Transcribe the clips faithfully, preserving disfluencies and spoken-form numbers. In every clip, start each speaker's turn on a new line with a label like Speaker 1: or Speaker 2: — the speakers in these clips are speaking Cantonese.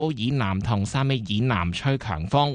Speaker 1: 以南同汕尾以南吹強風。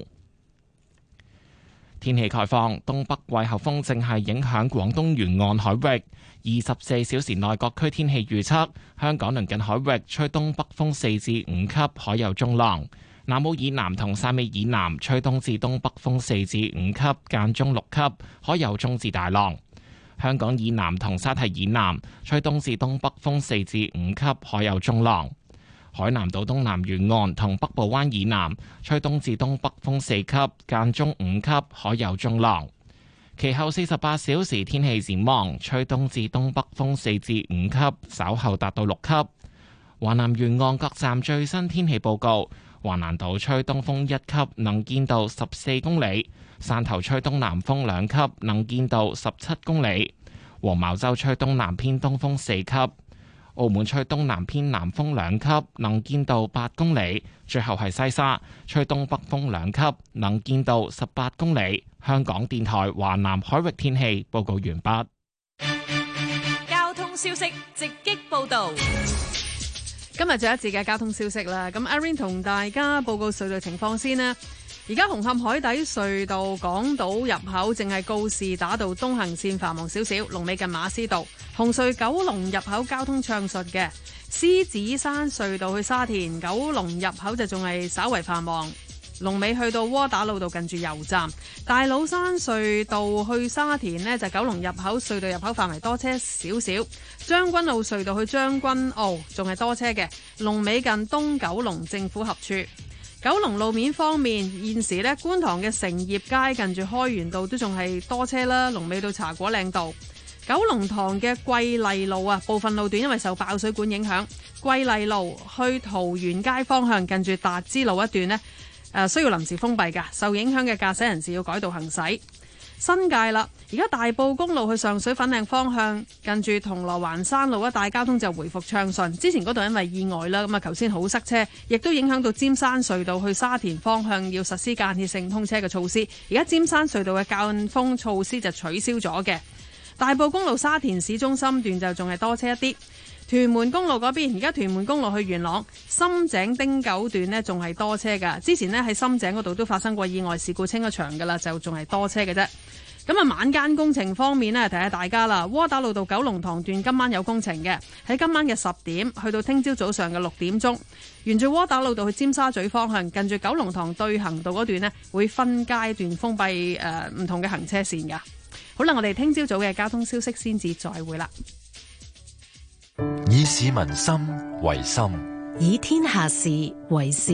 Speaker 1: 天氣概況，東北季候風正係影響廣東沿岸海域。二十四小時內各區天氣預測：香港鄰近海域吹東北風四至五級，海有中浪；南澳以南同汕尾以南吹東至東北風四至五級，間中六級，海有中至大浪。香港以南同沙堤以南吹東至東北風四至五級，海有中浪。海南島東南沿岸同北部灣以南吹東至東北風四級，間中五級，海有中浪。其後四十八小時天氣展望，吹東至東北風四至五級，稍後達到六級。華南沿岸各站最新天氣報告：華南島吹東風一級，能見度十四公里；汕頭吹東南風兩級，能見度十七公里；黃茅洲吹東南偏東風四級；澳門吹東南偏南風兩級，能見度八公里；最後係西沙吹東北風兩級，能見度十八公里。香港電台華南海域天氣報告完畢。
Speaker 2: 交通消息直擊報道。
Speaker 3: 今日最後一節嘅交通消息啦，咁 Irene 同大家報告隧道情況先啦。而家紅磡海底隧道港島入口淨係告士打道東行線繁忙少少，龍尾近馬師道。紅隧九龍入口交通暢順嘅，獅子山隧道去沙田九龍入口就仲係稍為繁忙，龍尾去到窩打老道近住油站。大老山隧道去沙田呢，就九龍入口隧道入口範圍多車少少，將軍澳隧道去將軍澳仲係多車嘅，龍尾近東九龍政府合署。九龍路面方面，現時咧觀塘嘅成業街近住開源道都仲係多車啦，龍尾到茶果嶺道。九龍塘嘅桂麗路啊，部分路段因為受爆水管影響，桂麗路去桃園街方向近住達之路一段呢，誒需要臨時封閉㗎，受影響嘅駕駛人士要改道行駛。新界啦，而家大埔公路去上水粉嶺方向，近住銅鑼灣山路一帶交通就回復暢順。之前嗰度因為意外啦，咁啊頭先好塞車，亦都影響到尖山隧道去沙田方向要實施間歇性通車嘅措施。而家尖山隧道嘅間封措施就取消咗嘅。大埔公路沙田市中心段就仲係多車一啲。屯門公路嗰邊，而家屯門公路去元朗深井汀九段呢仲係多車噶。之前呢喺深井嗰度都發生過意外事故，清咗場噶啦，就仲係多車嘅啫。咁啊，晚間工程方面呢，提下大家啦。窩打老道九龍塘段今晚有工程嘅，喺今晚嘅十點去到聽朝早上嘅六點鐘，沿住窩打老道去尖沙咀方向，近住九龍塘對行道嗰段呢，會分階段封閉誒唔同嘅行車線噶。好啦，我哋聽朝早嘅交通消息先至再會啦。
Speaker 4: 以市民心為心，
Speaker 5: 以天下事為事。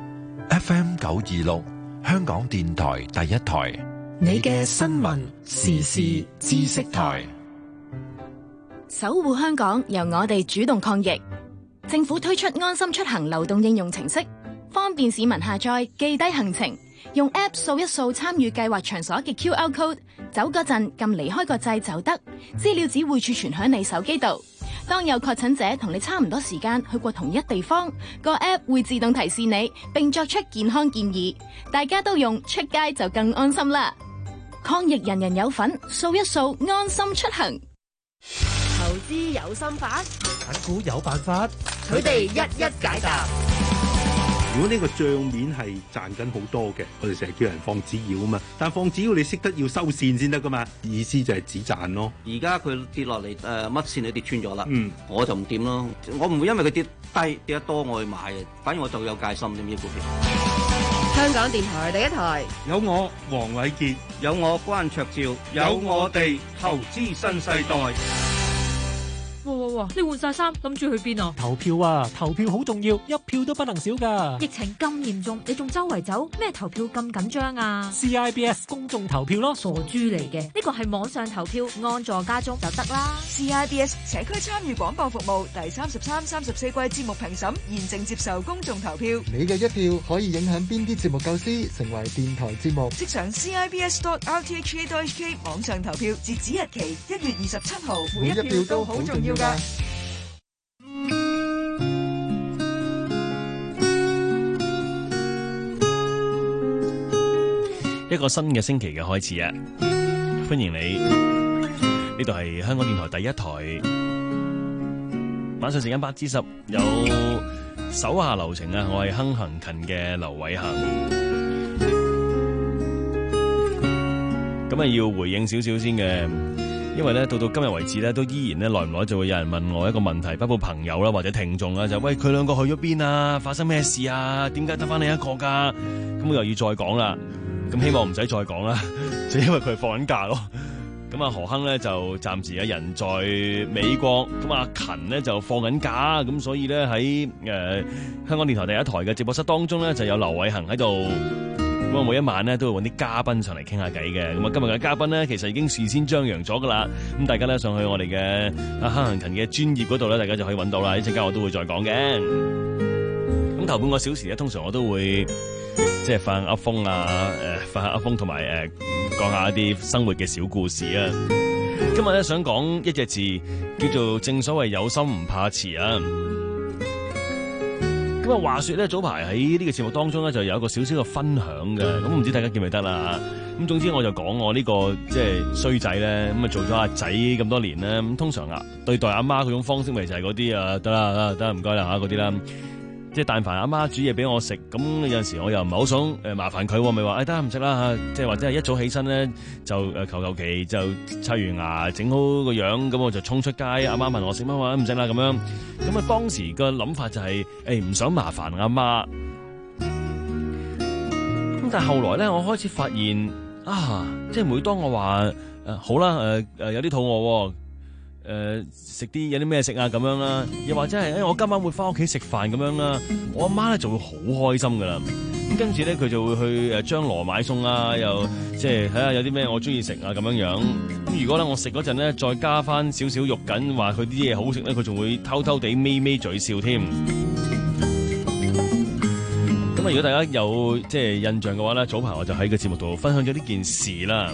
Speaker 4: F M 九二六，香港電台第一台，
Speaker 5: 你嘅新聞時事知識台。
Speaker 6: 守護香港，由我哋主動抗疫。政府推出安心出行流動應用程式，方便市民下載記低行程，用 App 掃一掃參與計劃場所嘅 Q R code， 走嗰陣撳離開個掣就得，資料只會儲存響你手機度。當有確診者同你差唔多時間去過同一地方，個 App 會自動提示你，並作出健康建議。大家都用，出街就更安心啦！抗疫人人有份，掃一掃安心出行。
Speaker 2: 投資有心法，
Speaker 7: 揀股有辦法，
Speaker 2: 佢哋一一解答。
Speaker 7: 如果呢個帳面係賺緊好多嘅，我哋成日叫人放紙鷂啊嘛，但放紙鷂你識得要收線先得噶嘛，意思就係止賺咯。
Speaker 8: 而家佢跌落嚟，誒乜線都跌穿咗啦，
Speaker 7: 嗯，
Speaker 8: 我就唔掂咯，我唔會因為佢跌低跌得多我去買嘅，反而我就有戒心點呢股票。
Speaker 2: 香港電台第一台，
Speaker 7: 有我黃偉傑，
Speaker 8: 有我關焯照，
Speaker 7: 有我哋投資新世代。
Speaker 9: 哇哇哇！你換晒衫，諗住去邊啊？
Speaker 10: 投票啊！投票好重要，一票都不能少噶。
Speaker 9: 疫情咁嚴重，你仲周圍走咩？投票咁緊張啊
Speaker 10: ？C I B S 公眾投票咯，
Speaker 9: 傻豬嚟嘅。呢個係網上投票，安坐家中就得啦。
Speaker 11: C I B S 社區參與廣播服務第三十三、三十四季節目評審現正接受公眾投票。
Speaker 12: 你嘅一票可以影響邊啲節目構思，成為電台節目。
Speaker 11: 即上 C I B S dot R T H K dot H K 網上投票，截止日期一月二十七號。每一票都好重要㗎。
Speaker 13: 一個新嘅星期嘅開始啊！歡迎你，呢度係香港電台第一台，晚上時間八至十有手下留情啊！我係亨行勤嘅劉偉恒。咁啊，要回應少少先嘅，因為咧到到今日為止咧，都依然咧耐唔耐就會有人問我一個問題，包括朋友啦或者聽眾啦，就喂佢兩個去咗邊啊？發生咩事啊？點解得翻你一個㗎？咁我又要再講啦。咁希望唔使再講啦，就因為佢係放緊假咯。咁啊，何亨咧就暫時有人在美國，咁阿勤咧就放緊假，咁所以咧喺誒香港電台第一台嘅直播室當中咧就有劉偉恒喺度，咁啊每一晚咧都會揾啲嘉賓上嚟傾下偈嘅。咁啊今日嘅嘉賓咧其實已經事先張揚咗噶啦，咁大家咧上去我哋嘅阿亨行勤嘅專頁嗰度咧，大家就可以揾到啦。一陣間我都會再講嘅。咁頭半個小時咧，通常我都會即係發下噏風啊，誒發下噏風同埋誒講下一啲生活嘅小故事啊。今日咧想講一隻字，叫做正所謂有心唔怕遲啊。咁啊話說咧，早排喺呢個節目當中咧就有一個少少嘅分享嘅，咁唔知大家記唔記得啦。咁總之我就講我呢個即係衰仔咧，咁啊做咗阿仔咁多年咧，咁通常啊對待阿媽嗰種方式咪就係嗰啲啊得啦得啦唔該啦吓嗰啲啦。即係但凡阿媽煮嘢俾我食，咁有陣時我又唔係好想誒麻煩佢，咪話誒得唔食啦嚇，即係或者係一早起身咧就誒求求其就刷完牙整好個樣，咁我就衝出街。阿媽問我食乜話唔食啦咁樣，咁啊當時個諗法就係誒唔想麻煩阿媽。咁但係後來咧，我開始發現啊，即係每當我話誒、呃、好啦誒誒有啲肚餓。誒食啲有啲咩食啊咁樣啦，又或者係誒、欸、我今晚會翻屋企食飯咁樣啦，我阿媽咧就會好開心噶啦。咁跟住咧佢就會去誒張羅買餸啊，又即係睇下有啲咩我中意食啊咁樣樣。咁如果咧我食嗰陣咧再加翻少少肉緊，話佢啲嘢好食咧，佢仲會偷偷地咪咪嘴笑添。咁啊，如果大家有即係印象嘅話咧，早排我就喺個節目度分享咗呢件事啦。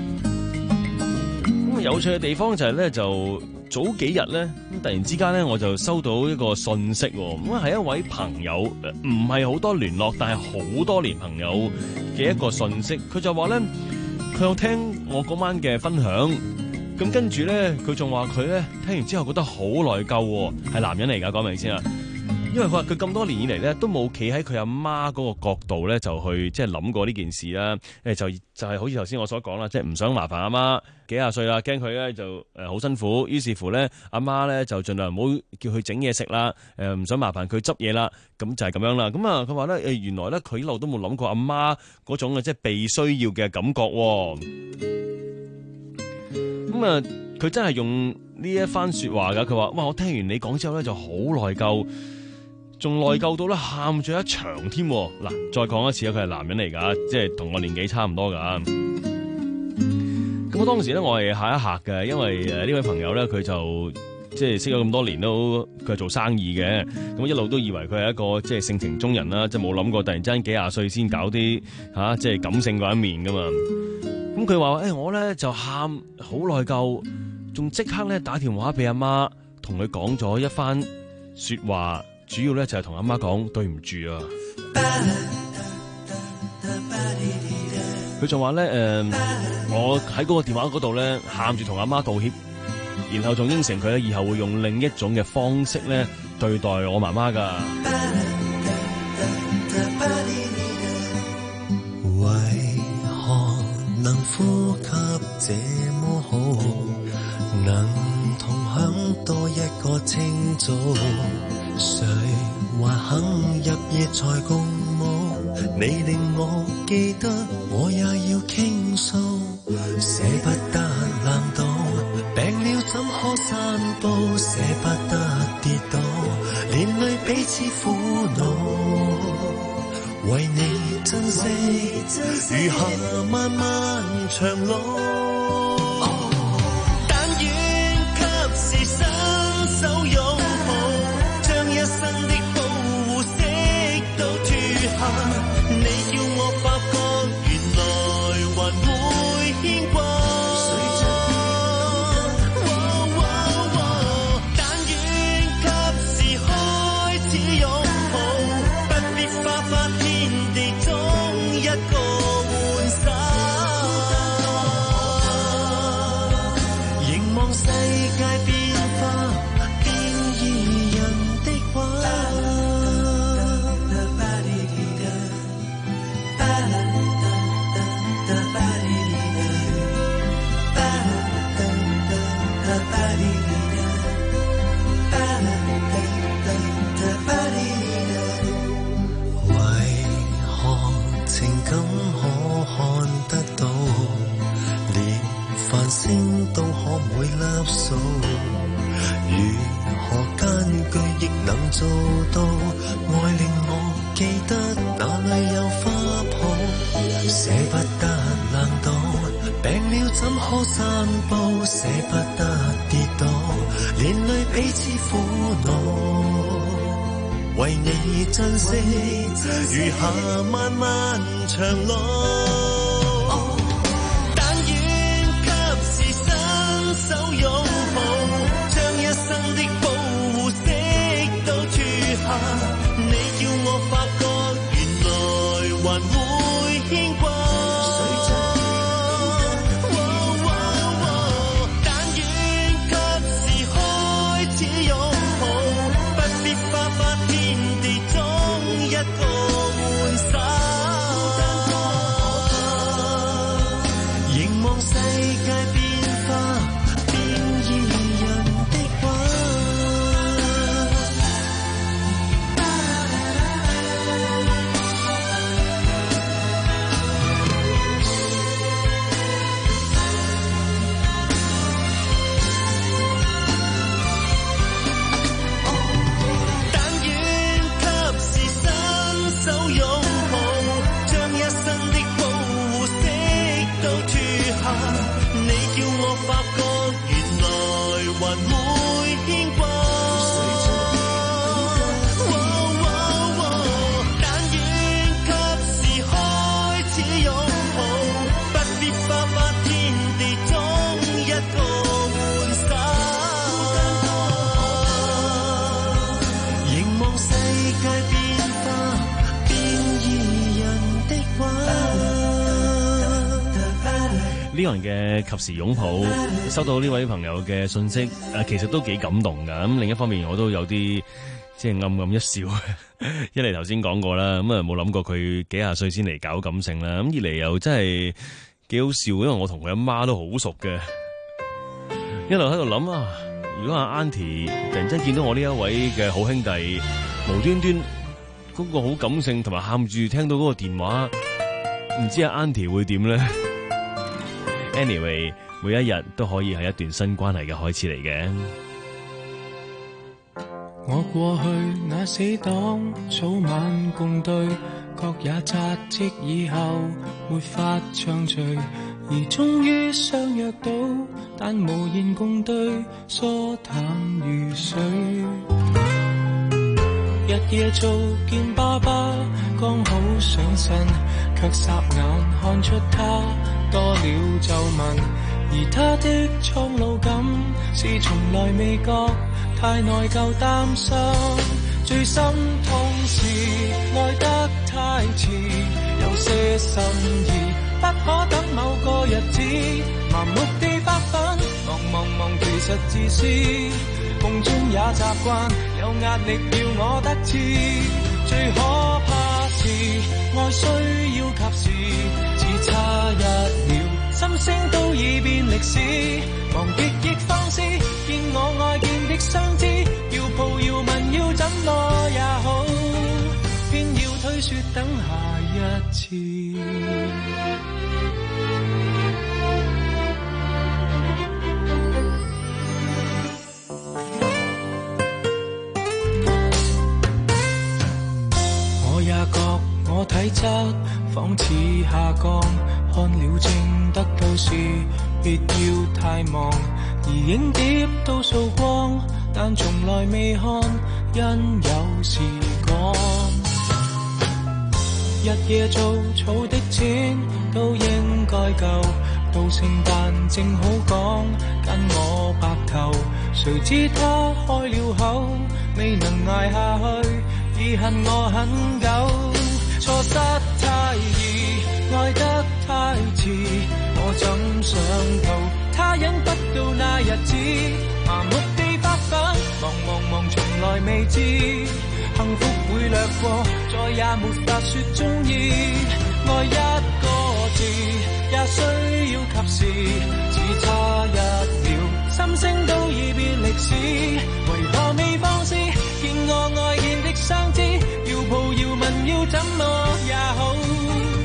Speaker 13: 有趣嘅地方就係咧，就早幾日咧，咁突然之間咧，我就收到一個信息，咁係一位朋友，唔係好多聯絡，但係好多年朋友嘅一個信息。佢就話咧，佢有聽我嗰晚嘅分享，咁跟住咧，佢仲話佢咧聽完之後覺得好內疚，係男人嚟㗎，講明先啊。因為佢話佢咁多年以嚟咧，都冇企喺佢阿媽嗰個角度咧，就去即係諗過呢件事啦。誒就就係好似頭先我所講啦，即係唔想麻煩阿媽，幾廿歲啦，驚佢咧就誒好辛苦。於是乎咧，阿媽咧就盡量唔好叫佢整嘢食啦，誒唔想麻煩佢執嘢啦。咁就係咁樣啦。咁啊，佢話咧誒原來咧佢一路都冇諗過阿媽嗰種嘅即係被需要嘅感覺。咁啊，佢真係用呢一番説話㗎。佢話：哇！我聽完你講之後咧，就好內疚。仲內疚到咧，喊咗一場添。嗱，再講一次啊，佢係男人嚟㗎，即係同我年紀差唔多㗎。咁我當時咧，我係嚇一嚇嘅，因為誒呢位朋友咧，佢就即係識咗咁多年都佢係做生意嘅，咁一路都以為佢係一個即係性情中人啦，即係冇諗過突然之間幾廿歲先搞啲嚇即係感性嗰一面㗎嘛。咁佢話：誒我咧就喊好內疚，仲即刻咧打電話俾阿媽，同佢講咗一番説話。主要咧就係同阿媽講對唔住啊！佢仲話咧誒，我喺嗰個電話嗰度咧喊住同阿媽道歉，然後仲應承佢咧以後會用另一種嘅方式咧對待我媽媽噶。
Speaker 14: 為何能呼吸這麼好，能同享多一個清早？誰還肯入夜才共舞？你令我記得，我也要傾訴。捨不得冷凍，病了怎可散步？捨不得跌倒，連累彼此苦惱。為你珍惜，餘下漫漫長路。但願及時伸手擁一生的保護色都脫下，你叫我發覺原來還會牽掛。哦哦、但願及時開始擁抱，不必花花天地中一個玩耍，凝望世界變化。 情感可看得到，連繁星都可每粒數，如何艱巨亦能做到？愛令我記得哪裏有花圃，捨不得冷凍，病了怎可散步？捨不得跌倒，連累彼此苦惱，為你珍惜，餘下漫漫長路。但願及時伸手擁抱，將一生的保護釋到處下。你叫我發覺，原來還會牽掛。但願及時開始擁抱，不必花花天地中一個玩耍。凝望世界變化，變異人的話。你叫我發覺，原來還會牽掛。但願及時開始擁抱，不必花花天地中一個玩耍。凝望世界變化，變異人的話。
Speaker 13: 呢個人嘅及時擁抱，收到呢位朋友嘅信息，誒其實都幾感動㗎。咁另一方面，我都有啲即係暗暗一笑。一嚟頭先講過啦，咁啊冇諗過佢幾廿歲先嚟搞感性啦。咁二嚟又真係幾好笑，因為我同佢阿媽都好熟嘅。一路喺度諗啊，如果阿 Auntie 突然間見到我呢一位嘅好兄弟，無端端嗰個好感性同埋喊住聽到嗰個電話，唔知阿 Auntie 會點咧？Anyway， 每一日都可以係一段新關係嘅開始嚟嘅。
Speaker 5: 我過去那死黨，早晚共對，各也扎職以後沒法暢聚，而終於相約到，但無言共對，疏淡如水。日夜做見爸爸，剛好上身，卻霎眼看出他多了皺紋，而他的蒼老感是從來未覺，太內疚擔心。最心痛是愛得太遲，有些心意不可等某個日子，盲目地發奮，忙忙忙其實自私，夢中也習慣，有壓力要我得志，最可怕是愛需要及時，只差一秒，心聲都已變歷史，忘極亦放肆，見我愛見的相知，要抱要問要怎麼也好，偏要推說等下一次。我體質仿似下降，看了症得到時別要太忙，而影碟都掃光，但從來未看，因有時趕。日夜做儲的錢都應該夠，到聖誕正好講跟我白頭，誰知他開了口，未能捱下去，已恨我很久。錯失太易，愛得太遲，我怎想到他忍不到那日子，麻木地發奮，忙忙忙從來未知，幸福會掠過，再也沒法說中意，愛一個字也需要及時，只差一秒，心聲都已變歷史，為何未放肆，見我愛見的相知，要抱要問要怎麼也好，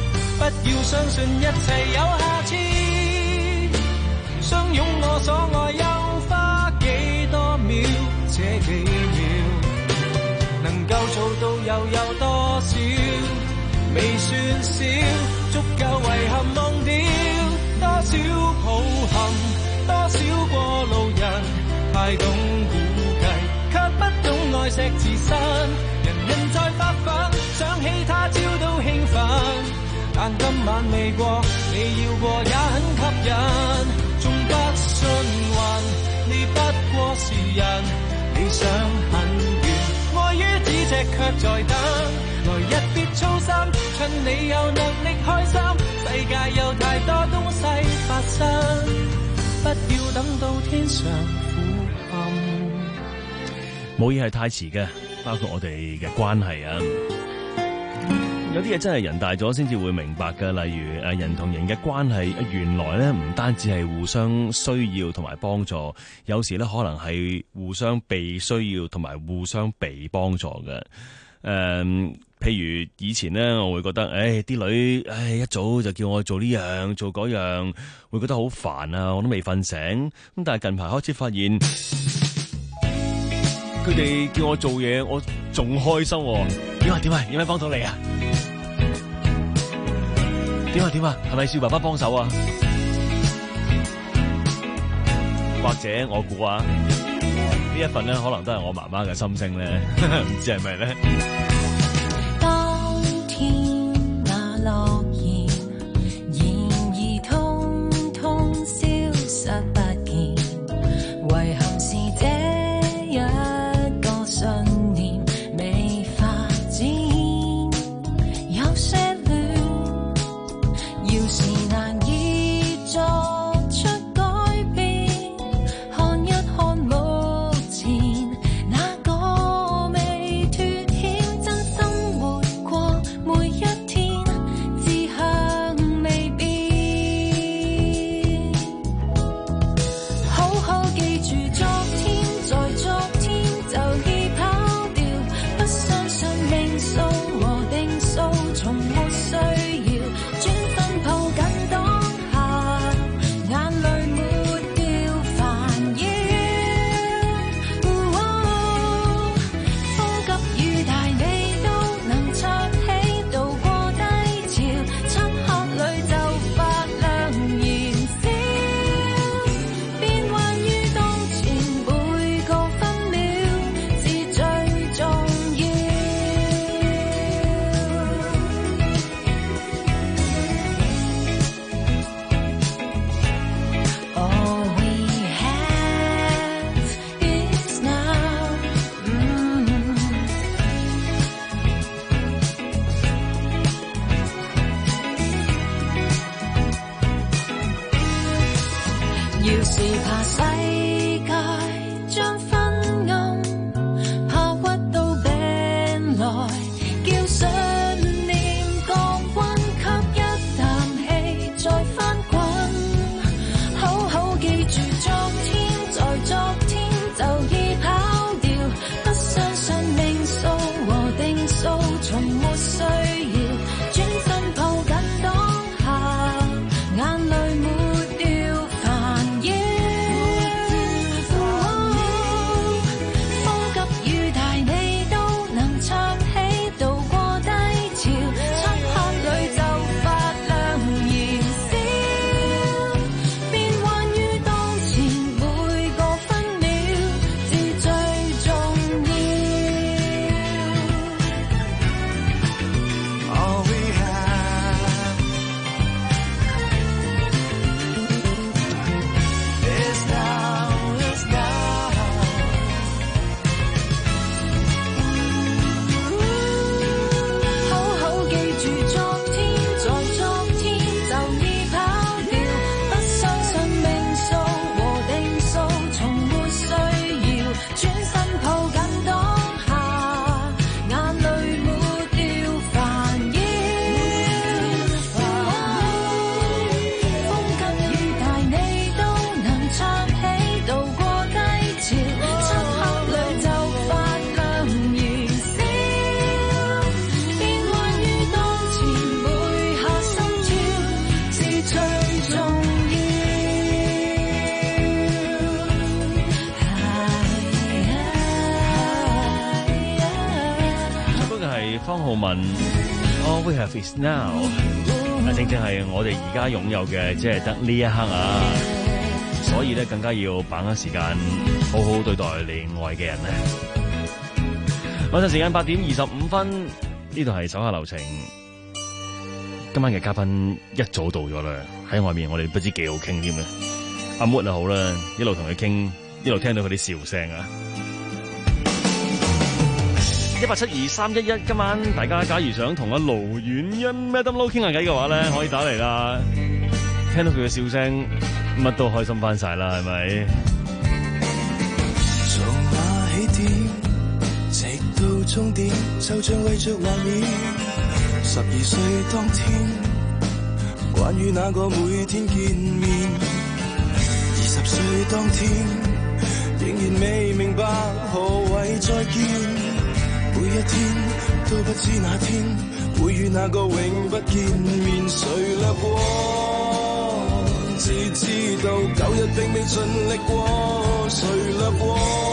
Speaker 5: 要相信一切有下次。相擁我所愛又花幾多秒，這幾秒能夠做到又有多少？未算少，足夠遺憾忘掉。多少抱憾，多少過路人，太懂估計，卻不懂愛惜自身。人人在發奮，想起他朝都興奮，但今晚未過，你要過也很吸引。縱不信運，你不過是人，理想很遠，愛於咫尺卻在等。來日別操心，趁你有能力開心，世界有太多東西發生，不要等到天上苦暗。
Speaker 13: 冇嘢係太遲嘅，包括我哋嘅關係啊。有啲嘢真係人大咗先至會明白嘅，例如誒人同人嘅關係，原來咧唔單止係互相需要同埋幫助，有時咧可能係互相被需要同埋互相被幫助嘅。誒、嗯，譬如以前咧，我會覺得，誒啲女，誒一早就叫我做呢樣做嗰樣，會覺得好煩啊，我都未瞓醒。咁但係近排開始發現，佢哋叫我做嘢，我仲開心。點啊點啊，有咩幫到你啊？點啊點啊，係咪少爸爸幫手啊？或者我估啊，呢一份咧可能都係我媽媽嘅心聲咧，唔知係咪咧？
Speaker 15: 當天那諾言，然而通通消失不見，遺憾是這一個信念未發展，有些戀要是難以作出改變，看一看目前那個未脫險，真心活過每一天，志向未變。好好記住昨天，在昨天就已跑掉，不相信命數和定數，從沒需要專心抱緊當下，眼淚抹掉煩擾。風急雨大你都能撐起，渡過低潮，漆黑裏就發亮燃燒，變幻於當前每個分秒，是最重要。All we have is now. 要是怕世界將昏暗，怕屈到病來，叫信念降溫，吸一啖氣再翻滾。好好記住昨天，在昨天就已跑掉，不相信命數和定數，從沒需要專心抱緊當下，眼淚抹掉煩擾。風急雨大你都能撐起，渡過低潮，漆黑裏就發亮燃燒，變幻於當前每個分秒，是最重要。All we have is now, is now. 好好記住昨天，在昨天就已跑掉，不相信命數和定數，從沒需要專心抱緊當下，眼淚抹掉煩擾。風急雨大你都能撐起，渡過低潮，漆黑裏就發亮燃燒，變幻於當前
Speaker 13: All we have is now， 正正係我哋而家擁有嘅，即係得呢一刻啊！所以咧，更加要把握時間，好好對待你愛嘅人咧。晚上時間八點二十五分，呢度係手下留情。今晚嘅嘉賓一早到咗啦，喺外面我哋不知幾好傾添啊！阿 Mood 啊好啦，一路同佢傾，一路聽到佢啲笑聲啊！一八七二三一一，今晚大家假如想同阿盧婉欣 Madam Low 傾下偈嘅話咧，可以打嚟啦。聽到佢嘅笑聲，乜都開心翻晒啦，係咪？
Speaker 14: 從那起點直到終點，就像為着畫面。十二歲當天，關於那個每天見面。二十歲當天，仍然未明白何謂再見。每一天都不知那天會與那個永不見面，誰掠過？只知道舊日並未盡力過，誰掠過？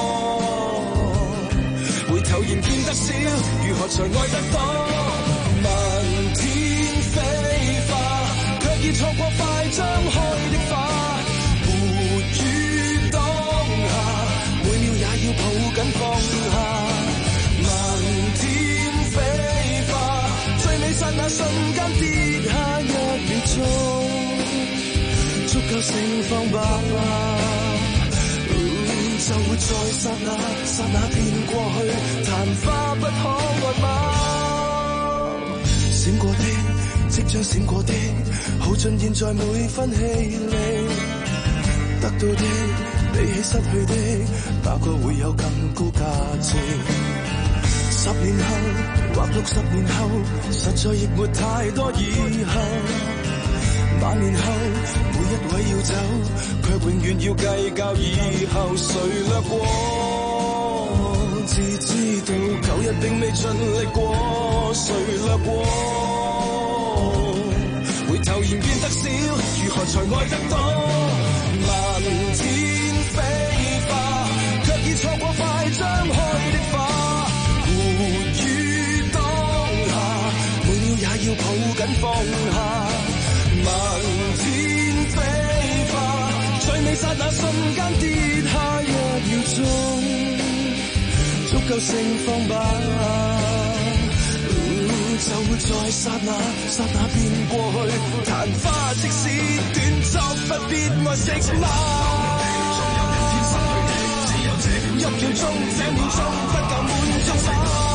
Speaker 14: 回頭仍見得少，如何才愛得多？漫天飛花，卻已錯過快張開的花。活於當下，每秒也要抱緊放下。剎那瞬間跌下一秒鐘，足夠盛放吧、嗯、就會在剎那剎那變過去，曇花不可愛嗎？閃過的即將閃過的，耗盡現在每分氣力，得到的比起失去的，哪個會有更高價值？十年後或六十年後，實在亦沒太多以後。萬年後，每一位要走，卻永遠要計較以後誰掠過。只知道舊日並未盡力過，誰掠過？回頭仍變得少，如何才愛得多？漫天飛花，卻已錯過快張開的花。要抱緊放下，漫天飛花，最美剎那瞬間跌下一秒鐘，足夠盛放吧、嗯、就會在剎那剎那變過去，曇花即使短暫不必愛惜嗎？一秒鐘這秒鐘不夠滿足嗎？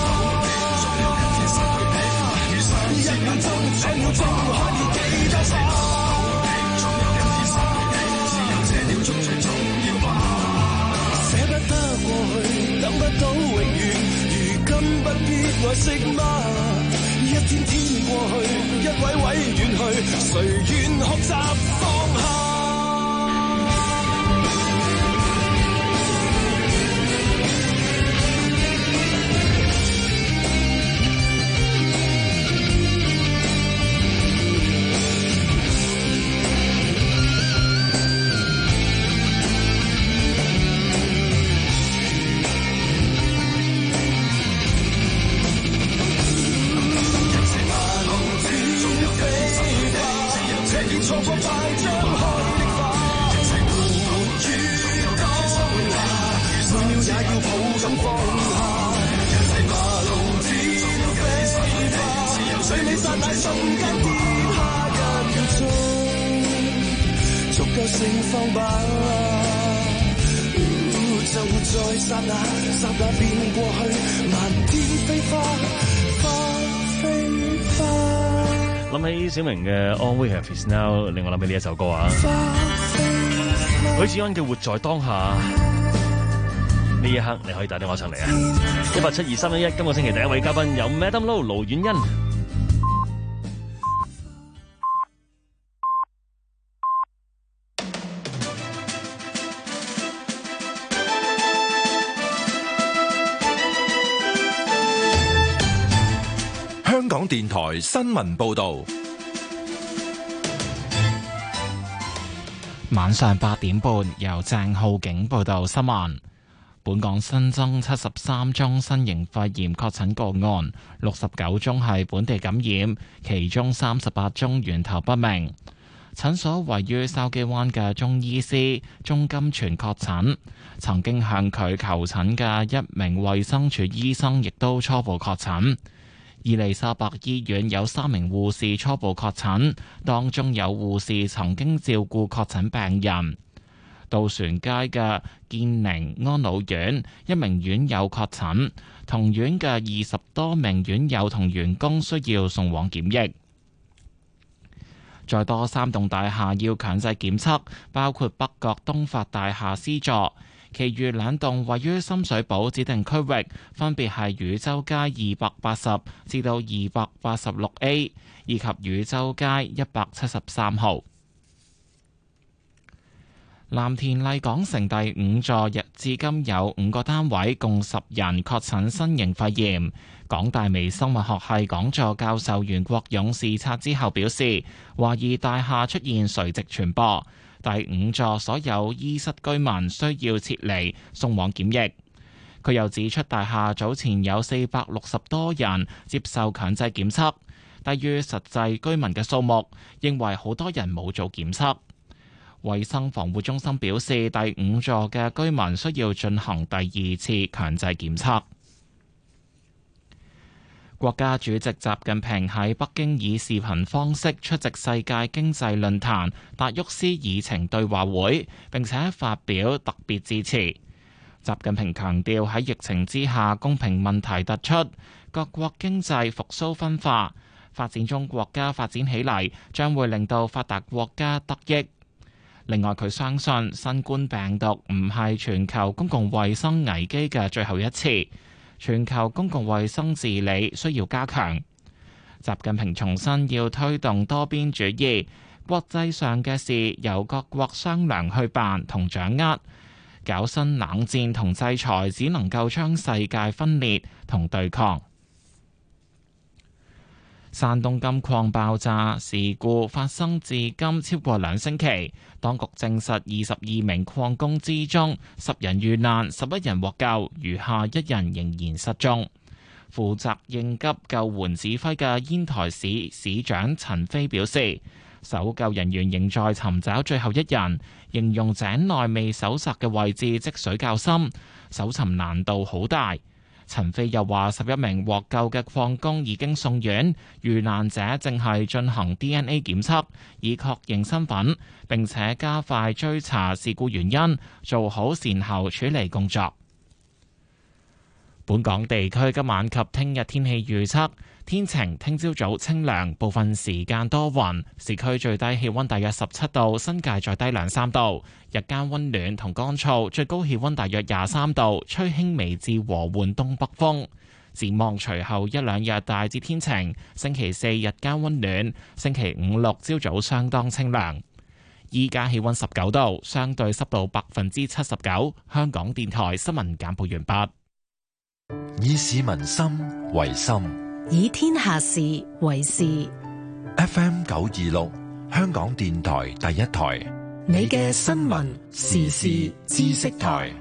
Speaker 14: 一秒鐘，這秒鐘可以幾多次？只有這秒鐘最重要吧。捨不得過去，等不到永遠，如今不必愛惜嗎？一天天過去，一位位遠去，誰願學習放下？
Speaker 13: 諗起小明嘅 All We Have Is Now， 令我諗起呢一首歌啊。許志安嘅活在當下，呢一刻你可以打電話上嚟啊！一八七二三一一，今個星期第一位嘉賓有 Madam Low 盧婉欣。
Speaker 4: 香港電台新聞報道，
Speaker 1: 晚上八點半由鄭浩景報道新聞。 本港新增七十三宗新型肺炎確診個案，六十九宗係本地感染，其中三十八宗源頭不明。診所位於筲箕灣嘅中醫師鍾金全確診，曾經向佢求診嘅一名衛生署醫生亦都初步確診。伊利沙伯醫院有三名護士初步確診，當中有護士曾經照顧確診病人。渡船街嘅建寧安老院一名院友確診，同院嘅二十多名院友同員工需要送往檢疫。再多三棟大廈要強制檢測，包括北角東發大廈 C 座，其餘兩棟位於深水埗指定區域，分別係汝州街二百八十至到二百八十六 A 以及汝州街一百七十三號。藍田麗港城第五座日至今有五個單位，共十人確診新型肺炎。港大微生物學系講座教授袁國勇視察之後表示，懷疑大廈出現垂直傳播，第五座所有醫室居民需要撤離送往檢疫。佢又指出，大廈早前有四百六十多人接受強制檢測，低於實際居民嘅數目，認為好多人冇做檢測。衛生防護中心表示，第五座嘅居民需要進行第二次強制檢測。國家主席習近平喺北京以視頻方式出席世界經濟論壇達沃斯議程對話會，並且發表特別致辭。習近平強調，喺疫情之下，公平問題突出，各國經濟復甦分化，發展中國家發展起嚟，將會令到發達國家得益。另外，佢相信新冠病毒唔係全球公共衛生危機嘅最後一次，全球公共衛生治理需要加強。習近平重申要推動多邊主義，國際上嘅事由各國商量去辦同掌握，搞新冷戰同制裁只能夠將世界分裂同對抗。山東金礦爆炸事故發生至今超過兩星期，當局證實二十二名礦工之中，十人遇難，十一人獲救，餘下一人仍然失蹤。負責應急救援指揮嘅煙台市市長陳飛表示，搜救人員仍在尋找最後一人，形容井內未搜索嘅位置積水較深，搜尋難度好大。陳飛又話，十一名獲救嘅礦工已經送院，遇難者正係進行 D N A 檢測，以確認身份，並且加快追查事故原因，做好善後處理工作。本港地區今晚及聽日天氣預測，天晴，聽朝早清涼，部分時間多雲，市區最低氣溫大約十七度，新界再低兩三度，日間溫暖同乾燥，最高氣溫大約廿三度，吹輕微至和緩東北風。展望隨後一兩日大致天晴，星期四日間溫暖，星期五六朝早相當清涼。依家氣溫十九度，相對濕度百分之七十九。香港電台新聞簡報完畢。
Speaker 4: 以市民心為心，
Speaker 16: 以天下事為事。
Speaker 4: F M 九二六，香港電台第一台，
Speaker 16: 你嘅新聞時事知識台。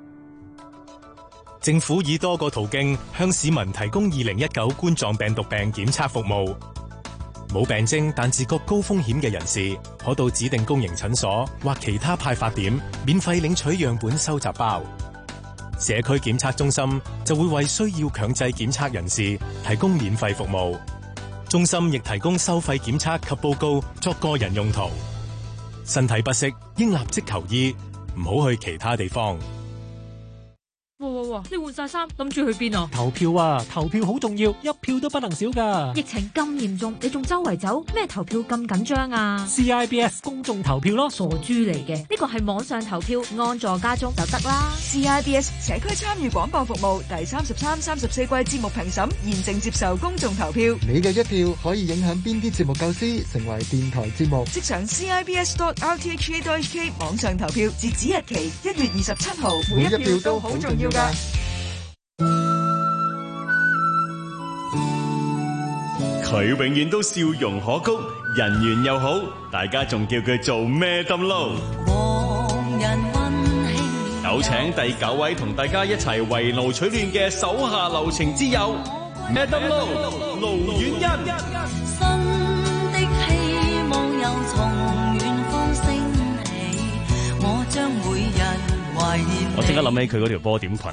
Speaker 17: 政府以多個途徑向市民提供二零一九冠狀病毒病檢測服務。冇病徵但自覺高風險嘅人士，可到指定公營診所或其他派發點免費領取樣本收集包。社區檢測中心就會為需要強制檢測人士提供免費服務。中心亦提供收費檢測及報告作個人用途。身體不適應立即求醫，唔好去其他地方。
Speaker 9: 哇哇哇！你換晒衫，諗住去邊啊？
Speaker 10: 投票啊！投票好重要，一票都不能少噶。
Speaker 9: 疫情咁嚴重，你仲周圍走，咩投票咁緊張啊
Speaker 10: ？C I B S 公眾投票咯，
Speaker 9: 傻豬嚟嘅。呢個係網上投票，安坐家中就得啦。
Speaker 11: C I B S 社區參與廣播服務第三十三、三十四季節目評審現正接受公眾投票。
Speaker 12: 你嘅一票可以影響邊啲節目構思成為電台節目。
Speaker 11: 即上 C I B S dot R T H A dot H K 網上投票，截止日期一月二十七號。每一票都好重要噶。
Speaker 18: 佢永遠都笑容可掬，人緣又好，大家仲叫佢做咩氹撈。有有請第九位同大家一齊圍爐取暖嘅手下留情之友 Madam Lo 盧婉欣。
Speaker 15: 新的希望又從遠方升起，我將每日懷念你。
Speaker 13: 我即刻諗起佢嗰條波點裙。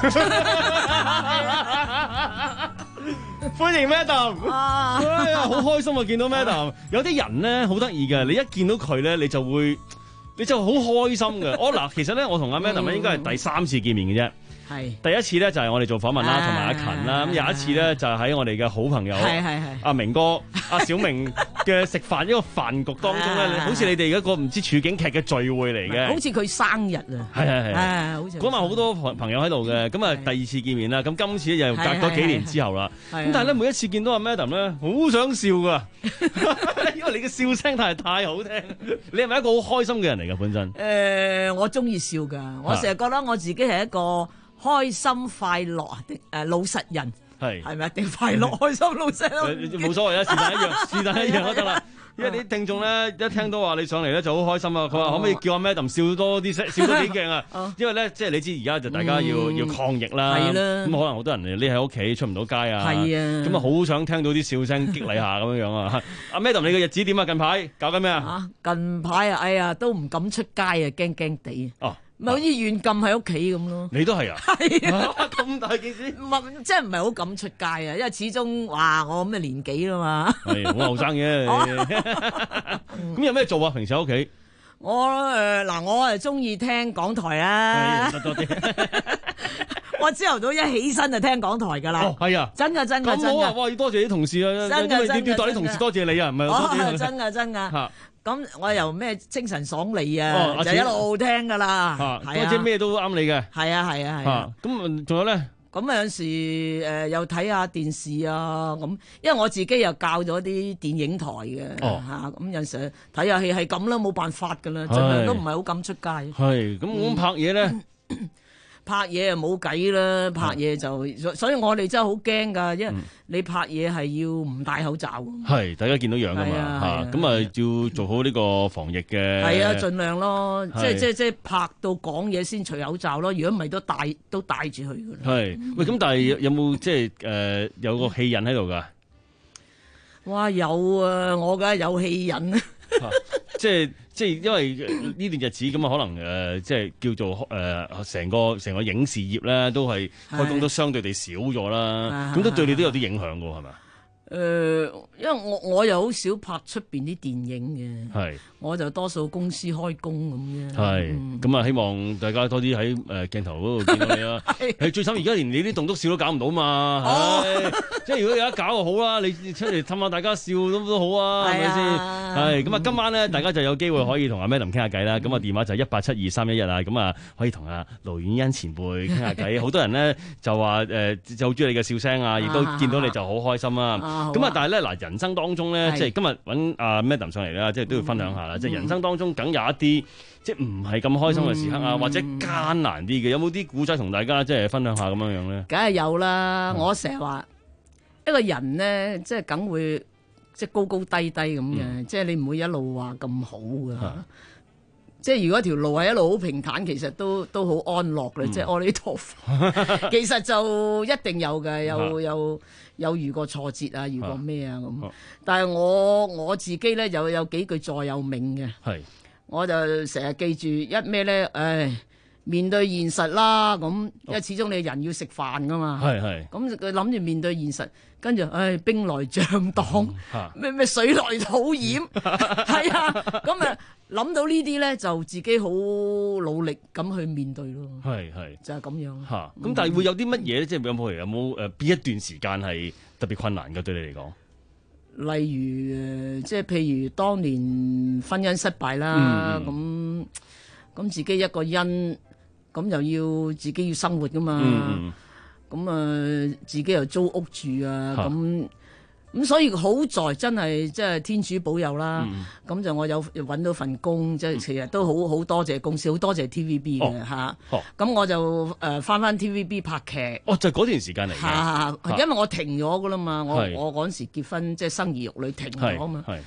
Speaker 13: 歡迎 Madam， 哎呀，好開心啊！見到 Madam， 有啲人咧好得意嘅，你一見到佢咧，你就會，你就好開心嘅。我嗱，其實咧，我同阿 Madam 咧應該係第三次見面嘅啫。係第一次咧就係我哋做訪問啦，同埋阿勤啦。咁有一次咧就係喺我哋嘅好朋友阿明哥、阿小明嘅食飯一個飯局當中咧，好似你哋一個唔知處境劇嘅聚會嚟嘅。
Speaker 19: 好似佢生日啊！
Speaker 13: 係係
Speaker 19: 係，好似
Speaker 13: 嗰晚好多朋友喺度嘅。咁啊第二次見面啦，咁今次又隔咗幾年之後啦。咁但係咧每一次見到阿 Madam 咧，好想笑噶，因為你嘅笑聲太太好聽。你係咪一個好開心嘅人嚟㗎本身？
Speaker 19: 誒，我中意笑㗎，我成日覺得我自己係一個開心快樂定誒老實人，係係咪定快樂開心老實咯？
Speaker 13: 冇所謂啊，是但一樣，是但一樣都得啦。因為啲聽眾咧一聽到話你上嚟咧就好開心啊！佢話可唔可以叫阿 Madam 笑多啲聲，笑多幾鏡啊？因為咧即係你知而家就大家要要抗疫啦，咁可能好多人匿喺屋企出唔到街啊，咁啊好想聽到啲笑聲激勵下咁樣樣啊！阿 Madam 你嘅日子點啊？近排搞緊咩啊？
Speaker 19: 近排啊，哎呀都唔敢出街啊，驚驚地啊！咪好似軟禁喺屋企咁咯。
Speaker 13: 你都係啊？
Speaker 19: 係啊，
Speaker 13: 咁大件事。
Speaker 19: 唔係，即係唔係好敢出街啊？因為始終哇，我咁嘅年紀啦嘛。
Speaker 13: 係好後生嘅。咁有咩做啊？平時喺屋企？
Speaker 19: 我誒嗱，我係中意聽港台啊。
Speaker 13: 多啲。
Speaker 19: 我朝頭早一起身就聽港台㗎啦。
Speaker 13: 哦，係啊。
Speaker 19: 真㗎，真㗎，真㗎。
Speaker 13: 哇！要多謝啲同事啊。
Speaker 19: 真㗎，真㗎。
Speaker 13: 要代啲同事多謝你啊，唔係多謝。
Speaker 19: 真㗎，真㗎。咁我由咩精神爽利啊，就一路聽噶啦，
Speaker 13: 多謝咩都啱你嘅。
Speaker 19: 係啊係啊係啊。
Speaker 13: 咁仲有咧？
Speaker 19: 咁有陣時誒又睇下電視啊，咁因為我自己又教咗啲電影台嘅嚇，咁有陣時睇下戲係咁啦，冇辦法噶啦，盡量都唔係好敢出街。係
Speaker 13: 咁咁拍嘢咧？
Speaker 19: 拍嘢又冇計啦，拍嘢就所以我哋真係好驚㗎，因為你拍嘢係要唔戴口罩。係，大家見到樣㗎嘛嚇，咁啊要做好呢個防疫嘅。係啊，盡量咯，即係即係即係拍到講嘢先除口罩咯，如果唔係都戴都戴住去㗎啦。係，喂，咁但係有冇即係誒有個戲癮喺度㗎？哇，有啊，我梗係有戲癮啊！即係即係因為呢段日子咁啊，可能誒、呃、即係叫做誒成、呃、個成個影視業咧，都係開工都相對地少咗啦。咁都對你都有啲影響㗎，係咪？誒、呃，因為我我又好少拍出邊啲電影嘅，係我就多數公司開工咁啫。係咁啊，希望大家多啲喺誒鏡頭嗰度見到你啦。係最慘而家連你啲棟篤笑都搞唔到嘛，哦、即係如果有得搞就好啦，你出嚟氹下大家笑都都好啊，係咪先？係咁啊，今晚咧大家就有機會可以同阿 Madam 傾下偈啦。咁啊電話就係一八七二三一一啊，咁啊可以同阿盧婉欣前輩傾下偈。好多人咧就話誒、呃、就好中意你嘅笑聲啊，亦都見到你就好開心啊。咁啊，但係咧嗱，人生當中咧，即係今日揾阿 Madam 上嚟啦，即係都要分享下啦。即係人生當中，梗有一啲即係唔係咁開心嘅時刻啊，或者艱難啲嘅，有冇啲古仔同大家即係分享下咁樣樣咧？梗係有啦！我成日話一個人咧，即係梗會即係高高低低咁嘅，即係你唔會一路話咁好㗎。即係如果條路係一路好平坦，其實都都好安樂嘅。即係阿彌陀佛，其實就一定有嘅，有有。有遇過挫折啊，遇過咩啊咁，啊、但係我我自己咧有有幾句座右銘嘅，係我就成日記住一咩咧，唉，面對現實啦咁，因為始終你人要食飯噶嘛，係係，咁佢諗住面對現實，跟住唉兵來將擋，咩咩、嗯、水來土掩，係啊，咁啊諗到呢啲咧就自己好努力咁去面對咯，係係就係咁樣嚇。咁但係會有啲乜嘢咧？即係有冇有冇誒邊一段時間係特別困難嘅對你嚟講？例如誒，即係譬如當年婚姻失敗啦，咁咁、嗯、自己一個人，咁又要自己要生活噶嘛，咁啊、嗯呃、自己又租屋住啊，咁。咁所以好在真係即係天主保佑啦，咁、嗯、就我有揾到份工，即係其實都好好多謝公司，好多謝 T V B 嘅嚇。咁、哦、我就誒翻翻 T V B 拍劇。哦，就嗰段時間嚟嘅、啊。因為我停咗噶啦嘛，我我嗰陣時結婚即係生兒育女停咗啊嘛。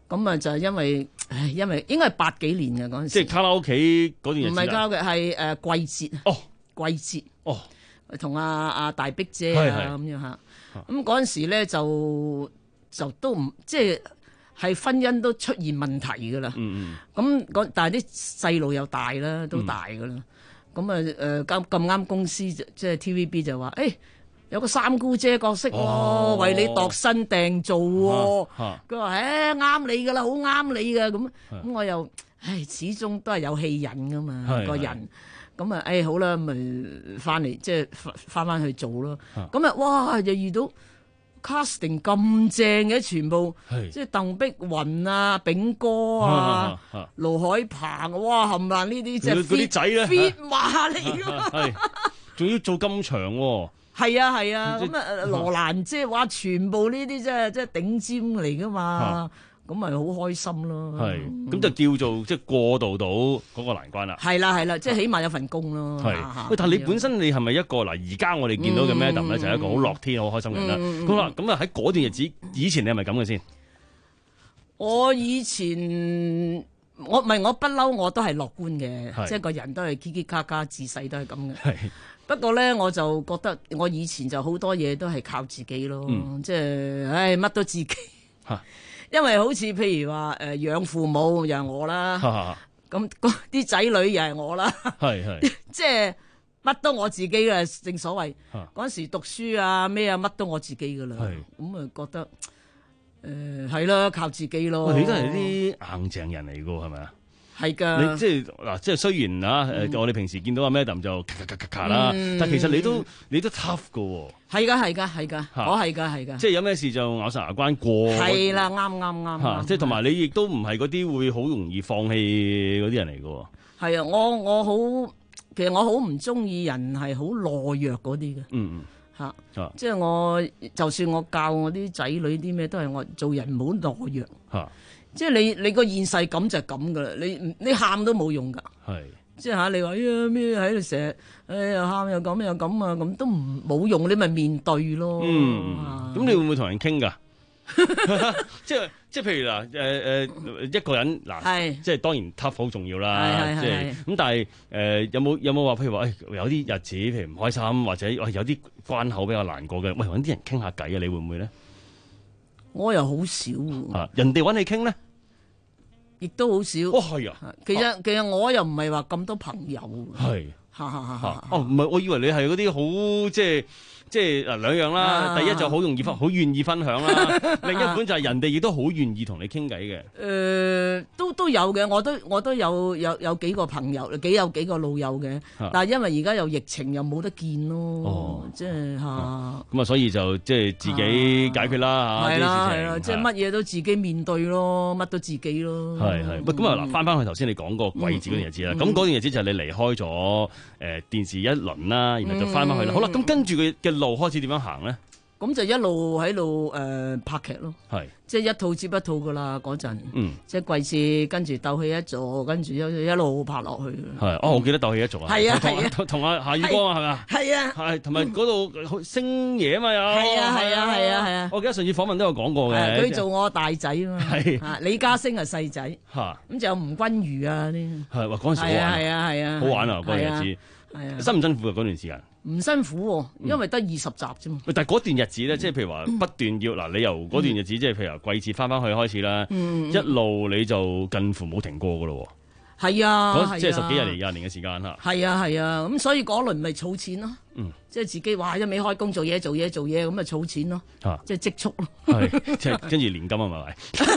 Speaker 19: 咁啊就係因為，唉，因為應該係八幾年嘅嗰陣時。
Speaker 13: 即係卡拉 OK 嗰段日子。
Speaker 19: 唔係卡拉 OK，係誒季節。
Speaker 13: 哦，
Speaker 19: 季節。
Speaker 13: 哦，
Speaker 19: 同阿阿大碧姐啊咁樣嚇。咁嗰陣時咧就就都唔即係係婚姻都出現問題㗎啦。
Speaker 13: 嗯
Speaker 19: 嗯。咁但係啲細路又大啦，都大㗎啦。咁啊誒咁咁啱公司即係 T V B 就話誒。有個三姑姐角色喎、哦，為你度身訂造喎。佢話：誒啱你噶啦，好啱你噶。咁咁我又，唉，始終都係有戲癮噶嘛個人。咁啊，誒好啦，咪翻嚟即係翻翻去做咯。咁啊，哇！就遇到 casting 咁正嘅，全部即係鄧碧雲啊、炳哥啊、盧海鵬，哇！冚唪唥呢啲即係
Speaker 13: 嗰啲仔咧
Speaker 19: fit 馬嚟噶嘛，
Speaker 13: 仲要做咁長喎。
Speaker 19: 係啊係啊，咁啊羅蘭姐話全部呢啲即係即係頂尖嚟噶嘛，咁咪好開心咯。
Speaker 13: 係，咁就叫做即係過渡到嗰個難關啦。
Speaker 19: 係啦係啦，即係起碼有份工咯。
Speaker 13: 係，喂，但係你本身你係咪一個嗱？而家我哋見到嘅 Madam 咧就係一個好樂天、好開心嘅人啦。咁啦，咁啊喺嗰段日子，以前你係咪咁嘅先？
Speaker 19: 我以前我唔係我不嬲，我都係樂觀嘅，即係個人都係嘰嘰卡卡，自細都係咁嘅。不過咧，我就覺得我以前就好多嘢都係靠自己咯，嗯、即係唉乜都自己。因為好似譬如話誒、呃、養父母又係我啦，咁啲仔女又係我啦，
Speaker 13: 係係
Speaker 19: 即係乜都我自己嘅。正所謂嗰陣時讀書啊咩啊乜都我自己噶啦，咁啊覺得誒係啦，靠自己咯。
Speaker 13: 你都係啲硬淨人嚟噶係咪啊？
Speaker 19: 係噶，
Speaker 13: 你即係嗱，即係雖然啊，誒、嗯，我哋平時見到阿 Madam 就咔咔咔咔咔啦，嗯、但係其實你都你都 tough 噶喎。
Speaker 19: 係噶係噶係噶，我係噶係噶。
Speaker 13: 即係有咩事就咬實牙關過。
Speaker 19: 係啦，啱啱啱。
Speaker 13: 即係同埋你亦都唔係嗰啲會好容易放棄嗰啲人嚟噶。
Speaker 19: 係啊，我我好，其實我好唔中意人係好懦弱嗰啲嘅。嗯嗯。吓、啊，即係我就算我教我啲仔女啲咩，都係我做人唔好懦弱。吓、啊。即係你你個現世感就係咁噶啦，你你喊都冇用噶，係即係吓你話哎呀咩喺度成日哎呀喊又咁又咁啊，咁都唔冇用，你咪面對咯。
Speaker 13: 嗯，咁、啊、你會唔會同人傾噶？即係即係譬如嗱誒誒一個人嗱，即係當然 tough 好重要啦，即係咁，但係誒、呃、有冇有冇話譬如話誒、哎、有啲日子譬如唔開心或者喂有啲關口比較難過嘅，喂搵啲人傾下偈啊，你會唔會咧？
Speaker 19: 我又好少
Speaker 13: 啊！人哋揾你傾咧，
Speaker 19: 亦都好少。
Speaker 13: 哦，係啊。
Speaker 19: 其實、啊、其實我又唔係話咁多朋友。
Speaker 13: 係。嚇嚇嚇！哦，唔係，我以為你係嗰啲好即係即係嗱兩樣啦。啊、第一就好容易分，好願意分享啦。另一本就係人哋亦都好願意同你傾偈嘅。誒、
Speaker 19: 呃，都都有嘅，我都我都有有有幾個朋友，幾有幾個老友嘅。啊、但係因為而家有疫情，又冇得見咯。哦，即係嚇。咁
Speaker 13: 啊，所以就即係自己解決啦嚇。係啦
Speaker 19: 係啦，即係乜嘢都自己面對咯，乜都自己咯。
Speaker 13: 係係。喂，咁啊嗱，翻翻去頭先你講個鬼節嗰段日子啦。咁嗰、嗯嗯、段日子就係你離開咗。誒、呃、電視一輪啦，然後就翻返去啦。嗯、好啦，咁跟住佢嘅路開始點樣行咧？
Speaker 19: 咁就一路喺度誒拍劇咯，係即係一套接一套噶啦嗰陣，嗯，即係季節跟住鬥戲一座，跟住一一路拍落去。
Speaker 13: 係哦，我記得鬥戲一座啊，係啊係啊，同阿夏雨光啊係咪？
Speaker 19: 係啊，
Speaker 13: 係同埋嗰度星爺啊嘛有，
Speaker 19: 係啊係啊係啊係啊，
Speaker 13: 我記得上次訪問都有講過嘅，
Speaker 19: 佢做我大仔啊嘛，係李嘉升係細仔，嚇咁就有吳君如啊啲，
Speaker 13: 係話嗰陣時好玩，
Speaker 19: 係啊係啊，
Speaker 13: 好玩啊嗰段日子，係啊，辛唔辛苦啊嗰段時間？
Speaker 19: 唔辛苦喎，因為得二十集啫嘛。
Speaker 13: 但係嗰段日子咧，即係譬如話不斷要嗱，你由嗰段日子即係譬如話季節翻翻去開始啦，一路你就近乎冇停過噶咯。
Speaker 19: 係啊，
Speaker 13: 即係十幾廿年、廿年嘅時間嚇。
Speaker 19: 係啊係啊，咁所以嗰輪咪儲錢咯。嗯，即係自己話一味開工做嘢做嘢做嘢咁咪儲錢咯。嚇，即係積蓄咯。係，即係跟住年金啊嘛咪。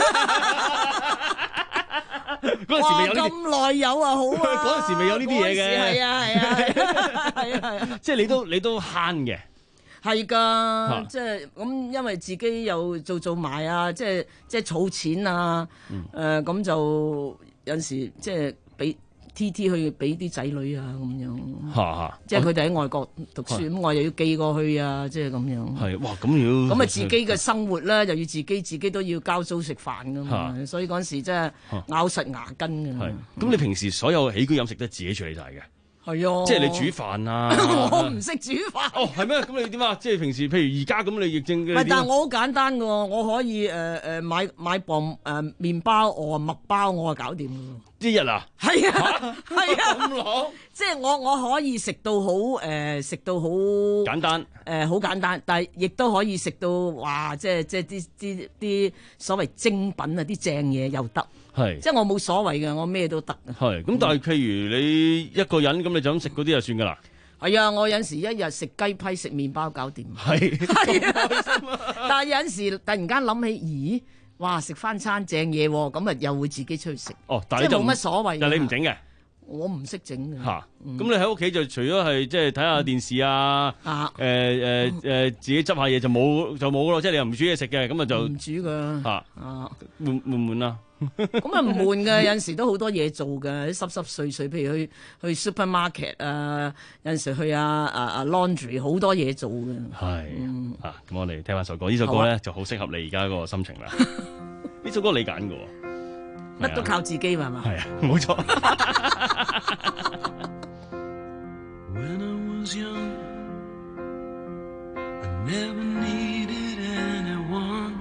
Speaker 19: 嗰陣時未有咁耐有啊，好啊！
Speaker 13: 嗰陣時未有呢啲嘢嘅，
Speaker 19: 係啊係啊係啊係啊！
Speaker 13: 即係你都你都慳嘅，
Speaker 19: 係㗎，即係咁，因為自己又做做埋啊，即係即係儲錢啊，誒咁就有陣時即係俾 T T 去俾啲仔女啊咁樣，即係佢哋喺外國讀書，咁我又要寄過去啊，即係咁樣。係哇，咁要咁啊，自己嘅生活咧，又要自己自己都要交租食飯㗎嘛，所以嗰陣時真係咬實牙根㗎。
Speaker 13: 係咁，你平時所有起居飲食都係自己處理晒嘅？
Speaker 19: 係啊，
Speaker 13: 即係你煮飯啊？
Speaker 19: 我唔識煮飯。
Speaker 13: 哦，係咩？咁你點啊？即係平時，譬如而家咁，你疫症嘅。
Speaker 19: 唔係，但係我好簡單嘅喎，我可以誒誒、呃、買買磅誒麵包，我麥包我就搞掂嘅喎。
Speaker 13: 一日啊？
Speaker 19: 係啊，係啊，
Speaker 13: 咁攞。
Speaker 19: 即係我我可以食到好誒，食到好
Speaker 13: 簡單
Speaker 19: 誒，好簡單，但係亦都可以食到哇！即係即係啲啲啲所謂精品啊，啲正嘢又得。
Speaker 13: 係，
Speaker 19: 即係我冇所謂嘅，我咩都得。係，
Speaker 13: 咁但係譬如你一個人咁，你就咁食嗰啲就算噶啦。
Speaker 19: 係啊，我有陣時一日食雞批食麵包搞掂。
Speaker 13: 係，
Speaker 19: 係啊，但係有陣時突然間諗起，咦，哇，食翻餐正嘢喎，咁啊又會自己出去食。
Speaker 13: 哦，但係你就
Speaker 19: 冇乜所謂。
Speaker 13: 但係你唔整嘅。
Speaker 19: 我唔識整嘅。
Speaker 13: 嚇，咁你喺屋企就除咗係即係睇下電視啊，誒誒誒自己執下嘢就冇就冇咯，即係你又唔煮嘢食嘅，咁啊就
Speaker 19: 唔煮㗎。
Speaker 13: 嚇，
Speaker 19: 啊，
Speaker 13: 悶悶唔悶啊？
Speaker 19: 咁啊唔悶嘅，有陣時都好多嘢做嘅，啲濕濕碎碎，譬如去去 supermarket 啊，有陣時去啊啊啊 laundry 好多嘢做嘅。係、嗯、
Speaker 13: 啊，咁我哋聽翻首歌，呢首歌咧、啊、就好適合你而家個心情啦。呢首歌你揀嘅喎，
Speaker 19: 乜都靠自己係嘛？
Speaker 13: 係啊，冇錯。
Speaker 5: When I was young, I never needed anyone.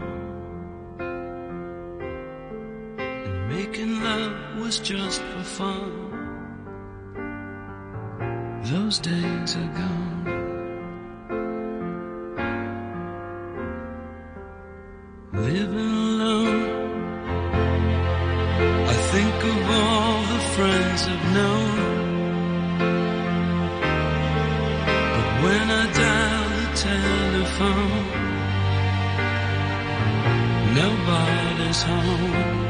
Speaker 5: Making love was just for fun. Those days are gone. Living alone, I think of all the friends I've known. But when I dial the telephone, nobody's home.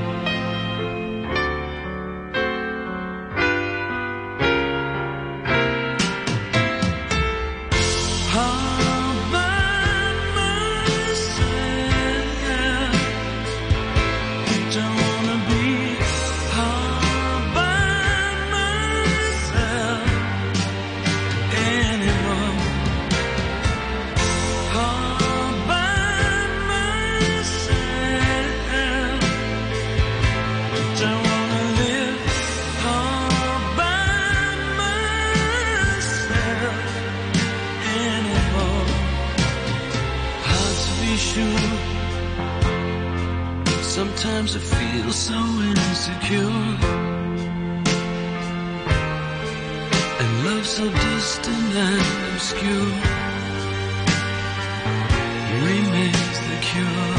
Speaker 5: Sometimes I feel so insecure, and love so distant and obscure remains the cure.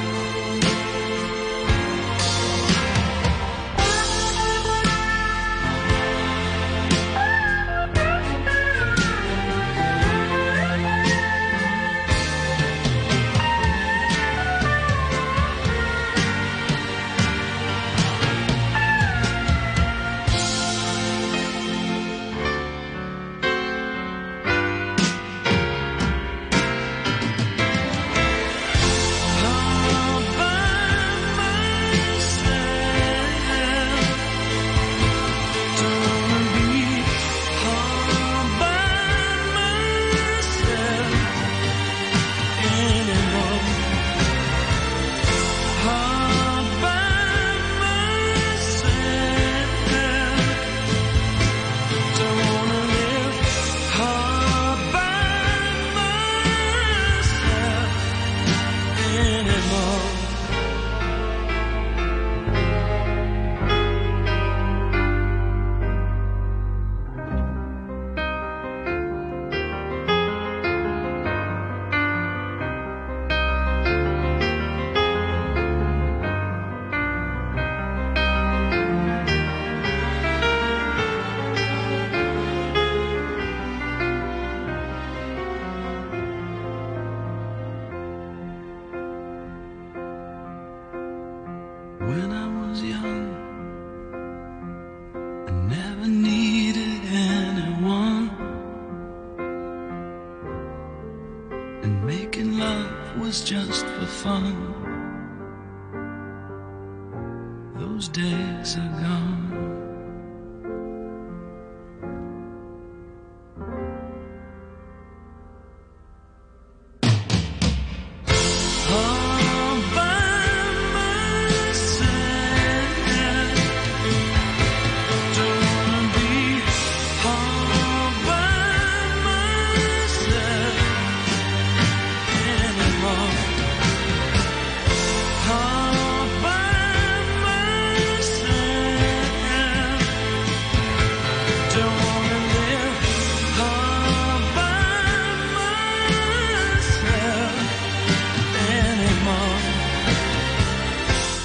Speaker 5: When I was young, I never needed anyone, and making love was just for fun. Those days are gone. All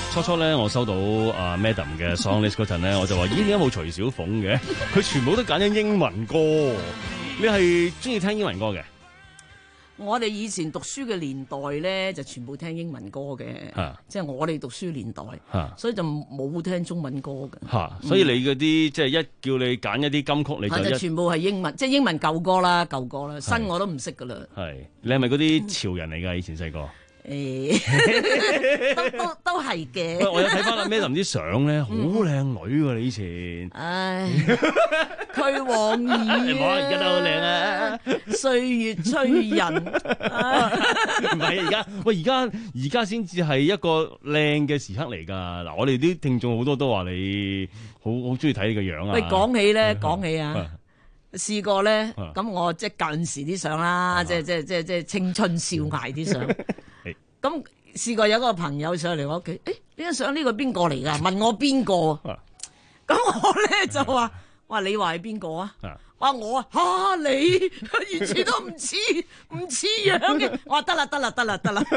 Speaker 13: 初初咧，我收到阿 Madam 嘅 song list 嗰陣咧，我就話：咦，點解冇徐小鳳嘅？佢全部都揀緊英文歌。你係中意聽英文歌嘅？
Speaker 19: 我哋以前讀書嘅年代咧，就全部聽英文歌嘅，即係我哋讀書年代，所以就冇聽中文歌嘅。
Speaker 13: 嚇，所以你嗰啲即係一叫你揀一啲金曲，你就
Speaker 19: 就全部係英文，即係英文舊歌啦，舊歌啦，新我都唔識噶啦。
Speaker 13: 係，你係咪嗰啲潮人嚟㗎？以前細個？
Speaker 19: 誒，都都都係嘅。
Speaker 13: 我有睇翻阿 Madam 啲相咧，好靚女㗎你以前。
Speaker 19: 唉，俱往矣。
Speaker 13: 哇，而家都好靚啊！
Speaker 19: 歲月催人。
Speaker 13: 唔係而家，喂，而家而家先至係一個靚嘅時刻嚟㗎。嗱，我哋啲聽眾好多都話你好好中意睇你個樣啊。
Speaker 19: 喂，講起咧，講起啊。試過咧，咁我即係近時啲相啦，即係即係即係即係青春少艾啲相。咁試過有個朋友上嚟我屋企，誒呢張相呢個邊個嚟噶？問我邊個？咁我咧就話：哇，你話係邊個啊？話我啊，嚇你完全都唔似唔似樣嘅。我話得啦得啦得啦得啦。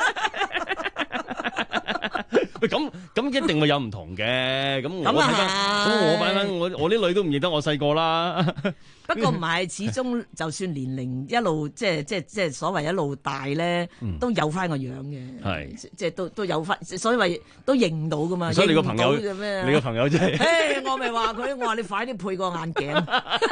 Speaker 13: 喂，咁咁一定會有唔同嘅。咁我睇翻，咁我擺翻我我啲女都唔認得我細個啦。
Speaker 19: 不過唔係，始終就算年齡一路即係即係即係所謂一路大咧，都有翻個樣嘅。係，即係都都有翻，所以話都認到噶嘛。
Speaker 13: 所以你個朋友，你個朋友真係。
Speaker 19: 誒，我咪話佢，我話你快啲配個眼鏡。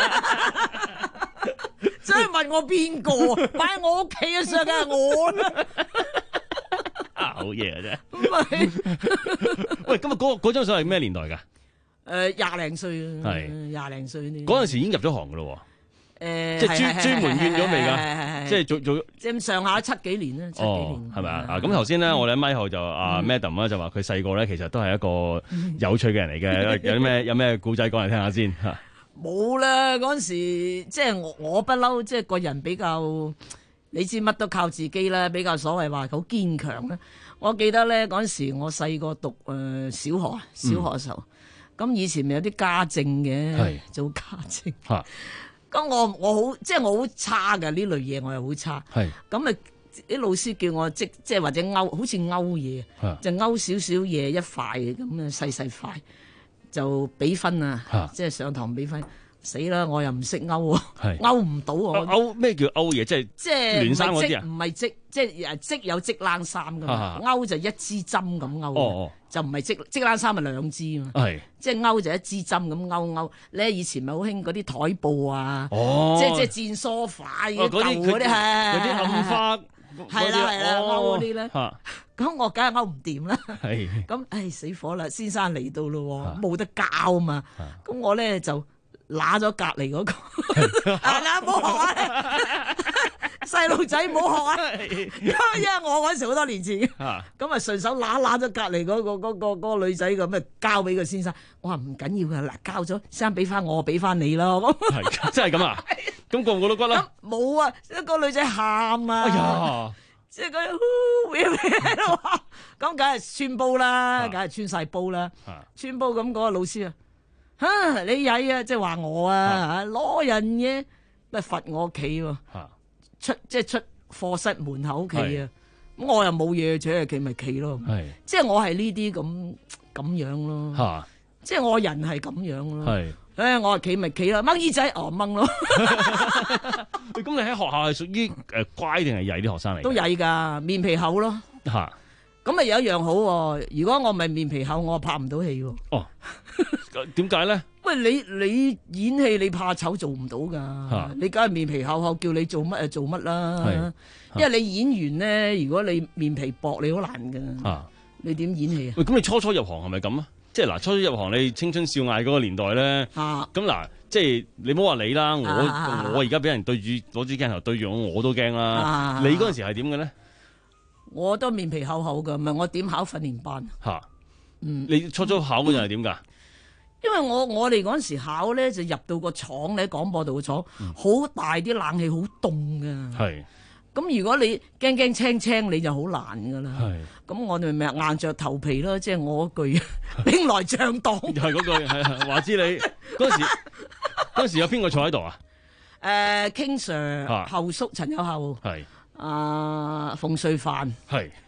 Speaker 19: 真係問我邊個？擺喺我屋企嘅相梗係我啦。
Speaker 13: 啊，好嘢啊真。唔係。喂，咁啊嗰嗰張相係咩年代㗎？
Speaker 19: 誒，廿零歲啊，
Speaker 13: 係
Speaker 19: 廿零歲呢？
Speaker 13: 嗰陣時已經入咗行噶咯喎，誒，即係專專門見咗未㗎？即係做做
Speaker 19: 即係上下七幾年啦，七幾年
Speaker 13: 係咪啊？啊咁頭先咧，我哋喺咪後就阿 Madam 咧就話佢細個咧其實都係一個有趣嘅人嚟嘅，有啲咩有咩故仔講嚟聽下先嚇。
Speaker 19: 冇啦，嗰陣時即係我我不嬲，即係個人比較，你知乜都靠自己啦，比較所謂話好堅強啦。我記得咧嗰陣時我細個讀誒小學啊，小學嘅時候。咁以前咪有啲家政嘅，做家政。咁、啊、我我好即係我好差㗎，呢類嘢我又好差。咁咪啲老師叫我即即係或者勾，好似勾嘢，就勾少少嘢一塊咁啊細細塊，就俾分啊，即係上堂俾分。死啦！我又唔識勾喎，勾唔到我。
Speaker 13: 勾咩叫勾嘢？即係
Speaker 19: 即係
Speaker 13: 亂生嗰啲啊？
Speaker 19: 唔係織，即係織有織冷衫噶嘛？勾就一支針咁勾，就唔係織織冷衫咪兩支嘛？係即係勾就一支針咁勾勾。咧以前咪好興嗰啲台布啊，即係即係戰梳化嗰啲舊嗰啲係
Speaker 13: 嗰啲暗花，
Speaker 19: 係啦係啦勾嗰啲咧。咁我梗係勾唔掂啦。係咁，唉死火啦！先生嚟到咯，冇得教嘛。咁我咧就。揦咗隔離嗰個，係啦，唔好學啊！細路仔唔好學啊！因為我嗰時好多年前，咁啊順手揦揦咗隔離嗰個嗰個嗰個女仔咁啊，交俾個先生。我話唔緊要㗎，嗱交咗，先生俾翻我，俾翻你啦。
Speaker 13: 係真係咁啊？咁過唔過到骨啦？
Speaker 19: 冇啊！一個女仔喊啊！
Speaker 13: 哎呀！
Speaker 19: 即係佢呼喺度喊，咁梗係穿煲啦，梗係穿晒煲啦，穿煲咁嗰個老師啊！嚇你曳啊！即係話我啊攞人嘢，咪罰我屋企喎，出即係出課室門口屋企啊！咁我又冇嘢，扯係企咪企咯。即係我係呢啲咁咁樣咯。即係我人係咁樣咯。誒，我係企咪企啦，掹耳仔哦掹咯。
Speaker 13: 咁你喺學校係屬於誒乖定係曳啲學生嚟？
Speaker 19: 都曳㗎，面皮厚咯。嚇！咁啊有一樣好喎，如果我唔係面皮厚，我拍唔到戲喎。
Speaker 13: 哦，點解咧？
Speaker 19: 喂，你你演戲你怕醜做唔到㗎，啊、你梗係面皮厚厚，叫你做乜就做乜啦。啊、因為你演員咧，如果你面皮薄，你好難㗎。啊、你點演戲啊？
Speaker 13: 喂，咁你初初入行係咪咁啊？即係嗱，初初入行你青春少艾嗰個年代咧，咁嗱、啊，即係你唔好話你啦，我、啊、我而家俾人對住攞支鏡頭對住我，我都驚啦。啊、你嗰陣時係點嘅咧？
Speaker 19: 我都面皮厚厚噶，唔係我點考訓練班？吓、啊，
Speaker 13: 嗯，你初初考嗰陣係點噶？
Speaker 19: 因為我我哋嗰陣時考咧，就入到個廠咧，廣播道個廠，好、嗯、大啲冷氣，好凍噶。係，咁如果你驚驚青青，你就好難噶啦。係，咁我哋咪硬着頭皮咯，即係我嗰句兵來將擋。
Speaker 13: 又係嗰句，係話知你嗰陣時，嗰陣時有邊個坐喺度啊？
Speaker 19: 誒、uh, King Sir、啊、後叔陳友厚。係。啊，馮瑞凡係，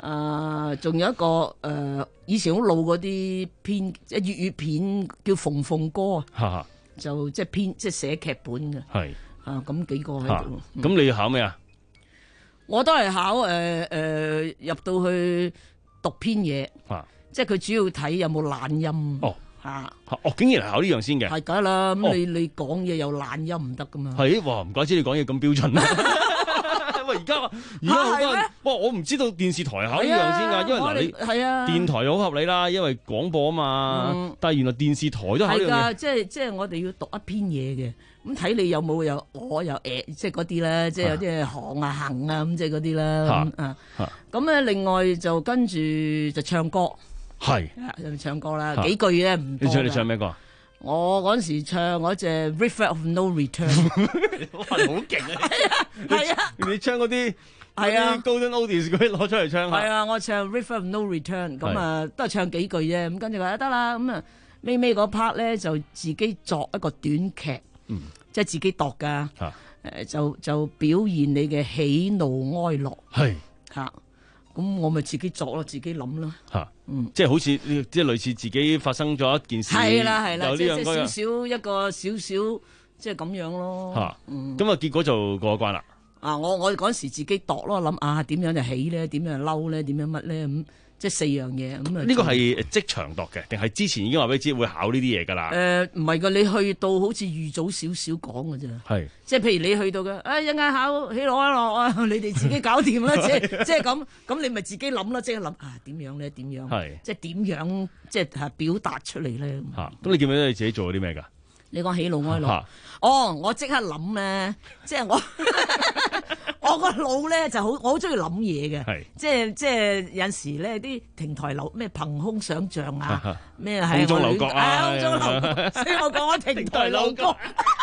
Speaker 19: 啊，仲有一個誒、呃，以前好老嗰啲編即係粵語片叫鳳鳳歌啊，就即係編即係寫劇本嘅。係啊，咁幾個喺度。咁、嗯、
Speaker 13: 你要考咩啊？
Speaker 19: 我都係考誒誒、呃呃、入到去讀編嘢，啊、即係佢主要睇有冇懶音。哦，嚇、啊！
Speaker 13: 哦，竟然係考呢樣先嘅。
Speaker 19: 係梗啦，咁你、哦、你講嘢有懶音唔得噶嘛？
Speaker 13: 係，哇！唔怪之你講嘢咁標準啦。而家而家好多人，哇！我唔知道電視台考呢樣先㗎，因為嗱你係啊電台好合理啦，因為廣播啊嘛。嗯、但係原來電視台都考呢樣嘢。係㗎，
Speaker 19: 即係即係我哋要讀一篇嘢嘅，咁睇你有冇有我有誒，即係嗰啲咧，即係有啲行啊行啊咁，即係嗰啲啦。啊咁咧，另外就跟住就唱歌，係唱歌啦，幾句咧唔多。你唱你唱咩歌？我嗰陣時唱嗰隻 River of No Return，
Speaker 13: 哇你好勁啊！係啊，你唱嗰啲係啊 Golden Oldies 嗰啲攞出嚟唱下。係啊，我唱 River of No Return， 咁啊都係唱幾句啫。咁跟住話得啦，咁啊尾尾嗰 part 咧就自己作一個短劇，嗯、即係自己度噶。誒、啊呃、就就表現你嘅喜怒哀樂。係嚇。啊咁我咪自己作咯，自己諗咯。嚇、啊，嗯，即係好似即係類似自己發生咗一件事，係啦係啦，即係少少一個少少即係咁樣咯。嚇、啊，嗯，咁啊結果就過關啦。啊，我我嗰時自己度咯，諗啊點樣就起咧，點樣嬲咧，點樣乜咧咁。即係四樣嘢咁啊！呢個係即場度嘅，定係之前已經話俾你知會考呢啲嘢㗎啦？誒唔係㗎，你去到好似預早少少講㗎啫。係，即係譬如你去到嘅，啊一陣間考喜怒哀樂啊，你哋自己搞掂啦，即係即係咁，咁你咪自己諗啦，即係諗啊點樣咧？點樣？係，即係點樣？即係係表達出嚟咧？嚇！咁你記唔記得你自己做咗啲咩㗎？你講喜怒哀樂，哦，我即刻諗咧，即係我。我個腦咧就好，我好中意諗嘢嘅，即係即係有陣時咧啲亭台樓咩憑空想像啊，咩係空中樓閣啊，空中樓閣，所以我講我亭台樓閣。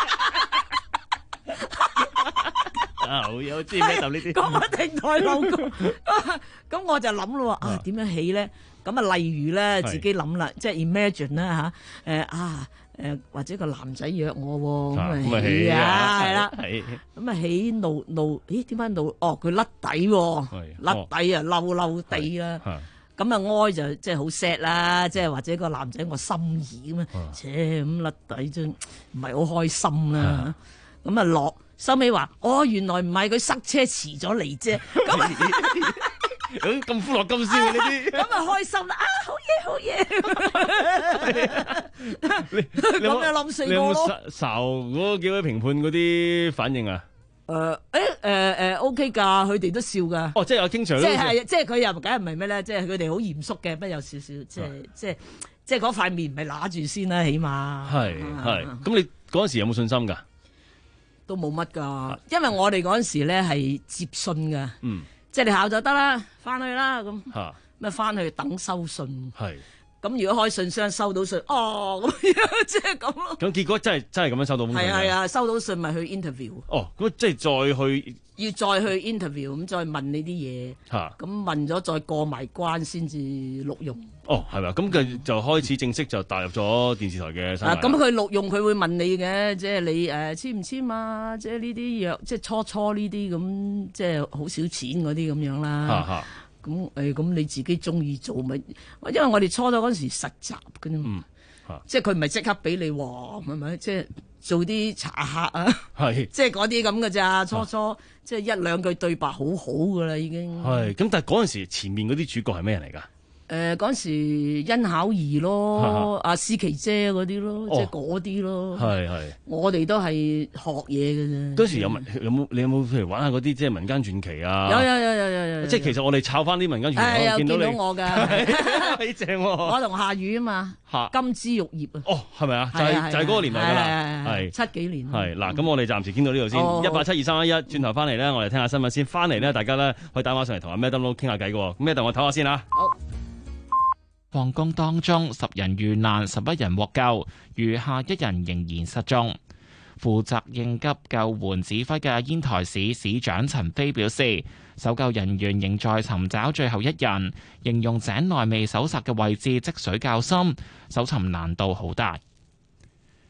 Speaker 13: 啊，好嘢，我知咩就呢啲。講我亭台樓閣，咁我就諗咯，啊點樣起咧？咁啊，例如咧自己諗啦，即係 imagine 啦嚇，誒啊。誒或者個男仔約我喎，咁咪起啊，係啦，咁啊起怒怒，咦點解怒？哦佢甩底喎，甩底啊嬲嬲地啦，咁啊哀就即係好 sad 啦，即係或者個男仔我心儀咁啊，切咁甩底真唔係好開心啦，咁啊落收尾話，哦原來唔係佢塞車遲咗嚟啫，咁啊。咁歡樂今宵呢啲，咁啊開心啦！啊好嘢好嘢，咁就諗四個咯。你有冇睄嗰幾位評判嗰啲反應啊？誒誒誒誒 OK 㗎，佢哋都笑㗎。哦，即係有經常，即係即係佢又梗係唔係咩咧？即係佢哋好嚴肅嘅，不過有少少即係即係即係嗰塊面唔係揦住先啦，起碼係係。咁你嗰陣時有冇信心㗎？都冇乜㗎，因為我哋嗰陣時咧係接信㗎。嗯。即係你考就得啦，翻去啦咁，咩翻去等收信。係咁，如果開信箱收到信，哦咁樣即係咁咯。咁結果真係真係咁樣收到封信。係係啊，收到信咪去 interview。哦，咁即係再去要再去 interview，咁再問你啲嘢。嚇，咁問咗再過埋關先至錄用。哦，係咪？咁佢就開始正式就踏入咗電視台嘅生涯。啊，咁佢錄用佢會問你嘅，即係你誒簽唔簽啊？即係呢啲約，即係初初呢啲咁，即係好少錢嗰啲咁樣啦。嚇嚇。咁誒，咁你自己中意做咪？因為我哋初初嗰陣時實習嘅啫嘛。嗯。即係佢唔係即刻俾你喎，係咪？即係做啲查客啊。係。即係嗰啲咁嘅咋，初初即係一兩句對白好好㗎啦，已經。係。咁但係嗰陣時前面嗰啲主角係咩人嚟㗎？誒嗰陣時殷巧兒咯，阿思琪姐嗰啲咯，即係嗰啲咯。係係。我哋都係學嘢嘅啫。嗰時有民有冇你有冇譬如玩下嗰啲即係民間傳奇啊？有有有有有有。即係其實我哋抄翻啲民間傳奇，我見到你。見到我㗎，幾正喎！我同夏雨啊嘛。嚇。金枝玉葉啊。哦，係咪啊？就係就係嗰個年代㗎啦。係七幾年。係嗱，咁我哋暫時傾到呢度先。一八七二三一一，轉頭翻嚟咧，我哋聽下新聞先。翻嚟咧，大家咧可以打電話上嚟同阿 Madam Lo 傾下偈嘅喎。咁 Madam 我唞下先啦。好。放工當中，十人遇難，十一人獲救，餘下一人仍然失蹤。負責應急救援指揮嘅煙台市市長陳飛表示，搜救人員仍在尋找最後一人，形容井內未搜索嘅位置積水較深，搜尋難度好大。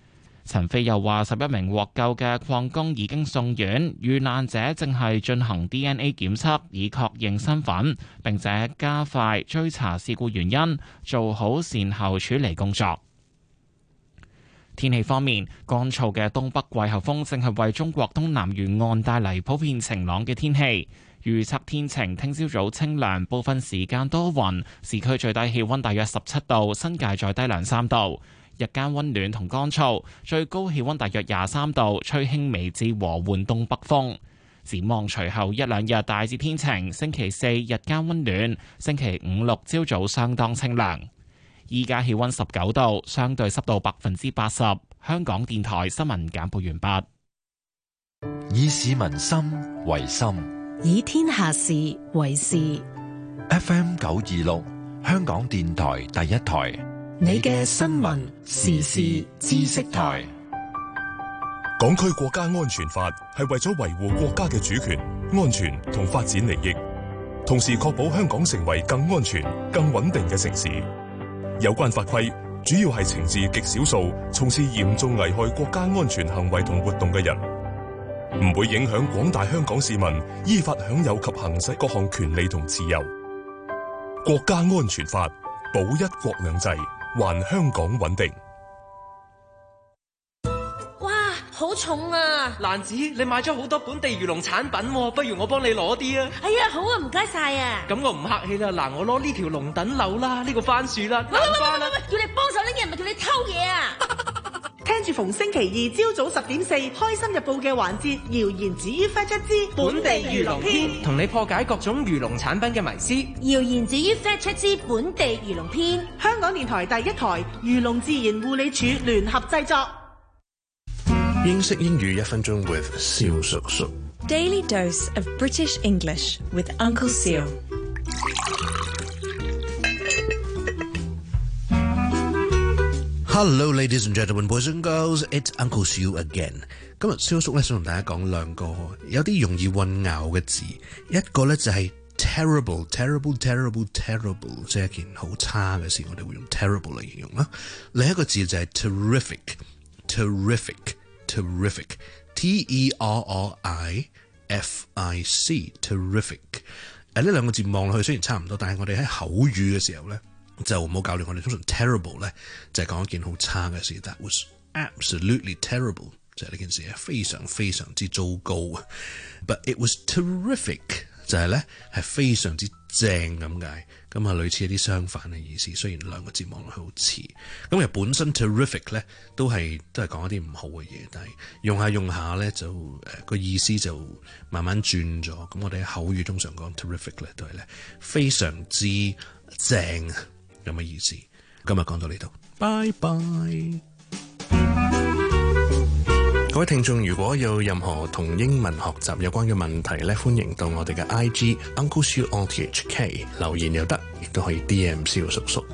Speaker 1: 陳飛又話：十一名獲救嘅礦工已經送院，遇難者正係進行 D N A 檢測，以確認身份，並且加快追查事故原因，做好善後處理工作。天氣方面，乾燥嘅東北季候風正係為中國東南沿岸帶嚟普遍晴朗嘅天氣。預測天晴，聽朝早清涼，部分時間多雲，市區最低氣溫大約十七度，新界再低兩三度。日間溫暖同乾燥，最高氣溫大約廿三度，吹輕微至和緩東北風。展望隨後一兩日大致天晴，星期四日間溫暖，星期五六朝早相當清涼。依家氣溫十九度，相對濕度百分之八十。香港電台新聞簡報完畢。
Speaker 4: 以市民心為心，
Speaker 20: 以天下事為事。
Speaker 4: F M 九二六，香港電台第一台，
Speaker 16: 你嘅新聞時事知識台。
Speaker 21: 港區國家安全法係為咗維護國家嘅主權、安全同發展利益，同時確保香港成為更安全、更穩定嘅城市。有關法規主要係懲治極少數從事嚴重危害國家安全行為同活動嘅人，唔會影響廣大香港市民依法享有及行使各項權利同自由。國家安全法保一國兩制，還香港穩定。
Speaker 22: 好重啊！
Speaker 23: 蘭子，你買咗好多本地漁農產品，不如我幫你攞啲啊！
Speaker 22: 哎呀，好啊，唔該晒啊！
Speaker 23: 咁我唔客氣啦，嗱，我攞呢條龍躉柳啦，呢個番薯啦，
Speaker 22: 喂喂喂喂喂，叫你幫手拎嘢，唔係叫你偷嘢啊！
Speaker 24: 聽住逢星期二朝早十點四，《開心日報》嘅環節，謠言止於 Fact Check 之
Speaker 23: 本地漁農篇，同你破解各種漁農產品嘅迷思。
Speaker 22: 謠言止於 Fact Check 之本地漁農篇，
Speaker 24: 香港電台第一台漁農自然護理署聯合製作。
Speaker 25: 英式英語一分鐘 with 蕭叔叔。
Speaker 26: Daily dose of British English with Uncle Seal.
Speaker 27: Hello, ladies and gentlemen, boys and girls, it's Uncle Seal again. 今日蕭叔咧想同大家講兩個有啲容易混淆嘅字，一個咧就係 terrible, terrible, terrible, terrible， 即係一件好差嘅事，我哋會用 terrible 嚟形容啦。另一個字就係 terrific，terrific。terrific, T E R R I F I C, terrific。誒呢兩個字望落去雖然差唔多，但係我哋喺口語嘅時候咧就冇教練。我哋通常 terrible 咧就係講一件好差嘅事。That was absolutely terrible， 就係呢件事係非常非常之糟糕。But it was terrific， 就係咧係非常之正咁解。咁啊，類似一啲相反嘅意思，雖然兩個字望落去好似。咁其實本身 terrific 咧都係都係講一啲唔好嘅嘢，但係用下用下咧就誒個、呃、意思就慢慢轉咗。咁我哋喺口語通常講 terrific 咧都係咧非常之正咁嘅意思。今日講到呢度，拜拜。各位聽眾，如果有任何同英文學習有關嘅問題咧，歡迎到我哋嘅 I G Uncle Siu R T H K 留言又得，亦都可以 D M 蕭叔叔。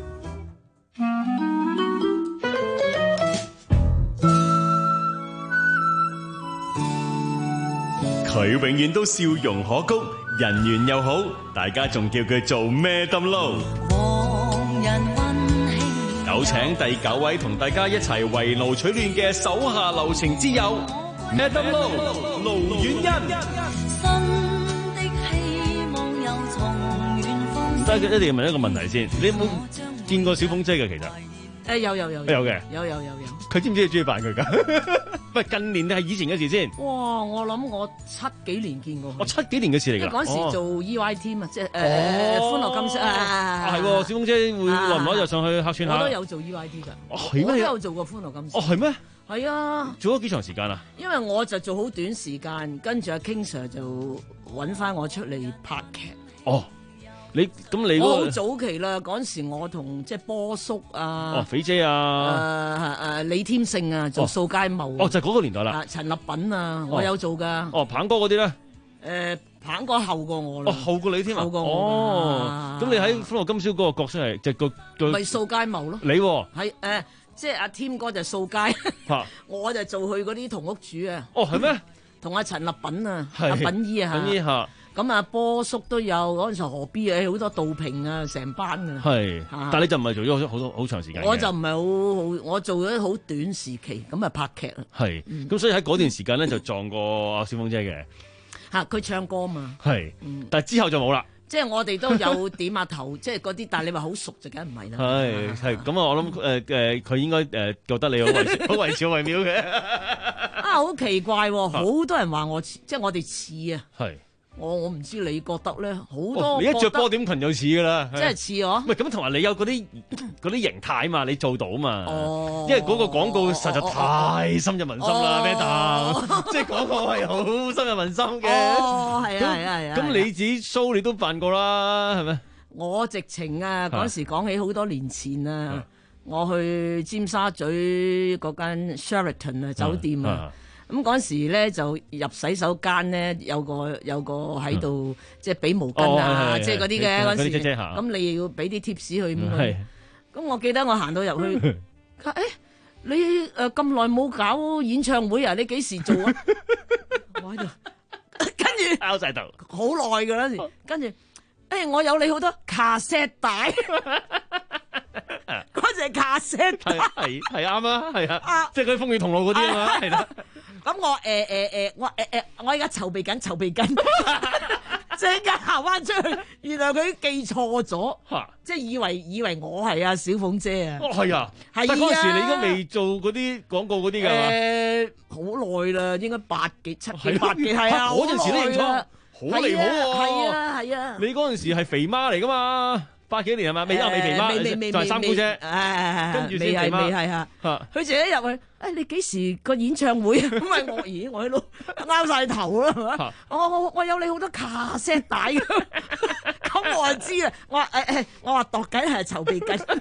Speaker 18: 佢永遠都笑容可掬，人緣又好，大家仲叫佢做咩燈撈？有請第九位同大家一齊圍爐取暖嘅手下留情之友 Madam Lo 盧婉欣。得一定要問一個問題先，你有冇見過小鳳姐嘅？其實
Speaker 19: 誒有有有
Speaker 18: 有嘅，
Speaker 19: 有有有有。
Speaker 18: 佢知唔知你中意扮佢㗎？喂，近年定係以前嘅事先？
Speaker 19: 哇！我諗我七幾年見過。
Speaker 18: 我七幾年嘅事嚟㗎。
Speaker 19: 嗰時做 E Y T 嘛，即係誒歡樂今宵啊！
Speaker 18: 係喎，小鳳姐會耐唔耐就上去客串下。
Speaker 19: 我都有做 E Y T 㗎。
Speaker 18: 哦，係咩？
Speaker 19: 我都有做過歡樂今宵。
Speaker 18: 哦，係咩？
Speaker 19: 係啊。
Speaker 18: 做咗幾長時間啊？因
Speaker 19: 為我就做好短時間，跟住阿 King Sir 就揾翻我出嚟拍劇。
Speaker 18: 哦。你咁你
Speaker 19: 我好早期啦，嗰陣時我同即係波叔啊，
Speaker 18: 哦肥姐
Speaker 19: 啊，誒誒李添勝啊做掃街茂，
Speaker 18: 哦就係嗰個年代啦，
Speaker 19: 陳立品啊，我有做噶，
Speaker 18: 哦棒哥嗰啲咧，
Speaker 19: 誒棒哥後過我啦，
Speaker 18: 哦後過你添啊，
Speaker 19: 後過我，
Speaker 18: 哦咁你喺歡樂今宵嗰個角色係即係個個
Speaker 19: 咪掃街茂咯，
Speaker 18: 你
Speaker 19: 係誒即係阿添哥就掃街，我就做佢嗰啲同屋主啊，
Speaker 18: 哦係咩？
Speaker 19: 同阿陳立品啊，阿品姨啊，
Speaker 18: 品姨嚇。
Speaker 19: 咁啊，波叔都有嗰陣時何必啊，好多杜平啊，成班㗎。
Speaker 13: 係，但係你就唔係做咗好多好長時間。
Speaker 19: 我就唔係好好，我做咗好短時期，咁啊拍劇啦。
Speaker 13: 係，咁、嗯、所以喺嗰段時間咧就撞過阿小鳳姐嘅。
Speaker 19: 嚇，佢唱歌嘛。係，
Speaker 13: 嗯、但係之後就冇啦。
Speaker 19: 即係我哋都有點下頭，即係嗰啲，但係你話好熟就梗係唔係啦。
Speaker 13: 係係咁啊！我諗誒誒，佢應該誒覺得你好為好為少為妙嘅。
Speaker 19: 啊，好奇怪喎！好多人話我似，即係我哋似啊。係。我我唔知你覺得咧，好多、哦、你
Speaker 13: 一着波點裙就似噶啦，
Speaker 19: 即係似我。
Speaker 13: 唔係咁，同埋你有嗰啲嗰啲形態嘛，你做到嘛？哦，因為嗰個廣告實在太深入民心啦，Madam，即係廣告係好深入民心嘅。
Speaker 19: 哦，係啊，係啊，係啊。
Speaker 13: 咁你自己 show 你都辦過啦，係咪？
Speaker 19: 我直情啊，嗰時講起好多年前啊，我去尖沙咀嗰間 Sheraton 啊酒店啊。咁嗰時咧就入洗手間咧，有個有個喺度、嗯、即係俾毛巾啊，哦、即係嗰啲嘅嗰時。咁你要俾啲 tips 去咁。咁、嗯、我記得我行到入去，誒、欸、你誒咁耐冇搞演唱會啊？你幾時做啊？我喺度，跟住
Speaker 13: 拗晒頭，
Speaker 19: 好耐㗎嗰時。跟住誒，我有你好多卡式帶。嗰隻係卡式帶，
Speaker 13: 係係啱啊，係啊，即係嗰啲風雨同路嗰啲啊嘛，係啦。
Speaker 19: 咁我誒誒誒，我誒誒，我而家籌備緊，籌備緊，即係行翻出去，原來佢記錯咗，即係以為以為我係阿小鳳姐啊。
Speaker 13: 哦，係啊，但係嗰陣時你都未做嗰啲廣告嗰啲㗎嘛？誒，
Speaker 19: 好耐啦，應該八幾七幾八幾係啊，
Speaker 13: 嗰陣時都認錯，好離譜喎。
Speaker 19: 係啊係啊，
Speaker 13: 你嗰陣時係肥媽嚟㗎嘛？八幾年係嘛？未啊，未肥媽，就係三姑姐。跟住先肥媽。未係嚇。佢自己入去，誒你幾時個演唱會啊？咁咪我，咦我喺度拗晒頭啦，係嘛？我我我有你好多卡式帶㗎。咁我就知啦。我話誒誒，我話度緊係籌備緊。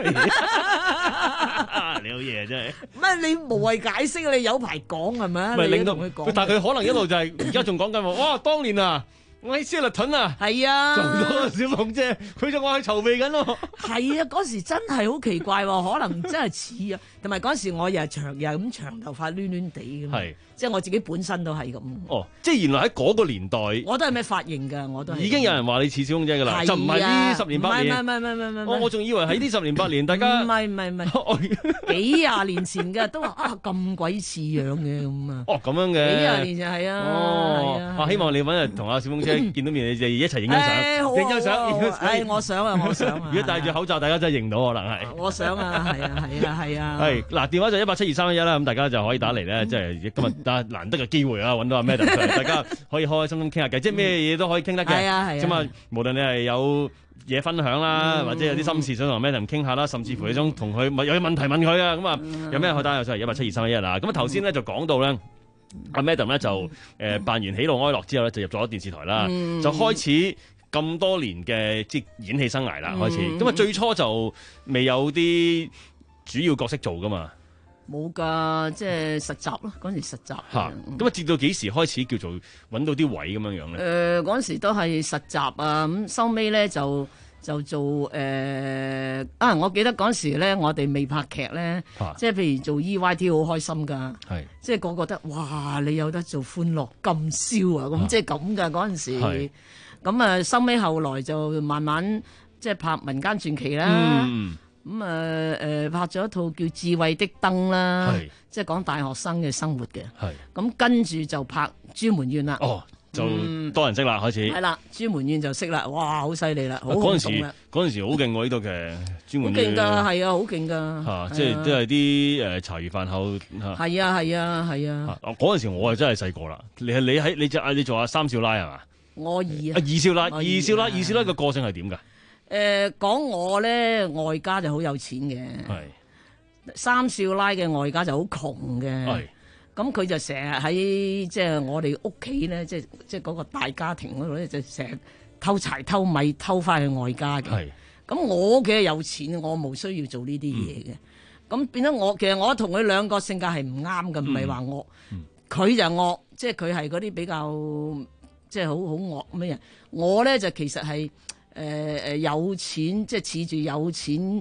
Speaker 13: 你好嘢真係。
Speaker 19: 乜你無謂解釋，你有排講係咪？
Speaker 13: 咪令到佢講。但係佢可能一路就係而家仲講緊喎。哇！當年啊〜我喺斯勒頓啊，
Speaker 19: 係啊，
Speaker 13: 做咗小鳳姐，佢就話去籌備緊咯。
Speaker 19: 係啊，嗰時真係好奇怪喎，可能真係似啊，同埋嗰時我又係長又係咁長頭髮，攣攣地咁。係，即係我自己本身都係咁。
Speaker 13: 哦，即係原來喺嗰個年代，
Speaker 19: 我都係咩髮型㗎，我都係。
Speaker 13: 已經有人話你似小鳳姐㗎啦，就唔係呢十年八年。
Speaker 19: 唔係唔係唔係唔係。
Speaker 13: 我我仲以為喺呢十年八年，大家
Speaker 19: 唔係唔係唔係，幾廿年前嘅都話啊咁鬼似樣嘅咁啊。
Speaker 13: 哦，咁樣嘅。
Speaker 19: 幾廿年前係啊。
Speaker 13: 哦。啊，希望你揾日同阿小鳳姐見到面，你就一齊影張相，影張相。
Speaker 19: 誒，我想啊，我想啊。
Speaker 13: 如果戴住口罩，大家真係認到，可能係。
Speaker 19: 我想啊，係啊，係啊，係啊。
Speaker 13: 係嗱，電話就一八七二三一一啦，咁大家就可以打嚟咧，即係今日但係難得嘅機會啊，揾到阿 Madam 出嚟，大家可以開開心心傾下偈，即係咩嘢都可以傾得嘅。係啊，係啊。咁啊，無論你係有嘢分享啦，或者有啲心事想同 Madam 傾下啦，甚至乎你想同佢問有啲問題問佢啊，咁啊，有咩可以打入上嚟一八七二三一一啊。咁啊，頭先咧就講到咧。阿 Madam 咧就誒扮完喜怒哀樂之後咧就入咗電視台啦，嗯、就開始咁多年嘅即係演戲生涯啦，開始咁啊、嗯、最初就未有啲主要角色做噶嘛，
Speaker 19: 冇噶，即係實習咯，嗰陣時實習
Speaker 13: 嚇，咁啊直到幾時開始叫做揾到啲位咁樣樣咧？誒
Speaker 19: 嗰陣時都係實習啊，咁收尾咧就。就做誒、呃、啊！我記得嗰時咧，我哋未拍劇咧，啊、即係譬如做 E Y T 好開心㗎，即係個個覺得哇！你有得做歡樂今宵啊！咁、啊、即係咁㗎嗰陣時。咁啊，收尾後來就慢慢即係拍民間傳奇啦。咁啊誒拍咗一套叫《智慧的燈》啦，即係講大學生嘅生活嘅。咁跟住就拍《朱門怨》啦。哦
Speaker 13: 就多人識啦，開始
Speaker 19: 係啦，朱門怨就識啦，哇，好犀利啦，好
Speaker 13: 嗰陣時嗰陣時好勁喎呢度嘅朱門怨，
Speaker 19: 好勁㗎，係啊，好勁㗎
Speaker 13: 嚇，即係都係啲誒茶餘飯後嚇，
Speaker 19: 係啊係啊係啊，
Speaker 13: 嗰陣時我係真係細個啦，你係你喺你就啊你做阿三少奶係嘛？
Speaker 19: 我二啊，
Speaker 13: 二少奶二少奶二少奶個個性係點㗎？
Speaker 19: 誒講我咧外家就好有錢嘅，係三少奶嘅外家就好窮嘅，係。咁佢就成日喺即係我哋屋企咧，即係即係嗰個大家庭嗰度咧，就成日偷柴偷米偷翻去外家嘅。係。咁我嘅有錢，我冇需要做呢啲嘢嘅。咁、嗯、變咗我，其實我同佢兩個性格係唔啱嘅，唔係話惡。佢、嗯、就惡，即係佢係嗰啲比較即係好好惡咁嘅人。我咧就其實係誒誒有錢，即係恃住有錢。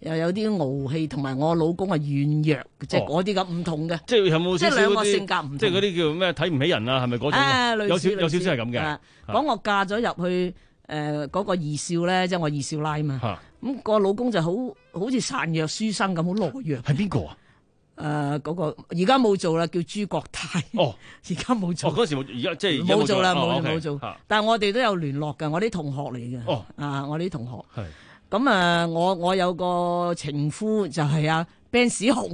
Speaker 19: 又有啲傲氣，同埋我老公係軟弱，即係嗰啲咁唔同嘅。
Speaker 13: 即係有冇
Speaker 19: 即係兩個性格唔同？
Speaker 13: 即係嗰啲叫咩睇唔起人啊？係咪嗰種？
Speaker 19: 啊，類似
Speaker 13: 有少有少少係咁嘅。
Speaker 19: 講我嫁咗入去誒嗰個二少咧，即係我二少奶嘛。咁個老公就好好似孱弱書生咁，好懦弱。
Speaker 13: 係邊個啊？
Speaker 19: 誒嗰個而家冇做啦，叫朱國泰。
Speaker 13: 哦，
Speaker 19: 而家冇做。
Speaker 13: 哦，嗰時冇，而家即係
Speaker 19: 冇做啦，冇
Speaker 13: 冇
Speaker 19: 做。但係我哋都有聯絡㗎，我啲同學嚟嘅。
Speaker 13: 哦，
Speaker 19: 啊，我啲同學。
Speaker 13: 係。
Speaker 19: 咁啊，我我有個情夫就係阿 Ben 史雄。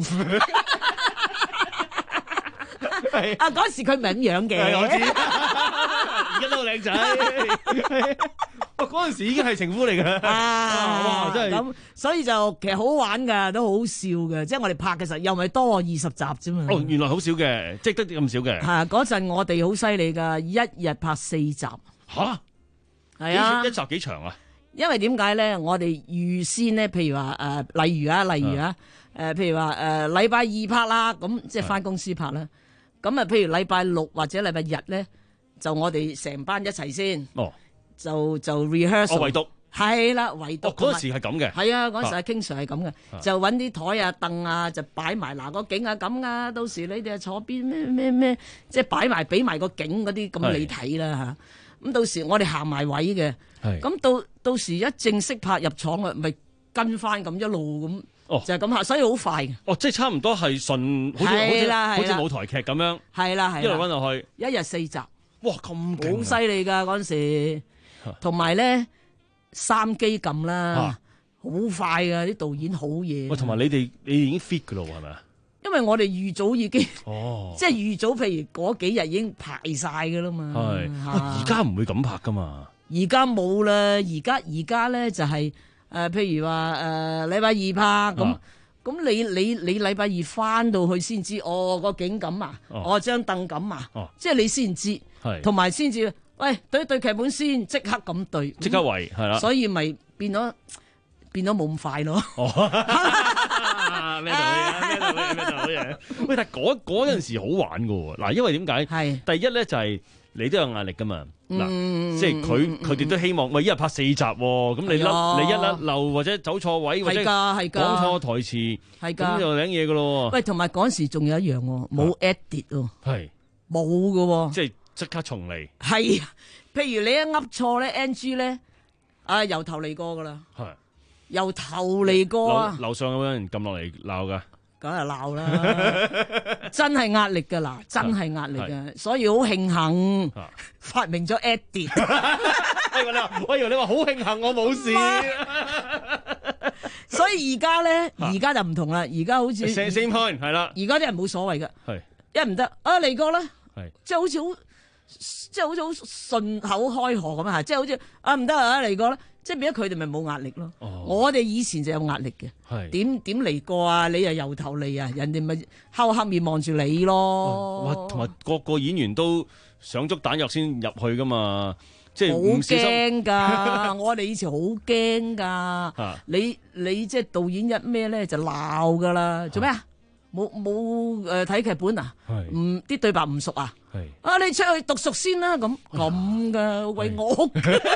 Speaker 19: 啊，嗰時佢唔係咁樣嘅。
Speaker 13: 我知。而家都好靚仔。哇！嗰陣時已經係情夫嚟㗎。
Speaker 19: 啊，
Speaker 13: 哇！真係
Speaker 19: 咁，所以就其實好玩㗎，都好笑嘅。即係我哋拍嘅時候，又咪多我二十集啫嘛。
Speaker 13: 哦，原來好少嘅，即係得咁少嘅。
Speaker 19: 係嗰陣我哋好犀利㗎，一日拍四集。
Speaker 13: 吓？
Speaker 19: 係啊。
Speaker 13: 一集幾長啊？
Speaker 19: 因為點解咧？我哋預先咧，譬如話誒、呃，例如啊，例如啊，誒、呃，譬如話誒，禮拜二拍啦，咁即係翻公司拍啦。咁啊，譬如禮拜六或者禮拜日咧，就我哋成班一齊先。哦。就就 rehearsal。
Speaker 13: 哦，唯獨。
Speaker 19: 係啦，唯獨。
Speaker 13: 嗰陣時係咁嘅。
Speaker 19: 係啊，嗰陣時係經常係咁嘅，就揾啲台啊、凳啊，就擺埋嗱個景啊咁啊，到時你哋坐邊咩咩咩，即係擺埋俾埋個景嗰啲咁你睇啦嚇。咁到時我哋行埋位嘅。咁到到時一正式拍入廠啊，咪跟翻咁一路咁，哦、就係咁嚇，所以好快嘅。
Speaker 13: 哦，即係差唔多係順，好似好似好似舞台劇咁樣。係啦係。一路温落去，
Speaker 19: 一日四集。
Speaker 13: 哇，咁勁！
Speaker 19: 好犀利㗎嗰陣時，同埋咧三機撳啦，好快㗎啲導演好嘢。
Speaker 13: 喂，同埋你哋你已經 fit 㗎咯喎，係咪啊？
Speaker 19: 因為我哋預早已經，
Speaker 13: 哦、
Speaker 19: 即係預早，譬如嗰幾日已經排晒㗎啦嘛。
Speaker 13: 係。而家唔會咁拍㗎嘛。
Speaker 19: 而家冇啦，而家而家咧就係、是、誒、呃，譬如話誒禮拜二拍咁，咁、啊、你你你禮拜二翻到去先知，哦個景咁啊，哦張凳咁啊，哦、即係你先知，同埋先至，喂對對劇本先，即刻咁對，
Speaker 13: 即刻圍係啦，
Speaker 19: 所以咪變咗變咗冇咁快咯。
Speaker 13: 咩道理啊？咩道理？咩道理啊？喂，但係嗰嗰陣時好玩噶喎，嗱，因為點解？係第一咧就係、是。你都有壓力噶嘛？嗱、嗯，即係佢佢哋都希望，喂，一日拍四集喎，咁你甩、啊、你一甩漏或者走錯位或者講錯台詞，咁就領嘢噶咯。喂，
Speaker 19: 同埋嗰時仲有一樣喎，冇 edit 喎，係冇噶喎，
Speaker 13: 即係即刻重嚟。
Speaker 19: 係，譬如你一噏錯咧 ，N G 咧，啊由頭嚟過噶啦，係由頭嚟過啊！
Speaker 13: 樓上有冇人撳落嚟鬧噶？
Speaker 19: 梗係鬧啦，真係壓力噶嗱，真係壓力噶，所以好慶幸發明咗 edit。
Speaker 13: 我以為你話，我以為你話好慶幸我冇事。
Speaker 19: 所以而家咧，而家就唔同啦，而家好似
Speaker 13: same point 係啦，
Speaker 19: 而家啲人冇所謂噶，
Speaker 13: 係
Speaker 19: 一唔得啊嚟過啦，係即係好似好，即係好似好順口開河咁啊，即係好似啊唔得啊嚟過啦。即係變咗佢哋咪冇壓力咯，哦、我哋以前就有壓力嘅，點點嚟過啊？你又由頭嚟啊？人哋咪敲黑面望住你咯。哇！
Speaker 13: 同埋個個演員都上足彈藥先入去噶嘛，即係
Speaker 19: 好驚㗎！我哋以前好驚㗎，你你即係導演一咩咧就鬧㗎啦，做咩啊？冇冇誒睇劇本啊？唔啲對白唔熟啊？啊你出去讀熟先啦，咁咁㗎為我。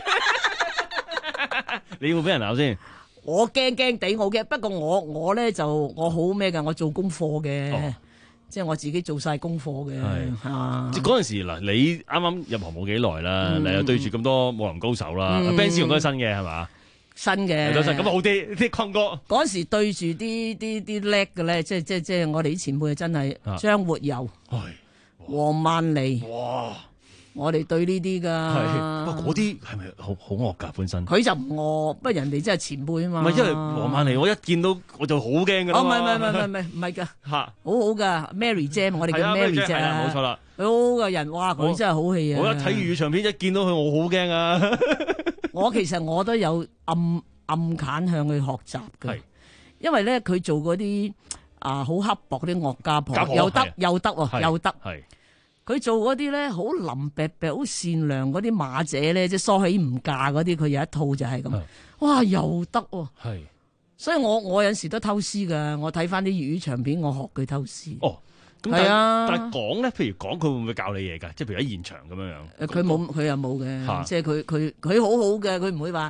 Speaker 13: 你會俾人鬧先？
Speaker 19: 我驚驚地，我驚。不過我我咧就我好咩噶？我做功課嘅，哦、即係我自己做晒功課嘅。係啊，
Speaker 13: 嗰陣時嗱，你啱啱入行冇幾耐啦，嗯、你又對住咁多武林高手啦。Ben 師兄都係新嘅係嘛？
Speaker 19: 新嘅，
Speaker 13: 咁好啲啲坤哥。
Speaker 19: 嗰陣時對住啲啲啲叻嘅咧，即係即係即係我哋啲前輩真係張活游、黃曼梨。哇！我哋對呢啲噶，
Speaker 13: 不過嗰啲係咪好好惡噶本身？
Speaker 19: 佢就唔惡，不過人哋真係前輩啊嘛。
Speaker 13: 唔係，因為黃曼梨，我一見到我就好驚噶啦。
Speaker 19: 哦，唔係唔係唔係唔係唔係噶，吓，好好噶 Mary 姐，我哋叫 Mary 姐啊，
Speaker 13: 冇錯啦。
Speaker 19: 佢好好嘅人，哇，佢真係好戲啊！
Speaker 13: 我一睇粵語長片，一見到佢，我好驚啊！
Speaker 19: 我其實我都有暗暗揀向佢學習嘅，因為咧佢做嗰啲啊好刻薄啲惡家婆，又得又得喎，又得。佢做嗰啲咧好腍白白、好善良嗰啲馬姐咧，即係梳起唔嫁嗰啲，佢有一套就係咁。哇，又得喎！係，所以我我有陣時都偷師噶，我睇翻啲粵語長片，我學佢偷師。
Speaker 13: 哦，咁但係、啊、但係講咧，譬如講佢會唔會教你嘢㗎？即係譬如喺現場咁樣樣。
Speaker 19: 誒，佢冇，佢又冇嘅，即係佢佢佢好好嘅，佢唔會話。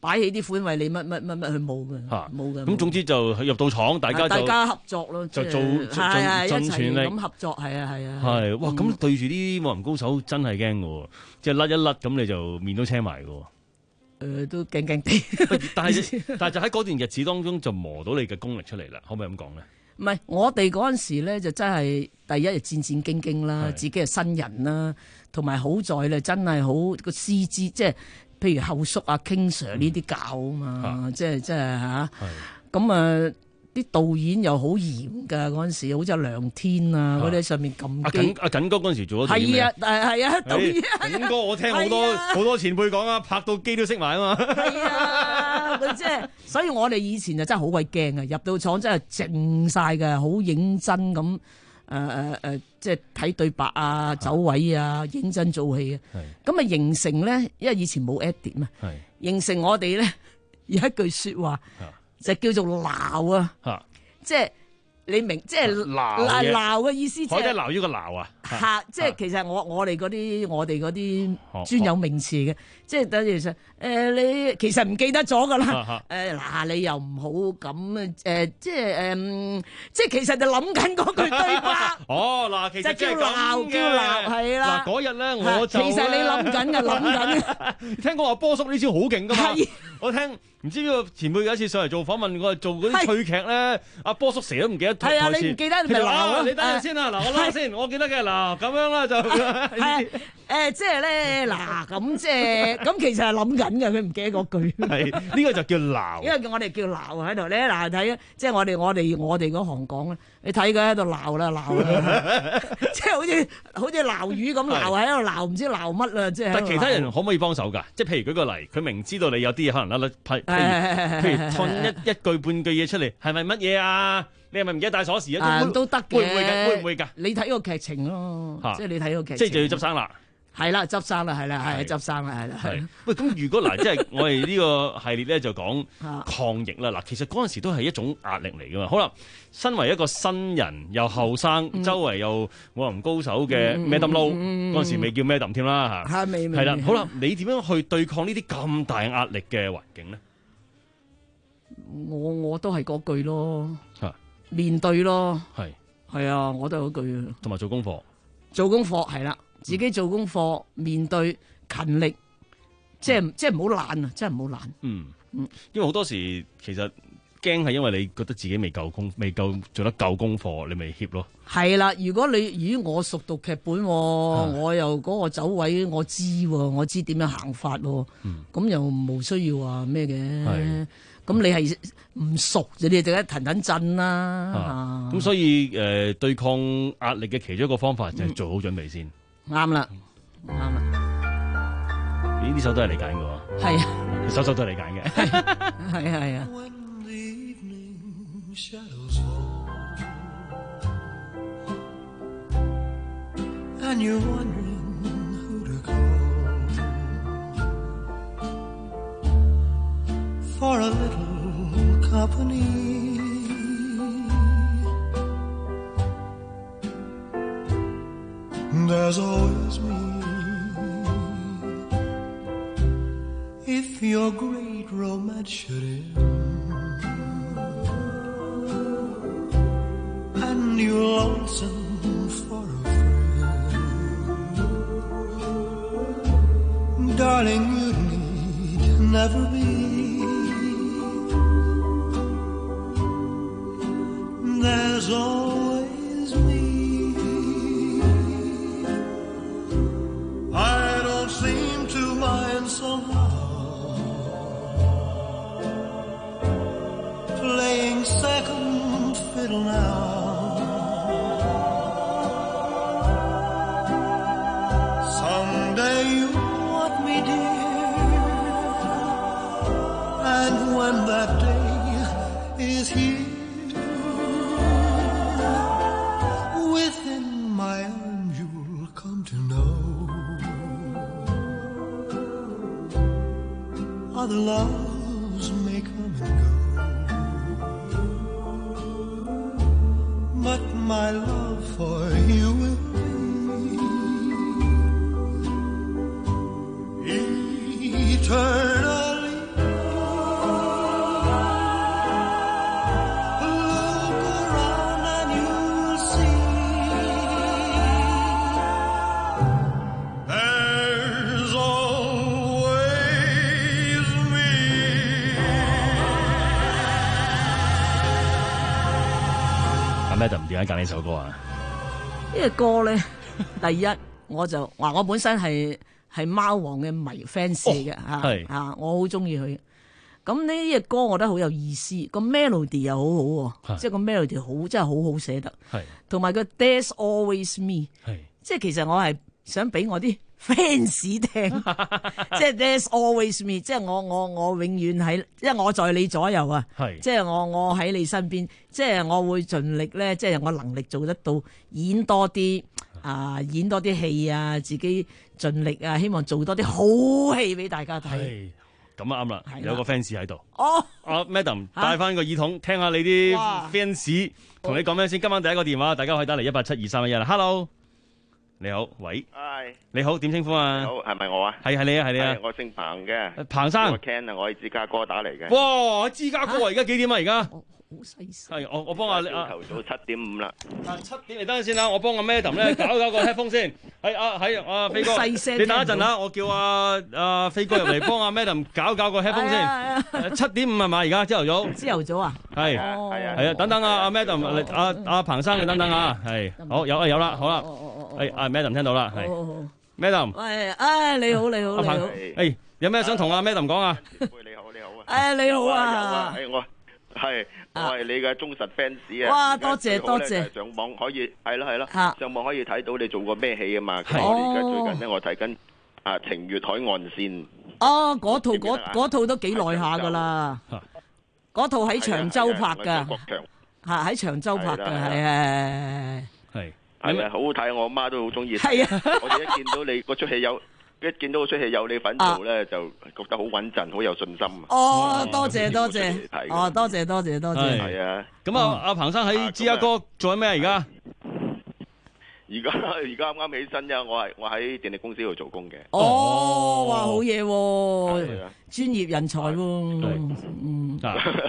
Speaker 19: 擺起啲款為你乜乜乜乜，佢冇嘅，冇嘅。
Speaker 13: 咁總之就入到廠，大家就
Speaker 19: 大家合作咯，
Speaker 13: 就做盡盡全力
Speaker 19: 咁合作，係啊係啊。
Speaker 13: 係哇，咁對住啲武林高手真係驚嘅喎，即係甩一甩咁你就面都青埋嘅喎。
Speaker 19: 誒，都驚驚地。
Speaker 13: 但係但係就喺嗰段日子當中就磨到你嘅功力出嚟啦，可唔可以咁講咧？
Speaker 19: 唔係，我哋嗰陣時咧就真係第一日戰戰兢兢啦，自己係新人啦，同埋好在咧真係好個師資，即係譬如後叔啊、King Sir 呢啲教啊嘛，即係即係嚇。咁啊，啲導演又好嚴㗎，嗰陣時好似阿梁天啊嗰啲喺上面撳機。阿
Speaker 13: 緊阿緊哥嗰陣時做咗導演。
Speaker 19: 係啊，誒係啊，導演。
Speaker 13: 緊哥我聽好多好多前輩講啊，拍到機都識埋啊嘛。
Speaker 19: 係啊，佢即係，所以我哋以前就真係好鬼驚啊！入到廠真係靜晒㗎，好認真咁誒誒誒，即係睇對白啊、走位啊，認真做戲啊。咁啊形成咧，因為以前冇 edit 嘛，形成我哋咧有一句説話就叫做鬧啊，即係。你明即係鬧鬧嘅意思，即係
Speaker 13: 海底撈呢個鬧啊！
Speaker 19: 嚇，即係其實我我哋嗰啲我哋嗰啲專有名詞嘅，即係等於誒你其實唔記得咗㗎啦。誒嗱，你又唔好咁誒，即係誒，即係其實就諗緊嗰句對白。
Speaker 13: 哦，嗱，其實
Speaker 19: 叫鬧叫鬧係啦。
Speaker 13: 嗱，嗰日咧我就
Speaker 19: 其實你諗緊嘅諗緊。
Speaker 13: 聽講話波叔呢招好勁㗎嘛？我聽唔知呢個前輩有一次上嚟做訪問，我係做嗰啲趣劇咧，阿波叔成日都唔記得。
Speaker 19: 係啊，你唔記得咪鬧咯？
Speaker 13: 你等陣先啦，嗱我諗先，我記得嘅嗱咁樣啦就
Speaker 19: 係誒，即係咧嗱咁即係咁，其實係諗緊嘅，佢唔記得嗰句。
Speaker 13: 係呢個就叫鬧，
Speaker 19: 因為我哋叫鬧喺度咧嗱睇，即係我哋我哋我哋嗰行講咧，你睇佢喺度鬧啦鬧啦，即係好似好似鬧魚咁鬧喺度鬧，唔知鬧乜啦，即係。
Speaker 13: 但其他人可唔可以幫手㗎？即係譬如舉個例，佢明知道你有啲嘢可能甩甩，譬如譬如吞一一句半句嘢出嚟，係咪乜嘢啊？你係咪唔記得帶鎖匙啊？
Speaker 19: 都得嘅，
Speaker 13: 會唔會㗎？會唔會㗎？
Speaker 19: 你睇個劇情咯，即係你睇個劇情，
Speaker 13: 即係就要執生啦。
Speaker 19: 係啦，執生啦，係啦，係執生啦，係啦。係。
Speaker 13: 喂，咁如果嗱，即係我哋呢個系列咧就講抗疫啦。嗱，其實嗰陣時都係一種壓力嚟㗎嘛。好啦，身為一個新人又後生，周圍又武林高手嘅 Madam Lo，嗰陣時未叫 Madam 添啦嚇。
Speaker 19: 係未未。
Speaker 13: 係啦，好啦，你點樣去對抗呢啲咁大壓力嘅環境咧？
Speaker 19: 我我都係嗰句咯。面對咯，係係啊，我都係嗰句。
Speaker 13: 同埋做功課，
Speaker 19: 做功課係啦，自己做功課，面對勤力，即係即係唔好懶啊，真係唔好懶。嗯
Speaker 13: 嗯，因為好多時其實驚係因為你覺得自己未夠功，未夠做得夠功課，你咪怯咯。
Speaker 19: 係啦，如果你咦我熟讀劇本，我又嗰個走位我知，我知點樣行法，咁又冇需要話咩嘅。咁你係唔熟，你哋就一騰騰震啦。
Speaker 13: 咁所以誒對抗壓力嘅其中一個方法就係做好準備先。
Speaker 19: 啱啦，啱啦。
Speaker 13: 呢啲首都係你揀嘅喎。係啊，首首都係你揀嘅。
Speaker 19: 係啊係啊。And you're wondering who to call for a little company. There's always me. If your great romance should end and you're lonesome for a darling, you need never be. There's always me. I don't seem to mind somehow playing second fiddle now. Someday you when that day is here, within my arms you'll come to know other loves may come and go, but my love for you will be eternally.
Speaker 13: 阿 Madam 點解揀呢首歌啊？
Speaker 19: 呢個歌咧，第一我就話我本身係係貓王嘅迷 fans 嚟嘅嚇，啊我好中意佢。咁呢隻歌我覺得好有意思，個 melody 又好好喎，即係個 melody 好真係好好寫得，同埋個 There's Always Me， 即係其實我係想俾我啲 fans 聽，即係 There's Always Me， 即係我我我永遠喺，因為我在你左右啊，即係我我喺你身邊，即係我會盡力咧，即係我能力做得到演多啲啊，演多啲戲啊，自己盡力啊，希望做多啲好戲俾大家睇。
Speaker 13: 咁啊啱啦，有個 fans 喺度。
Speaker 19: 哦，
Speaker 13: 阿 Madam 帶翻個耳筒，聽下你啲 fans 同你講咩先。今晚第一個電話，大家可以打嚟一八七二三一一啦。Hello， 你好，喂，
Speaker 2: 係，
Speaker 13: 你好，點稱呼啊？
Speaker 2: 你好，係咪我啊？
Speaker 13: 係係你啊，係你啊。
Speaker 2: 我姓彭嘅，
Speaker 13: 彭生。
Speaker 2: 我 Ken 啊，我係芝加哥打嚟嘅。
Speaker 13: 哇，芝加哥啊，而家幾點啊？而家？
Speaker 19: 好細聲。
Speaker 13: 係，我我幫阿阿
Speaker 2: 頭早七點五啦。
Speaker 13: 啊，七點嚟等陣先啦，我幫阿 Madam 咧搞搞個 headphone 先。係啊，係啊，飛哥，你等一陣啦，我叫阿阿飛哥入嚟幫阿 Madam 搞搞個 headphone 先。七點五係嘛？而家朝頭早。
Speaker 19: 朝頭早啊？
Speaker 2: 係
Speaker 13: 係
Speaker 2: 啊，
Speaker 13: 係啊，等等啊，阿 Madam，阿阿彭生，你等等啊，係，好有啊有啦，好啦，係阿 Madam 聽到啦，係 Madam。
Speaker 19: 喂，唉，你好你好你好。
Speaker 13: 誒，有咩想同阿 Madam 講啊？
Speaker 2: 你好你好啊。
Speaker 19: 誒你好啊。
Speaker 2: 誒我。係，我係你嘅忠實 fans 啊！
Speaker 19: 哇，多謝多謝。
Speaker 2: 上網可以係咯係咯，上網可以睇到你做過咩戲啊嘛。我哋而家最近咧，我睇緊啊《情越海岸線》。
Speaker 19: 哦，嗰套嗰嗰套都幾耐下噶啦。嗰套喺長洲拍噶，嚇喺長洲拍噶，係係
Speaker 13: 係
Speaker 2: 係啊，好好睇，我阿媽都好中意。
Speaker 19: 係啊，
Speaker 2: 我哋一見到你嗰出戲有。一見到嗰出戲有你份做咧，就覺得好穩陣，好有信心。
Speaker 19: 哦，多謝多謝，哦，多謝多謝多謝。
Speaker 2: 係啊，
Speaker 13: 咁啊，阿彭生喺芝加哥做緊咩啊？而家？
Speaker 2: 而家而家啱啱起身啫，我係我喺電力公司度做工嘅。
Speaker 19: 哦，哇，好嘢喎，專業人才喎。嗯。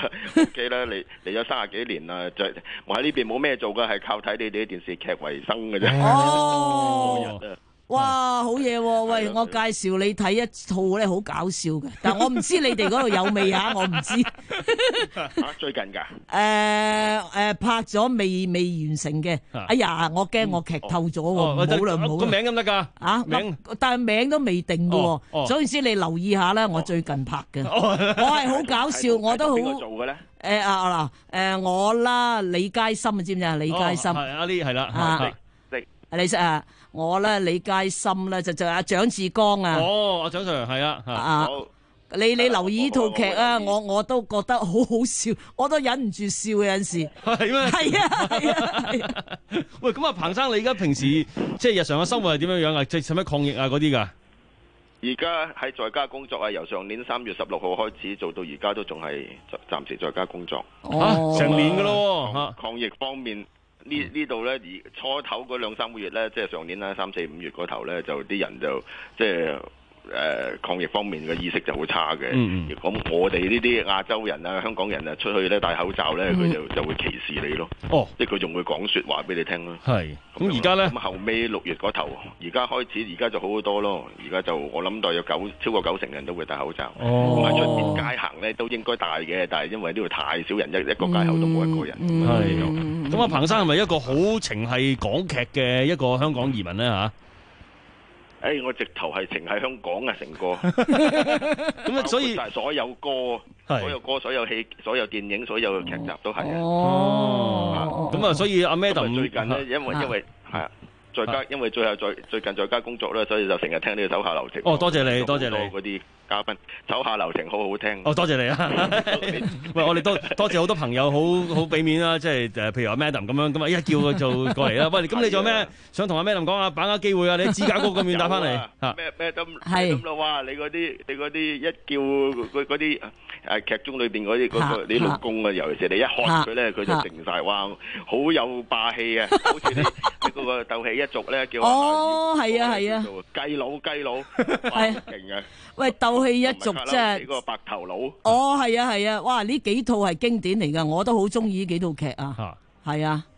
Speaker 2: O K 啦，嚟嚟咗三十幾年啦，就我喺呢邊冇咩做㗎，係靠睇你哋啲電視劇為生嘅啫。
Speaker 19: 哦。哇，好嘢喎！喂，我介紹你睇一套咧，好搞笑嘅，但係我唔知你哋嗰度有未啊？我唔知。
Speaker 2: 啊，最近㗎？
Speaker 19: 誒誒，拍咗未未完成嘅。哎呀，我驚我劇透咗喎，唔好啦唔好啦。
Speaker 13: 個名得唔得㗎？
Speaker 19: 啊，名，但係名都未定嘅喎。所以先你留意下啦，我最近拍嘅。我係好搞笑，我都好。
Speaker 2: 邊個做嘅咧？
Speaker 19: 誒啊嗱，誒我啦，李佳芯知唔知啊？李佳芯。
Speaker 13: 係阿呢係啦。
Speaker 2: 啊，識。
Speaker 19: 你識啊？我咧李佳芯咧就就阿蔣志剛啊。
Speaker 13: 哦，阿蔣 Sir 係啊。
Speaker 19: 啊，你你留意呢套劇啊，我我都覺得好好笑，我都忍唔住笑有陣時。
Speaker 13: 係咩？
Speaker 19: 係啊係啊係啊。
Speaker 13: 喂，咁啊，彭生，你而家平時即係日常嘅生活係點樣樣啊？即係使乜抗疫啊嗰啲㗎？
Speaker 2: 而家喺在家工作啊，由上年三月十六號開始做到而家都仲係暫時在家工作。
Speaker 13: 哦，成年㗎咯喎。
Speaker 2: 抗疫方面。呢呢度咧，而初頭嗰兩三個月咧，即係上年啦，三四五月嗰頭咧，就啲人就即係誒、呃、抗疫方面嘅意識就好差嘅。咁、嗯嗯、我哋呢啲亞洲人啊、香港人啊出去咧戴口罩咧，佢就就會歧視你咯。哦，即係佢仲會講説話俾你聽咯。係。咁而家咧？咁後尾六月嗰頭，而家開始，而家就好好多咯。而家就我諗到有九超過九成人都會戴口罩。哦。咁出面街行咧都應該戴嘅，但係因為呢度太少人，一一個街口都冇一個人。
Speaker 13: 係、嗯。咁、嗯、啊，彭生係咪一個好情係港劇嘅一個香港移民咧嚇？
Speaker 2: 誒、哎，我直頭係情係香港啊，成個。
Speaker 13: 咁啊，所以
Speaker 2: 所有歌、所有歌、所有戲、所有電影、所有劇集都係啊。
Speaker 13: 哦。咁啊，所以阿 Madam
Speaker 2: 最近咧，因為因為係啊。在家，因為最後在最近在家工作咧，所以就成日聽呢個手下留情。
Speaker 13: 哦，多謝你，多謝你
Speaker 2: 嗰啲嘉賓手下留情，好好聽。
Speaker 13: 哦，多謝你啊！喂，我哋多多謝好多朋友，好好俾面啦，即係誒，譬如阿 Madam 咁樣，咁啊一叫佢做過嚟啦。喂，咁你仲有咩想同阿 Madam 講啊？把握機會啊！你喺芝加哥咁遠打翻嚟
Speaker 2: 嚇。咩咩咁咁咯？哇！你嗰啲你嗰啲一叫嗰啲誒劇中裏邊嗰啲嗰個你老公啊，尤其是你一喝佢咧，佢就靜曬。哇！好有霸氣啊！好似你你嗰個鬥氣一族咧叫
Speaker 19: 哦，係啊係啊，
Speaker 2: 雞佬雞佬，係勁啊！
Speaker 19: 喂，鬥氣一族即係
Speaker 2: 個白頭佬。
Speaker 19: 哦，係啊係啊，哇！呢幾套係經典嚟㗎，我都好中意呢幾套劇啊。係啊，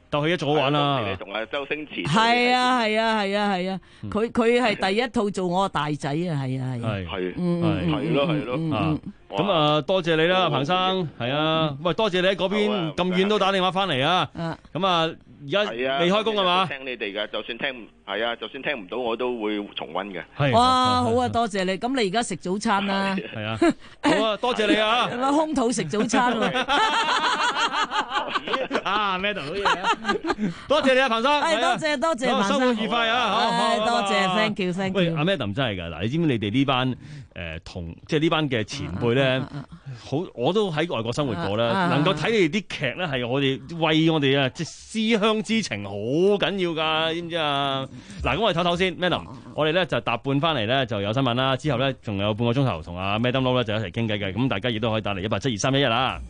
Speaker 13: 鬥氣一早好玩啦。
Speaker 2: 你同阿周星馳
Speaker 19: 係啊係啊係啊係啊，佢佢係第一套做我個大仔啊，係啊係啊，
Speaker 2: 係
Speaker 19: 嗯
Speaker 2: 係咯係咯。
Speaker 13: 咁啊，多謝你啦，彭生，係啊，喂，多謝你喺嗰邊咁遠都打電話翻嚟啊。咁啊，而家未開工係嘛？
Speaker 2: 聽你哋嘅，就算聽係啊，就算聽唔到我都會重溫嘅。
Speaker 13: 係
Speaker 19: 哇，好啊，多謝你。咁你而家食早餐啦？
Speaker 13: 係啊，好啊，多謝你啊。
Speaker 19: 空肚食早餐喎。
Speaker 13: 啊，Madam 好嘢啊！多謝你啊，彭生。
Speaker 19: 係多謝多謝彭生。
Speaker 13: 生活愉快啊！好，
Speaker 19: 多謝 ，thank you，thank you。
Speaker 13: 喂，阿 Madam 真係㗎，嗱，你知唔知你哋呢班誒同即係呢班嘅前輩咧，好我都喺外國生活過啦，能夠睇你哋啲劇咧，係我哋為我哋啊，即係思鄉之情好緊要㗎，知唔知啊？嗱，咁我哋唞唞先 ，Madam，我哋咧就搭半翻嚟咧就有新聞啦，之後咧仲有半個鐘頭同阿 Madam Lo 咧就一齊傾偈嘅，咁大家亦都可以打嚟一八七二三一一啦。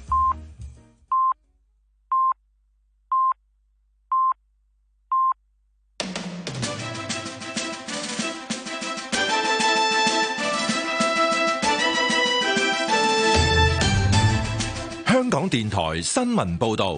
Speaker 4: 香港電台新聞報道，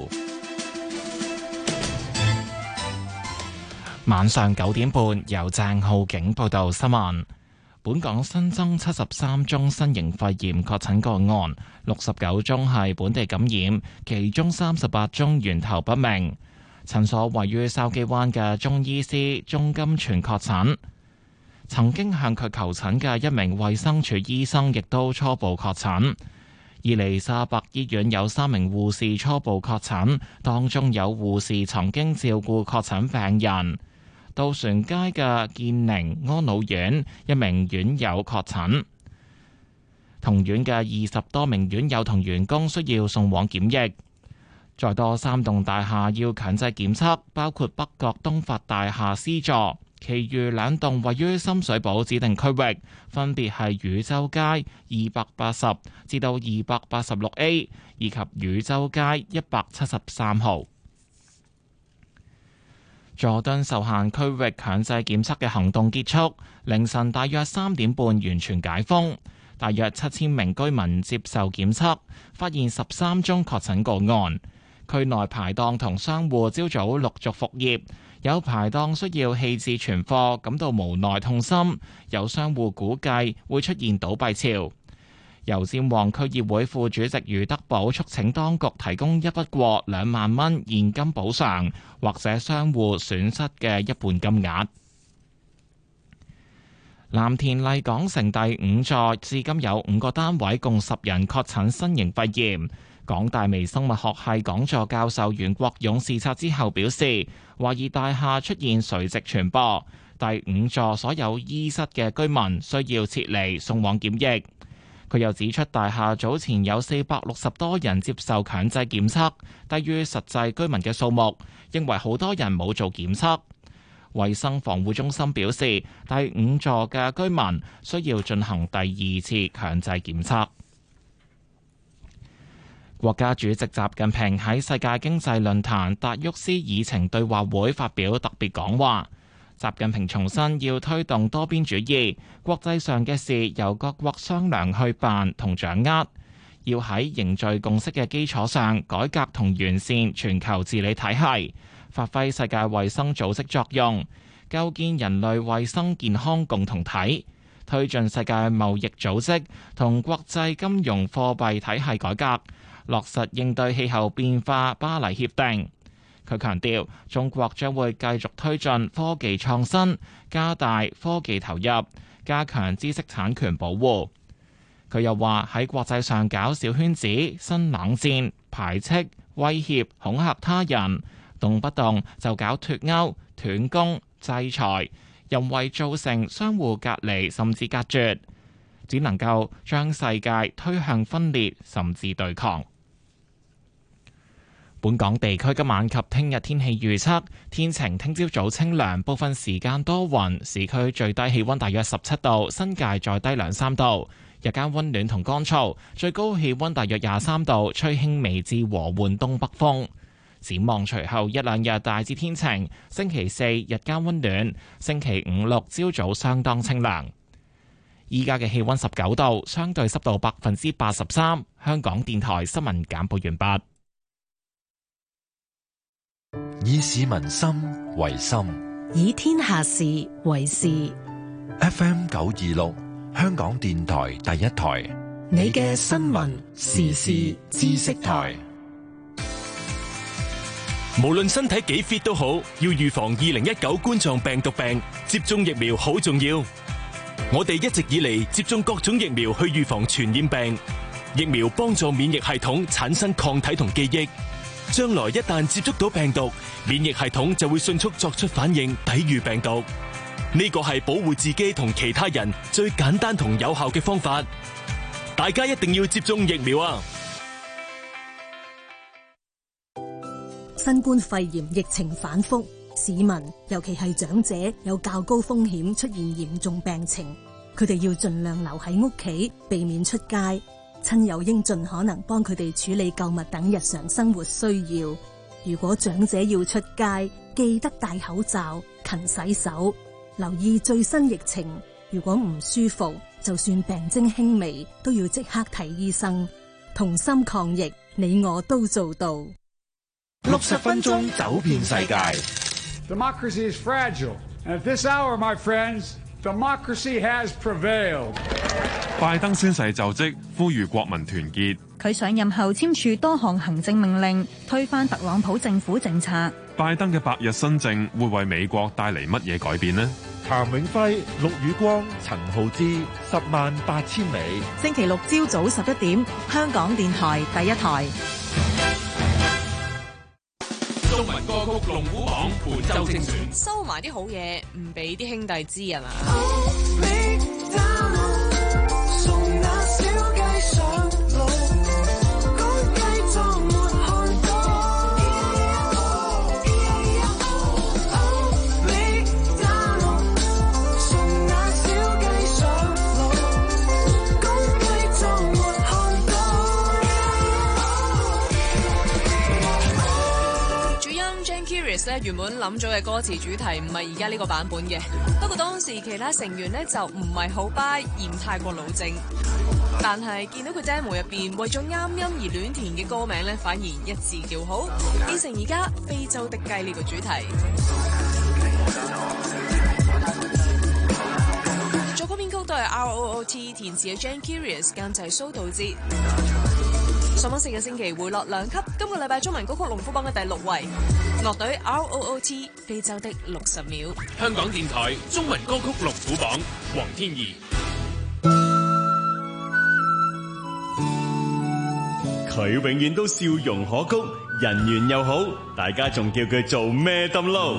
Speaker 1: 晚上九點半由鄭浩景報道新聞。本港新增七十三宗新型肺炎確診個案，六十九宗係本地感染，其中三十八宗源頭不明。診所位於筲箕灣嘅中醫師鍾金全確診，曾經向佢求診嘅一名衛生署醫生亦都初步確診。伊利沙伯醫院有三名護士初步確診，當中有護士曾經照顧確診病人。渡船街嘅建寧安老院一名院友確診，同院嘅二十多名院友同員工需要送往檢疫。再多三棟大廈要強制檢測，包括北角東發大廈 C 座。其餘兩棟位於深水埗指定區域，分別係汝州街二百八十至到二百八十六 A， 以及汝州街一百七十三號。佐敦受限區域強制檢測嘅行動結束，凌晨大約三點半完全解封，大約七千名居民接受檢測，發現十三宗確診個案。區內排檔同商戶朝早陸續復業。有排檔需要棄置存貨，感到無奈痛心。有商戶估計會出現倒閉潮。油尖旺區議會副主席余德寶促請當局提供一筆過兩萬蚊現金補償，或者商戶損失嘅一半金額。藍田麗港城第五座至今有五個單位，共十人確診新型肺炎。港大微生物學系講座教授袁國勇視察之後表示，懷疑大廈出現垂直傳播，第五座所有醫室嘅居民需要撤離送往檢疫。佢又指出，大廈早前有四百六十多人接受強制檢測，低於實際居民嘅數目，認為好多人冇做檢測。衛生防護中心表示，第五座嘅居民需要進行第二次強制檢測。國家主席習近平喺世界經濟論壇達沃斯議程對話會發表特別講話。習近平重申要推動多邊主義，國際上嘅事由各國商量去辦同掌握，要喺凝聚共識嘅基礎上改革同完善全球治理體系，發揮世界衛生組織作用，構建人類衛生健康共同體，推進世界貿易組織同國際金融貨幣體系改革，落實應對氣候變化巴黎協定。佢強調，中國將會繼續推進科技創新，加大科技投入，加強知識產權保護。佢又話喺國際上搞小圈子、新冷戰、排斥、威脅、恐嚇他人，動不動就搞脫鈎、斷供、制裁，人為造成相互隔離甚至隔絕，只能夠將世界推向分裂甚至對抗。本港地區今晚及聽日天氣預測，天晴，聽朝早清涼，部分時間多雲，市區最低氣溫大約十七度，新界再低兩三度，日間溫暖同乾燥，最高氣溫大約廿三度，吹輕微至和緩東北風。展望隨後一兩日大致天晴，星期四日間溫暖，星期五六朝早相當清涼。依家嘅氣溫十九度，相對濕度百分之八十三。香港電台新聞簡報完畢。
Speaker 4: 以市民心為心，
Speaker 20: 以天下事為事。
Speaker 4: F M 九二六，香港電台第一台，
Speaker 16: 你嘅新聞時事知識台。
Speaker 18: 無論身體幾 fit 都好，要預防二零一九冠狀病毒病，接種疫苗好重要。我哋一直以嚟接種各種疫苗去預防傳染病，疫苗幫助免疫系統產生抗體同記憶，將來一旦接觸到病毒，免疫系統就會迅速作出反應，抵禦病毒。呢個係保護自己同其他人最簡單同有效嘅方法，大家一定要接種疫苗啊！
Speaker 3: 新冠肺炎疫情反覆，市民尤其係長者有較高風險出現嚴重病情，佢哋要盡量留喺屋企，避免出街。親友應盡可能幫佢哋處理購物等日常生活需要。如果長者要出街，記得戴口罩、勤洗手，留意最新疫情。如果唔舒服，就算病徵輕微，都要即刻睇醫生。同心抗疫，你我都做到。
Speaker 4: 六十分鐘走遍世界。
Speaker 6: Democracy is fragile, and at this hour, my friends, democracy has prevailed.
Speaker 7: 拜登宣誓就職，呼籲國民團結。
Speaker 8: 佢上任後簽署多項行政命令，推翻特朗普政府政策。
Speaker 7: 拜登嘅百日新政會為美國帶嚟乜嘢改變呢？
Speaker 10: 譚永輝、陸宇光、陳浩之，十萬八千里。
Speaker 3: 星期六朝早十一點，香港電台第一台。
Speaker 18: 中文歌曲龍虎榜本周精選，
Speaker 14: 收埋啲好嘢，唔俾啲兄弟知啊嘛！咧原本諗咗嘅歌詞主題唔係而家呢個版本嘅，不過當時其他成員呢就唔係好 buy，嫌太過老正。但係見到佢 demo 入邊為咗啱音而亂填嘅歌名呢，反而一致叫好，變成而家非洲的雞呢個主題。作曲編曲都係 R O O T， 填詞嘅 Jane Curious， 監製蘇道之。上榜四個星期回落兩級，今個禮拜中文歌曲龍虎榜嘅第六位，樂隊 R O O T 非洲的六十秒。
Speaker 18: 香港電台中文歌曲龍虎榜，黃天怡。 佢永遠都笑容可掬，人緣又好，大家仲叫佢做 Madam Low。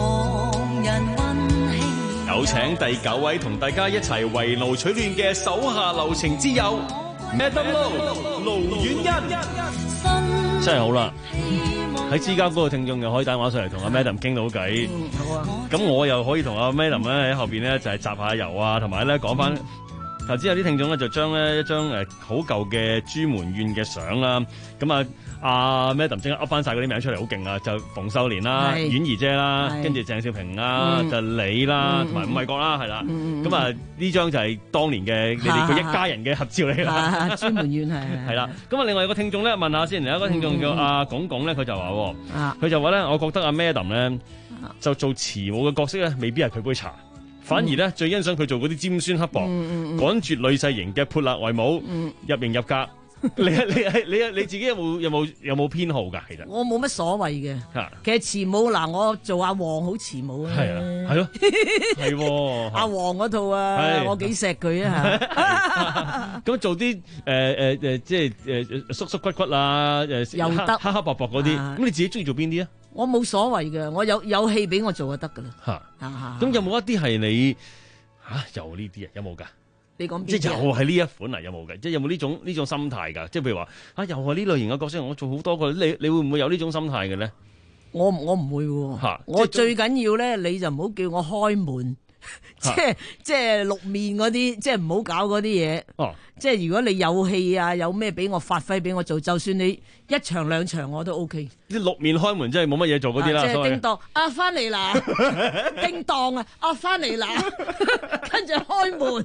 Speaker 18: 有請第九位同大家一齊圍爐取暖嘅手下留情之友。Madam Low 盧婉欣
Speaker 13: 真係好啦，喺芝加哥嘅聽眾又可以打電話上嚟同阿 Madam 傾到偈。
Speaker 19: 好啊，
Speaker 13: 咁我又可以同阿 Madam 咧喺後邊咧就係集下油啊，同埋咧講翻頭先有啲聽眾咧就將咧一張誒好舊嘅朱門縣嘅相啦，咁啊阿 Madam 即刻噏翻晒嗰啲名出嚟，好勁啊！就馮秀蓮啦、婉儀姐啦，跟住鄭少平啦、嗯、就你啦，同埋伍衛國啦，係啦。咁啊呢張就係當年嘅你哋佢一家人嘅合照嚟啦。
Speaker 19: 朱門縣係
Speaker 13: 係啦。咁啊另外有個聽眾咧問下先，有一個聽眾叫阿鞏鞏咧，佢就話，佢就話咧，我覺得阿 Madam 咧就做慈母嘅角色咧，未必係佢杯茶。反而咧，最欣賞佢做嗰啲尖酸刻薄、嗯嗯、趕絕女婿型嘅潑辣為母，嗯、入型入格。你你係你你自己有冇有冇有冇偏好㗎？其實
Speaker 19: 我冇乜所謂嘅。其實慈母嗱，我做阿黃好慈母啊。
Speaker 13: 係啊，係咯，係喎。
Speaker 19: 阿黃嗰套啊，我幾錫佢啊。
Speaker 13: 咁做啲誒誒誒，即係誒縮縮骨骨啊，誒
Speaker 19: 又得
Speaker 13: 黑黑薄薄嗰啲。咁你自己中意做邊啲啊？
Speaker 19: 我冇所謂嘅，我有有戲俾我做就得噶啦。
Speaker 13: 吓，咁有冇一啲係你吓有呢啲啊？有冇噶？
Speaker 19: 你講
Speaker 13: 即係又係呢一款啊？有冇嘅？即係有冇呢種呢種心態噶？即係譬如話啊，又係呢類型嘅角色，我做好多個，你你會唔會有呢種心態嘅咧？
Speaker 19: 我我唔會喎。吓，我最緊要咧，你就唔好叫我開門。即係即係六面嗰啲，即係唔好搞嗰啲嘢。哦，即係如果你有戲啊，有咩俾我發揮俾我做，就算你一場兩場我都 OK。
Speaker 13: 啲六面開門真係冇乜嘢做嗰啲啦。
Speaker 19: 即係叮當啊，翻嚟啦！叮當啊，啊翻嚟啦！跟住開門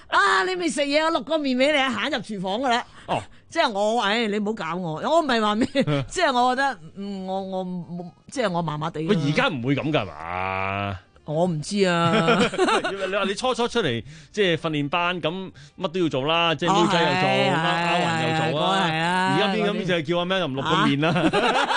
Speaker 19: 啊，你未食嘢，我落個麵俾你，行入廚房噶啦。
Speaker 13: 哦，
Speaker 19: 即係我，誒，你唔好搞我，我唔係話咩，即係我覺得，嗯，我我冇，即係我麻麻地。
Speaker 13: 喂，而家唔會咁噶嘛？
Speaker 19: 我唔知啊。
Speaker 13: 你話你初初出嚟即係訓練班，咁乜都要做啦，即係妹仔又做，阿雲又做啊。而家邊咁就係叫阿 Man 又唔落個面啦。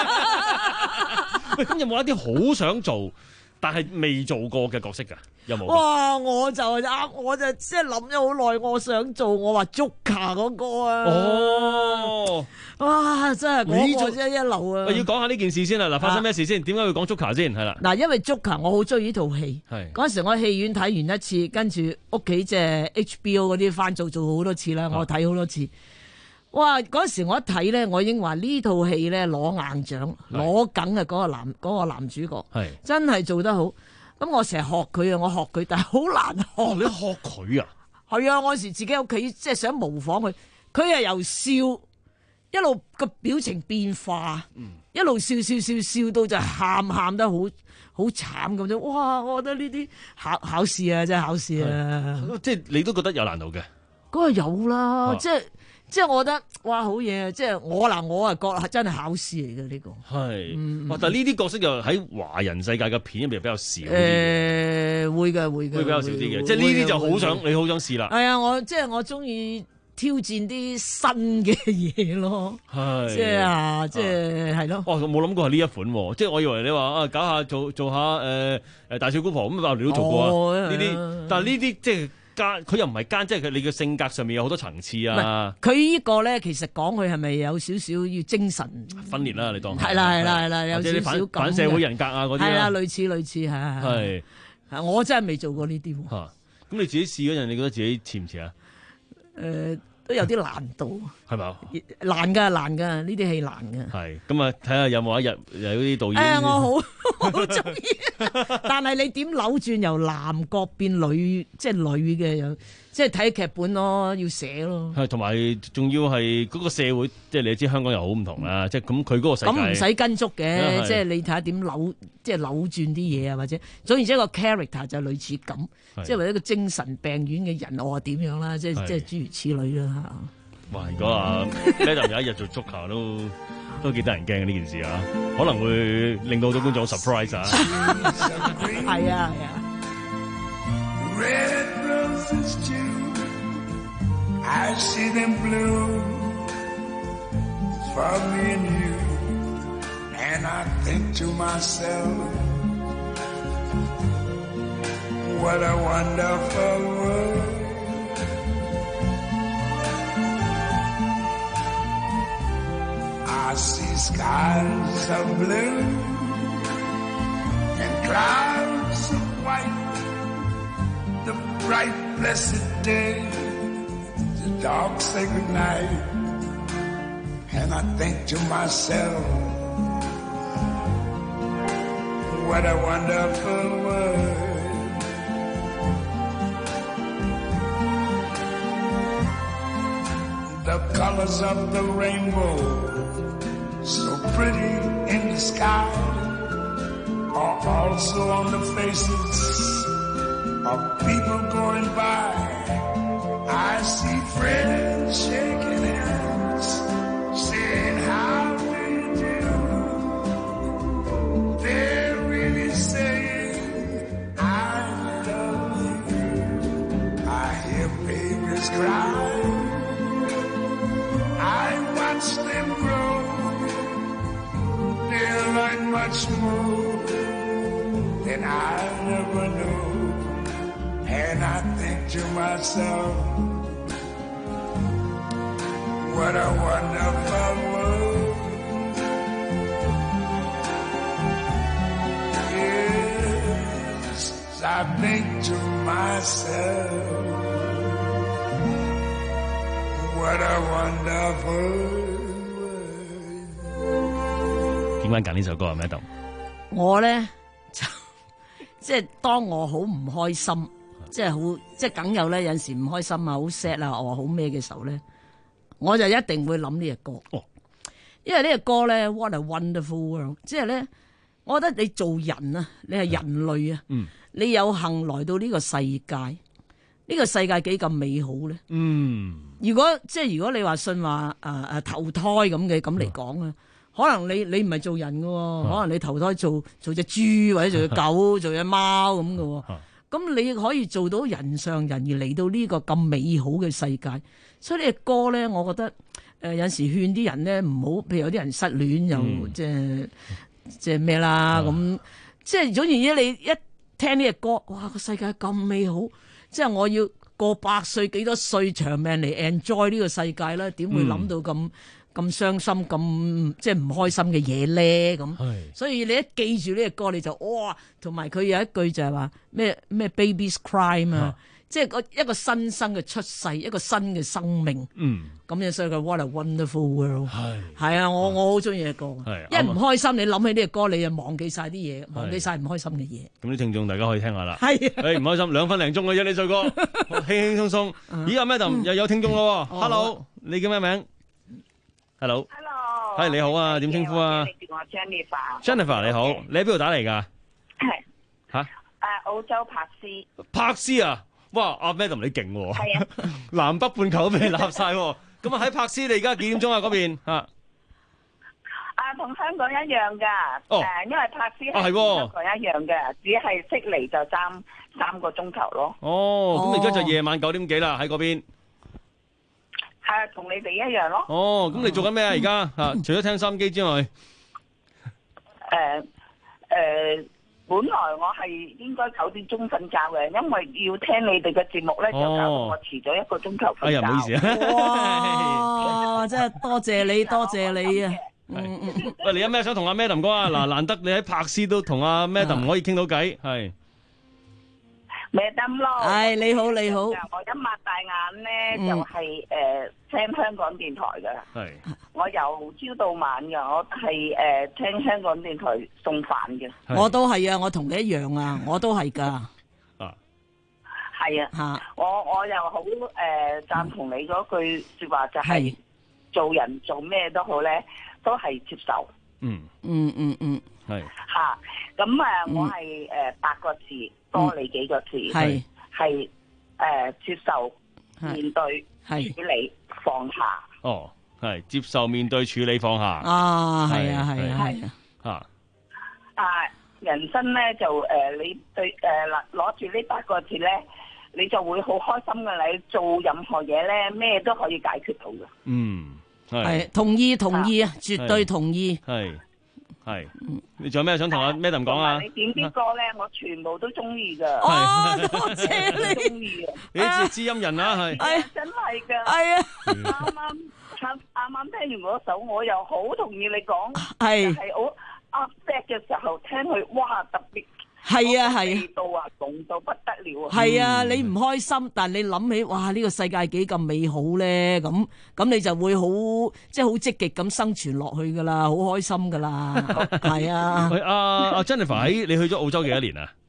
Speaker 13: 喂，咁有冇一啲好想做但係未做過嘅角色㗎？有冇？
Speaker 19: 哇！我就啊，我就即係諗咗好耐，我想做我話 Joker 嗰個啊。
Speaker 13: 哦，
Speaker 19: 哇！真係嗰個真係一流啊！
Speaker 13: 我要講下呢件事先啦。嗱，發生咩事先？點解會講 Joker 先？係啦。
Speaker 19: 嗱，因為 Joker 我好中意呢套戲。係嗰陣時我喺戲院睇完一次，跟住屋企即係 H B O 嗰啲翻做做好多次啦，我睇好多次。哇！嗰時我一睇咧，我已經話呢套戲咧攞硬獎，攞緊嘅嗰個男嗰、嗰個男主角，係真係做得好。咁我成日學佢啊，我學佢，但係好難學。
Speaker 13: 哦、你學佢啊？
Speaker 19: 係啊！我嗰時自己屋企即係想模仿佢，佢係由笑一路個表情變化，嗯、一路笑笑笑笑到就喊喊得好好慘咁啫。哇！我覺得呢啲考考試啊，真係考試啊！
Speaker 13: 即係你都覺得有難度嘅？
Speaker 19: 嗰個有啦，啊、即係。即係我覺得哇好嘢啊！即係我嗱，我啊覺得真係考試嚟嘅呢個。係，嗯、但係呢啲角色又喺華人世界嘅片入邊比較少啲。誒、 呃，會嘅會嘅，
Speaker 13: 會比較少啲嘅。即係呢啲就好想你好想試啦。係
Speaker 19: 啊，我即係我中意挑戰啲新嘅嘢咯。係，即係啊，即係係咯。
Speaker 13: 哦，我冇諗過係呢一款喎。即係我以為你話啊，搞下做做下誒誒大小姑婆咁啊，你都做過啊呢啲。哦、但係呢啲即係。奸佢又唔係奸，即係佢你嘅性格上面有好多層次啊！
Speaker 19: 佢呢個咧，其實講佢係咪有少少要精神
Speaker 13: 分裂啦？你當
Speaker 19: 係啦係啦係啦，有少少
Speaker 13: 反社會人格啊嗰啲
Speaker 19: 係啦，類似類似係係係，我真係未做過呢啲。
Speaker 13: 嚇！咁你自己試嗰陣，你覺得自己似唔似啊？
Speaker 19: 誒。都有啲難度，
Speaker 13: 係咪？
Speaker 19: 難㗎，難㗎，呢啲戲難㗎。
Speaker 13: 係咁啊，睇下有冇一日有啲導演。
Speaker 19: 誒、哎，我好好中意，但係你點扭轉由男角變女，即係女嘅樣，即係睇劇本咯，要寫咯。係，同埋仲要係嗰個社會，即係你知香港又好唔同啦。即係咁，佢嗰個世界咁唔使跟足嘅，即係你睇下點扭，即係扭轉啲嘢啊，或者總言之一個 character 就類似咁，即係為一個精神病院嘅人，我話點樣啦，即係即係諸如此類啦。
Speaker 13: 哇！如果啊 Madam 有一日做 Joker 都都幾得人驚嘅呢件事啊，可能會令到好多觀眾 surprise 啊！
Speaker 19: 係啊係啊。Red roses too, I see them blue for me and you, and I think to myself, what a wonderful world. I see skies of blue and clouds of white, the bright blessed day, the dark sacred night, and I think to myself, what a wonderful world. The colors of the rainbow, so pretty in the sky, are also on the faces of people going by. I see friends shaking hands, saying how do you do. They're really saying I love you. I hear babies cry, I watch them grow. They'll learn much more than I never knew. And I think to myself, what a wonderful world. Yes, I think to myself, what a wonderful.點解揀呢首歌啊 Madam？ 我咧就即係當我好唔開心，即係好即係梗有咧，有陣時唔開心啊，好 sad 啊，我好咩嘅時候咧，我就一定會諗呢隻歌。哦，因為呢隻歌咧 ，What a Wonderful World， 即係咧，我覺得你做人啊，你係人類啊，嗯，你有幸來到呢個世界， 呢個世界幾咁美好咧？
Speaker 13: 嗯，
Speaker 19: 如果即係如果你話信話誒誒投胎咁嘅咁嚟講啊，可能你你唔係做人嘅，可能你投胎做做隻豬或者做隻狗做隻貓咁嘅，咁你可以做到人上人而嚟到呢個咁美好嘅世界。所以呢隻歌咧，我覺得誒有陣時勸啲人咧唔好，譬如有啲人失戀又即係即係咩啦咁，即係總言之你一聽呢隻歌，哇個世界咁美好，即係我要過百歲幾多歲長命嚟 enjoy 呢個世界啦，點會諗到咁咁傷心咁即係唔開心嘅嘢咧咁？所以你一記住呢隻歌你就哇，同埋佢有一句就係話咩咩 babies cry 嘛。啊即係個一個新生嘅出世，一個新嘅生命。嗯，咁樣所以佢 What a Wonderful World 係係啊，我我好中意嘅歌。係，因為唔開心，你諗起呢隻歌，你就忘記晒啲嘢，忘記晒唔開心嘅嘢。
Speaker 13: 咁啲聽眾大家可以聽下啦。
Speaker 19: 係，
Speaker 13: 誒唔開心，兩分零鐘嘅啫呢首歌，輕輕鬆鬆。咦阿 Madam 又有聽眾咯 ，Hello， 你叫咩名
Speaker 5: ？Hello，
Speaker 13: 係你好啊，點稱呼啊？
Speaker 5: 你叫我 Jennifer。
Speaker 13: Jennifer 你好，你喺邊度打嚟㗎？
Speaker 5: 係
Speaker 13: 嚇？
Speaker 5: 誒澳洲柏斯。柏
Speaker 13: 斯啊！哇！阿 Madam 你勁喎，
Speaker 5: 係啊，
Speaker 13: 南北半球都俾你立晒喎。咁啊喺柏斯，你而家幾點鐘啊？嗰邊嚇？
Speaker 5: 啊，同香港一樣㗎。
Speaker 13: 哦，
Speaker 5: 誒，因為柏斯係同香港一樣嘅，只係悉尼就三三個鐘頭咯。
Speaker 13: 哦，咁而家就夜晚九點幾啦，喺嗰邊。
Speaker 5: 係啊，同你哋一樣咯。
Speaker 13: 哦，咁你做緊咩啊？而家嚇，除咗聽收音機之外，
Speaker 5: 誒誒。本來我係應該九點鐘瞓覺嘅，因為要聽你哋嘅節目咧，就搞到我遲咗一個鐘頭瞓覺。
Speaker 13: 哎呀，唔好意思
Speaker 19: 啊！哇，真係多謝你，多謝你啊！
Speaker 13: 嗯嗯。喂，你有咩想同阿 Madam 講啊？嗱，難得你喺柏斯都同阿 Madam 可以傾到偈，係。
Speaker 5: Madam 咯。
Speaker 19: 係你好，你好。
Speaker 5: 我一擘大眼咧，就係誒聽香港電台㗎。係。我由朝到晚㗎，我係誒聽香港電台送飯嘅。
Speaker 19: 我都係啊，我同你一樣啊，我都係㗎。
Speaker 5: 啊。係啊。嚇！我我又好誒贊同你嗰句説話，就係做人做咩都好咧，都係接受。嗯
Speaker 19: 嗯嗯嗯。
Speaker 5: 係。嚇！咁啊，我係誒八個字。多你幾個字，係係誒接受、面對、處理、放下。
Speaker 13: 哦，係接受、面對、處理、放下。
Speaker 19: 啊，係啊，係啊，係啊。
Speaker 13: 嚇！
Speaker 5: 啊，人生咧就誒，你對誒嗱攞住呢八個字咧，你就會好開心㗎。你做任何嘢咧，咩都可以解決到嘅。
Speaker 13: 嗯，
Speaker 19: 係同意同意啊，絕對同意。
Speaker 13: 係。係，你仲有咩想同阿 Madam 講啊？
Speaker 5: 你點啲歌咧，我全部都中意噶。
Speaker 19: 哦，多謝你。
Speaker 5: 中意啊！
Speaker 13: 你啲知音人啊，係。
Speaker 5: 係真係噶。
Speaker 19: 係啊。
Speaker 5: 啱啱啱啱啱聽完嗰首，我又好同意你講。
Speaker 19: 係。
Speaker 5: 係我 upset 嘅時候聽佢，哇特別。
Speaker 19: 係啊係啊，
Speaker 5: 到啊，濃到不得了啊！
Speaker 19: 係啊，你唔開心，但係你諗起哇呢個世界幾咁美好咧，咁咁你就會好即係好積極咁生存落去噶啦，好開心噶啦，係啊。
Speaker 13: 喂，阿阿 Jennifer 喺你去咗澳洲幾多年啊？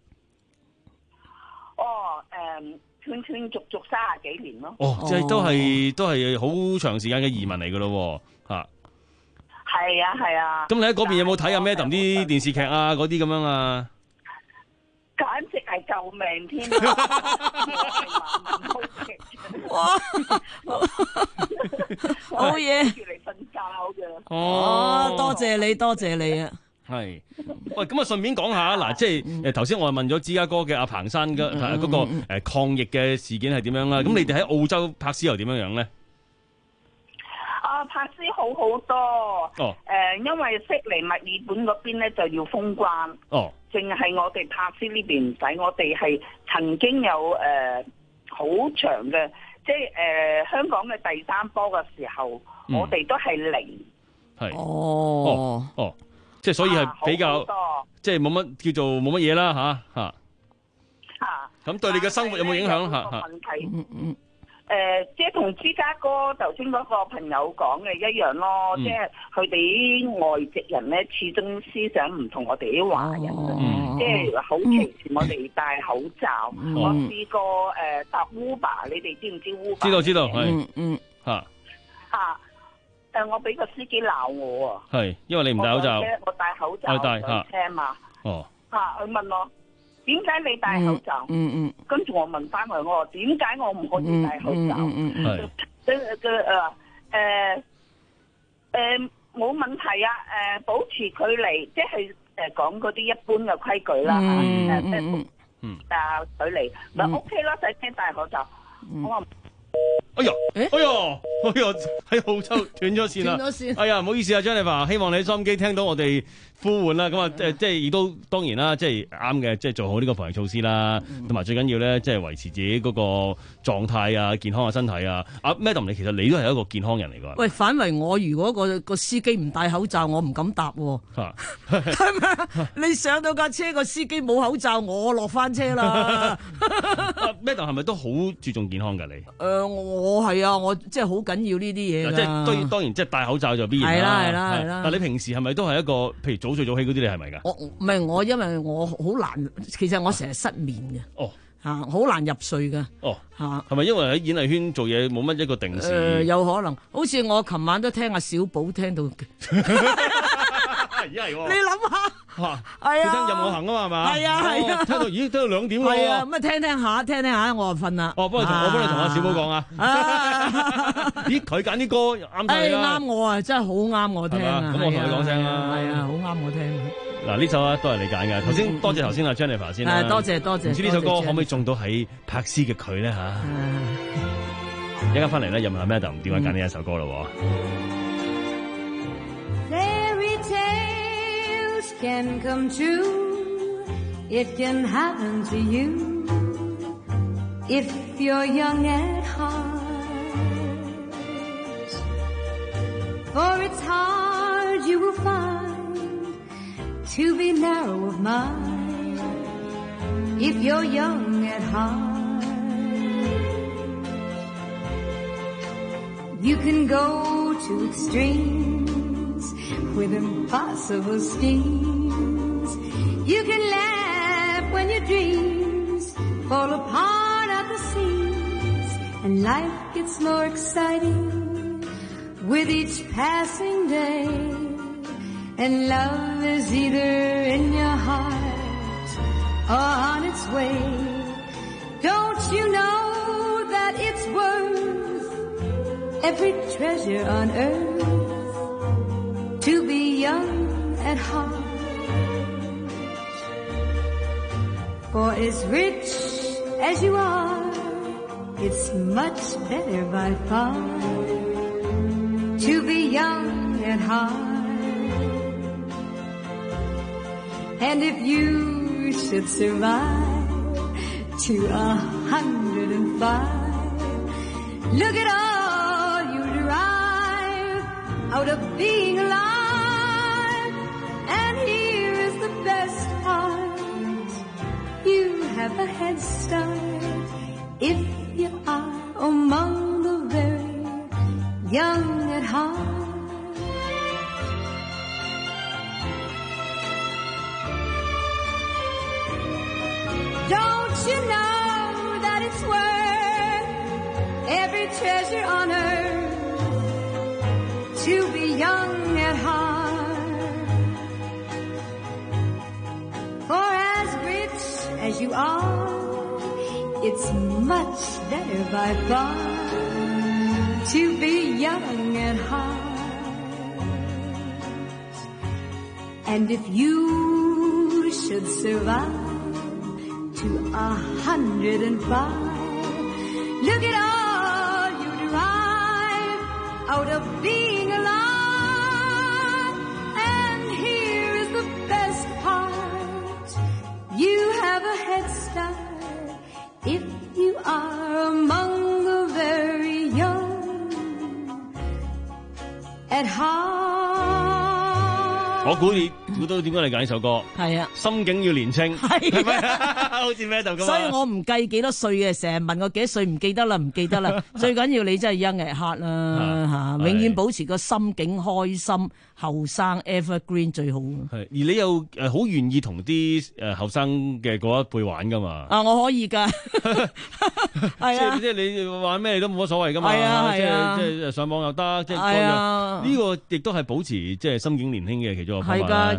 Speaker 5: 哦，誒，斷斷續續三十幾年咯。
Speaker 13: 哦，即係都係都係好長時間嘅移民嚟噶咯，吓。
Speaker 5: 係啊係啊。咁
Speaker 13: 你喺嗰邊有冇睇阿 Madam 啲電視劇啊？嗰啲咁樣啊？
Speaker 5: 簡直係救命添啊！
Speaker 19: 哇，好嘢！
Speaker 5: 住嚟瞓覺嘅。
Speaker 19: 哦，多謝你，多謝你啊！
Speaker 13: 係，喂，咁啊，順便講下嗱，即係誒頭先我係問咗芝加哥嘅阿彭生嘅嗰個誒抗疫嘅事件係點樣啦？咁你哋喺澳洲柏斯又點樣樣咧？
Speaker 5: 啊，柏斯好好多。哦。誒，因為悉尼墨爾本嗰邊咧就要封關。哦。淨係我哋柏斯呢邊唔使，我哋係曾經有誒好、呃、長嘅，即係誒、呃、香港嘅第三波嘅時候，嗯、我哋都係零。
Speaker 13: 係。哦。哦。哦。即係所以係比較，啊、即係冇乜叫做冇乜嘢啦吓吓。吓。咁對你嘅生活有冇影響吓吓？
Speaker 5: 嗯嗯。誒、呃，即係同芝加哥頭先嗰個朋友講嘅一樣咯，嗯、即係佢哋啲外籍人咧，始終思想唔同我哋啲華人，嗯、即係好歧視我哋戴口罩。嗯、我試過誒、呃、搭 Uber，你哋知唔知 Uber？
Speaker 13: 知道知道，係嗯嗯吓
Speaker 5: 吓誒，我俾個司機鬧我啊！
Speaker 13: 係因為你唔戴口罩，
Speaker 5: 我戴口罩上車嘛。哦吓，佢問我點解你戴口罩？
Speaker 19: 嗯嗯。
Speaker 5: 跟住我問翻佢，我話點解我唔可以戴口罩？
Speaker 19: 嗯嗯嗯。
Speaker 5: 嘅嘅誒誒誒冇問題啊！誒保持距離，即係誒講嗰啲一般嘅規矩啦嚇。誒即係嗯啊距離，咪 OK 啦，使驚戴口罩。我話。
Speaker 13: 哎呀，哎呀，哎呀，喺澳洲斷咗線啦！
Speaker 19: 斷咗線。
Speaker 13: 哎呀，唔好意思啊 ，Jennifer， 希望你喺收音機聽到我哋呼喚啦。咁啊，即係即係亦都當然啦，即係啱嘅，即係做好呢個防疫措施啦。同埋最緊要咧，即係維持自己嗰個狀態啊、健康嘅身體啊。阿 Madam， 你其實你都係一個健康人嚟㗎。
Speaker 19: 喂，反為我如果個個司機唔戴口罩，我唔敢搭喎。係咪？你上到架車個司機冇口罩，我落翻車啦。
Speaker 13: Madam 係咪都好注重健康㗎？你？
Speaker 19: 誒，我係啊，我即係好緊要呢啲嘢㗎。
Speaker 13: 即係當然當然，即係戴口罩就必然啦。
Speaker 19: 係啦係啦係啦。
Speaker 13: 但係你平時係咪都係一個譬如早睡早起嗰啲？你係咪㗎？
Speaker 19: 我唔係我，因為我好難，其實我成日失眠嘅。
Speaker 13: 哦，
Speaker 19: 嚇，好難入睡㗎。
Speaker 13: 哦，
Speaker 19: 嚇，
Speaker 13: 係咪因為喺演藝圈做嘢冇乜一個定時？
Speaker 19: 誒，有可能。好似我琴晚都聽阿小寶聽到。
Speaker 13: 咦係喎！
Speaker 19: 你諗下，
Speaker 13: 係啊，
Speaker 19: 佢
Speaker 13: 聽任我行啊嘛，係嘛？
Speaker 19: 係啊係啊，
Speaker 13: 聽到咦，聽到兩點喎。
Speaker 19: 係啊，咁啊聽聽下，聽聽下，我就瞓啦。
Speaker 13: 哦，幫你同我幫你同阿小寶講啊。咦，佢揀啲歌啱晒啦。
Speaker 19: 啱我啊，真係好啱我聽啊。
Speaker 13: 咁我同佢講聲啦。
Speaker 19: 係啊，好啱我聽。嗱，
Speaker 13: 呢首啊都係你揀嘅。頭先多謝頭先阿 Jennifer 先啦。
Speaker 19: 多謝多謝。
Speaker 13: 唔知呢首歌可唔可以中到喺柏斯嘅佢咧嚇？一陣翻嚟咧，又問下 Madam 點解揀呢一首歌咯？
Speaker 9: Can come true, it can happen to you if you're young at heart. For it's hard you will find to be narrow of mind if you're young at heart. You can go to extremes with impossible schemes. You can laugh when your dreams fall apart at the seams, and life gets more exciting with each passing day. And love is either in your heart or on its way. Don't you know that it's worth every treasure on earth to be young at heart? For as rich as you are, it's much better by far to be young at heart. And if you should survive to a hundred and five, look at all you derive out of being alive. And here is the best part: you have a head start if you are among the very young at heart. Don't you know that it's worth every treasure on earth to be young at heart? For as rich as you are, it's much better by far to be young at heart. And if you should survive to a hundred and five, look at all you derive out of being alive. And here is the best part: you have a head start if you are among the very young at heart.
Speaker 13: 我估你估到點解你揀呢首歌？
Speaker 19: 係啊，
Speaker 13: 心境要年青，係咪？好似咩就咁。
Speaker 19: 所以我唔計幾多歲嘅，成日問我幾多歲，唔記得啦，唔記得啦。最緊要你真係 young at heart 啦嚇，永遠保持個心境開心、後生 evergreen 最好。係，
Speaker 13: 而你又誒好願意同啲誒後生嘅嗰一輩玩噶嘛？
Speaker 19: 啊，我可以㗎，係啊，
Speaker 13: 即係你玩咩都冇乜所謂㗎嘛。
Speaker 19: 係啊係啊，
Speaker 13: 即係上網又得，即係
Speaker 19: 係啊。
Speaker 13: 呢個亦都係保持即係心境年輕嘅其中一個方法。
Speaker 19: 係㗎，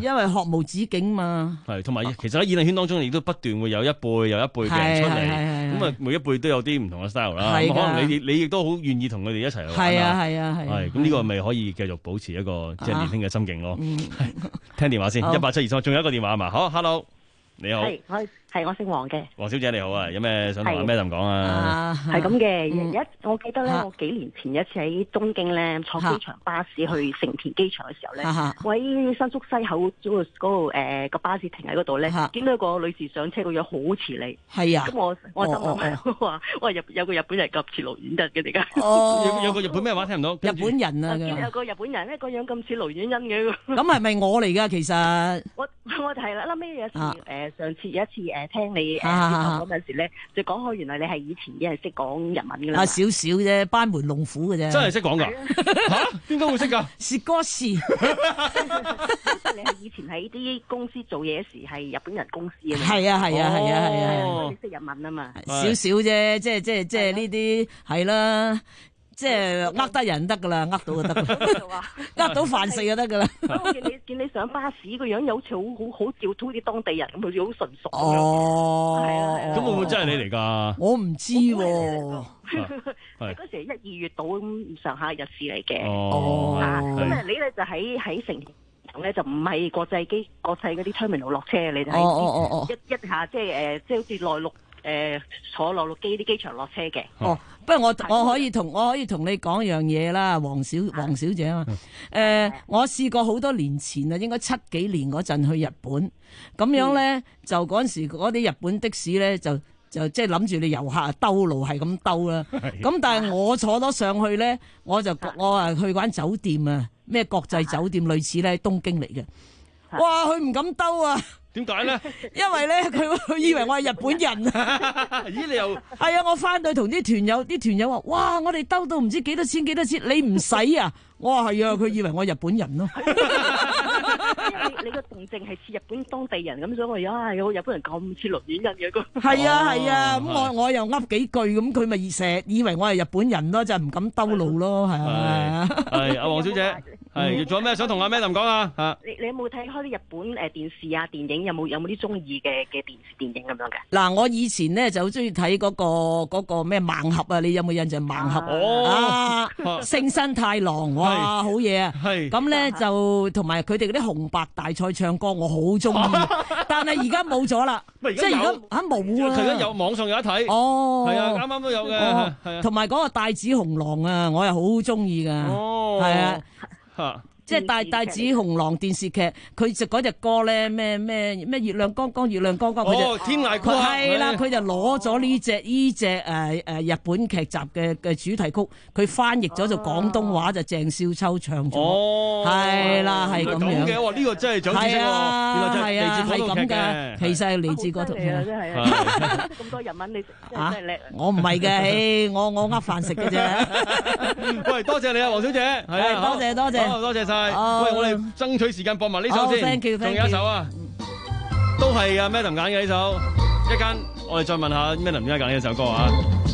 Speaker 19: 因為學無止境嘛。
Speaker 13: 係，同埋其實喺演藝圈當中，亦都不斷會有一輩又一輩嘅人出嚟，咁啊每一輩都有啲唔同嘅 style 啦。咁可能你你亦都好願意同佢哋一齊玩。
Speaker 19: 係啊係啊係。
Speaker 13: 係，咁呢個咪可以繼續保持一個即係年輕嘅心境咯。聽電話先，一八七二三，仲有一個電話啊嘛。好 ，hello， 你好。
Speaker 11: 係，我係我姓黃嘅。
Speaker 13: 黃小姐你好啊，有咩想同阿 Madam 講啊？
Speaker 11: 係咁嘅，一我記得咧，我幾年前一次喺東京咧坐機場巴士去成田機場嘅時候咧，我喺新宿西口嗰個嗰個誒個巴士停喺嗰度咧，見到個女士上車個樣好似你。係啊。咁我我就諗我話我日有個日本人咁似盧遠欣嘅點解？
Speaker 13: 哦，有個日本咩話聽唔到？
Speaker 19: 日本人啊，
Speaker 11: 有個日本人咧個樣咁似盧遠欣嘅。
Speaker 19: 咁係咪我嚟㗎？其實
Speaker 11: 我我係啦，後尾有一次誒上次有一次誒聽你誒講嗰陣時咧，就講開原來你係以前已經係識講日文㗎啦。
Speaker 19: 啊，少少啫，班門弄斧嘅啫。
Speaker 13: 真係識講㗎？嚇？點解會識㗎？
Speaker 19: 是歌事。
Speaker 11: 你係以前喺啲公司做嘢時係日本人公司啊嘛。
Speaker 19: 係啊係啊係啊係啊。
Speaker 11: 你識日文啊嘛。
Speaker 19: 少少啫，即係即係即係呢啲係啦。即係呃得人得噶啦，呃到就得噶啦，呃到飯食就得噶啦。
Speaker 11: 我見你見你上巴士個樣又好似好好好照推啲當地人咁，好似好純熟。
Speaker 19: 哦，
Speaker 11: 係啊，
Speaker 13: 咁會唔會真係你嚟㗎？
Speaker 19: 我唔知喎。
Speaker 11: 係嗰時係一二月度咁上下日事嚟嘅。
Speaker 13: 哦，
Speaker 11: 咁啊，你咧就喺喺成田咧就唔係國際機國際嗰啲 terminal 落車，你就係一一下即係誒，即係好似內陸。誒、呃、坐內陸機啲機場落車嘅。
Speaker 19: 哦，不過我我可以同我可以同你講一樣嘢啦，黃小黃小姐啊，誒、呃、我試過好多年前啊，應該七幾年嗰陣去日本，咁樣咧、嗯、就嗰陣時嗰啲日本的士咧就就即係諗住你遊客兜路係咁兜啦，咁但係我坐咗上去咧，我就我啊去間酒店啊，咩國際酒店類似咧，東京嚟嘅，哇佢唔敢兜啊！
Speaker 13: 點解咧？
Speaker 19: 因為咧，佢佢以為我係日本人啊！
Speaker 13: 咦，你又
Speaker 19: 係啊！我翻去同啲團友，啲團友話：哇！我哋兜到唔知幾多錢幾多錢，你唔使啊！我話係啊，佢以為我日本人咯。
Speaker 11: 你個動靜係似日本當地人咁，所以我話啊，有日本人咁似盧遠欣嘅個。
Speaker 19: 係啊係啊，咁我我又噏幾句，咁佢咪成日以為我係日本人咯，就唔敢兜路咯，係啊。
Speaker 13: 係阿黃小姐，係仲有咩想同阿 Madam 講啊？嚇！
Speaker 11: 你你有冇睇開啲日本誒電視啊電影？有冇有冇啲中意嘅嘅電視電影咁樣嘅？
Speaker 19: 嗱，我以前咧就好中意睇嗰個嗰個咩盲盒啊！你有冇印象盲盒？啊，星新太郎，哇，好嘢啊！係咁咧就同埋佢哋嗰啲紅白大賽唱歌，我好中意。但係而家冇咗啦，即係而家嚇冇啊！
Speaker 13: 而家有網上有得睇。哦，係啊，啱啱都有嘅。係啊，
Speaker 19: 同埋嗰個帶子雄狼啊，我又好中意噶。哦，係啊，嚇。即係帶帶子雄狼電視劇，佢就嗰隻歌咧咩咩咩月亮光光月亮光光，佢就
Speaker 13: 天涯孤客
Speaker 19: 係啦，佢就攞咗呢隻呢隻誒誒日本劇集嘅嘅主題曲，佢翻譯咗做廣東話，就鄭少秋唱咗。哦，係啦，係咁樣嘅。
Speaker 13: 哇，呢個真係長知識喎！
Speaker 19: 係啊，係咁嘅，其實係嚟自嗰套。
Speaker 11: 係啊，真係啊！咁多日文你真係叻。
Speaker 19: 我唔係嘅，我我呃飯食嘅啫。
Speaker 13: 喂，多謝你啊，黃小姐。係
Speaker 19: 多謝多謝，
Speaker 13: 多謝晒。喂，我哋爭取時間播埋呢首先，仲有一首啊，都係阿 Madam 揀嘅呢首。一間我哋再問下 Madam 點解揀呢首歌啊？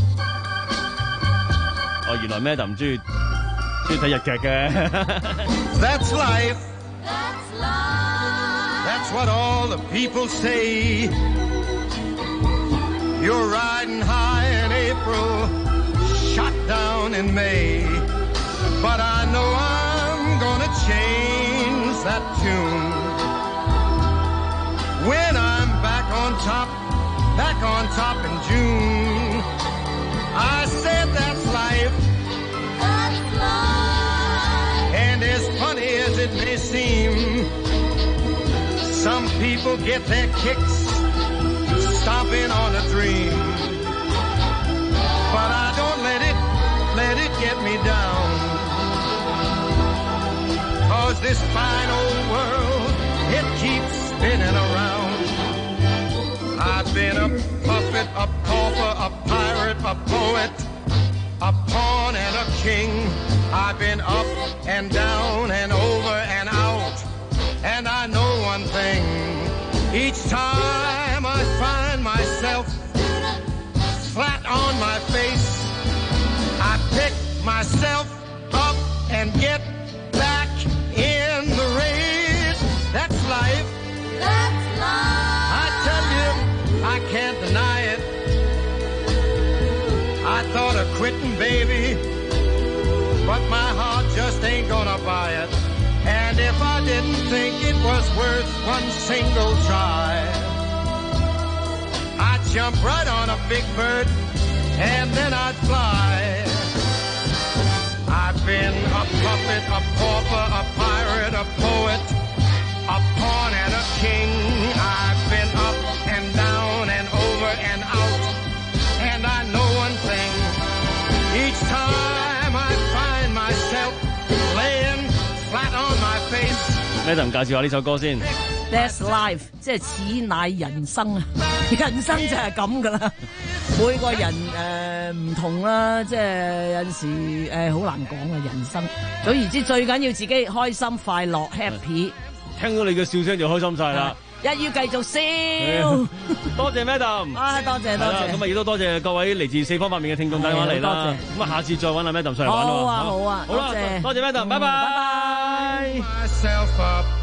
Speaker 13: 哦，原來 Madam 中意中意睇日劇嘅。
Speaker 12: That's life. That's life. That's what all the people say. You're riding high in April, shot down in May, but I know I'm gonna change that tune when I'm back on top, back on top in June. I said that's life, that's life, and as funny as it may seem, some people get their kicks stomping on a dream, but I don't let it, let it get me down. Cause this fine old world, it keeps spinning around. I've been a puppet, a pauper, a pirate, a poet, a pawn and a king. I've been up and down and over and out. And I know one thing, each time I find myself flat on my face, I pick myself up and get back in the race. That's life. quitting, baby, but my heart just ain't gonna buy it. And if I didn't think it was worth one single try, I'd jump right on a big bird and then I'd fly. I've been a puppet, a pauper, a pirate, a poet, a pawn and a king. I've been up and down and over and out, and I know one thing. Each time I find myself laying flat on my face.
Speaker 13: Madam 介紹下呢首歌先。
Speaker 19: That's life， 即係此乃人生啊！人生就係咁噶啦，每個人誒唔、呃、同啦，即係有陣時誒好、呃、難講啊人生。總言之，最緊要自己開心快樂 happy。
Speaker 13: 聽到你嘅笑聲就開心晒啦！
Speaker 19: 一於繼續笑。
Speaker 13: 多謝 Madam，
Speaker 19: 啊多謝多謝。
Speaker 13: 咁啊亦都多謝各位嚟自四方八面嘅聽眾打電話嚟啦。咁啊下次再揾阿 Madam 上嚟玩咯。
Speaker 19: 好啊好啊，
Speaker 13: 好啦，多謝 Madam， 拜拜。
Speaker 19: 拜拜。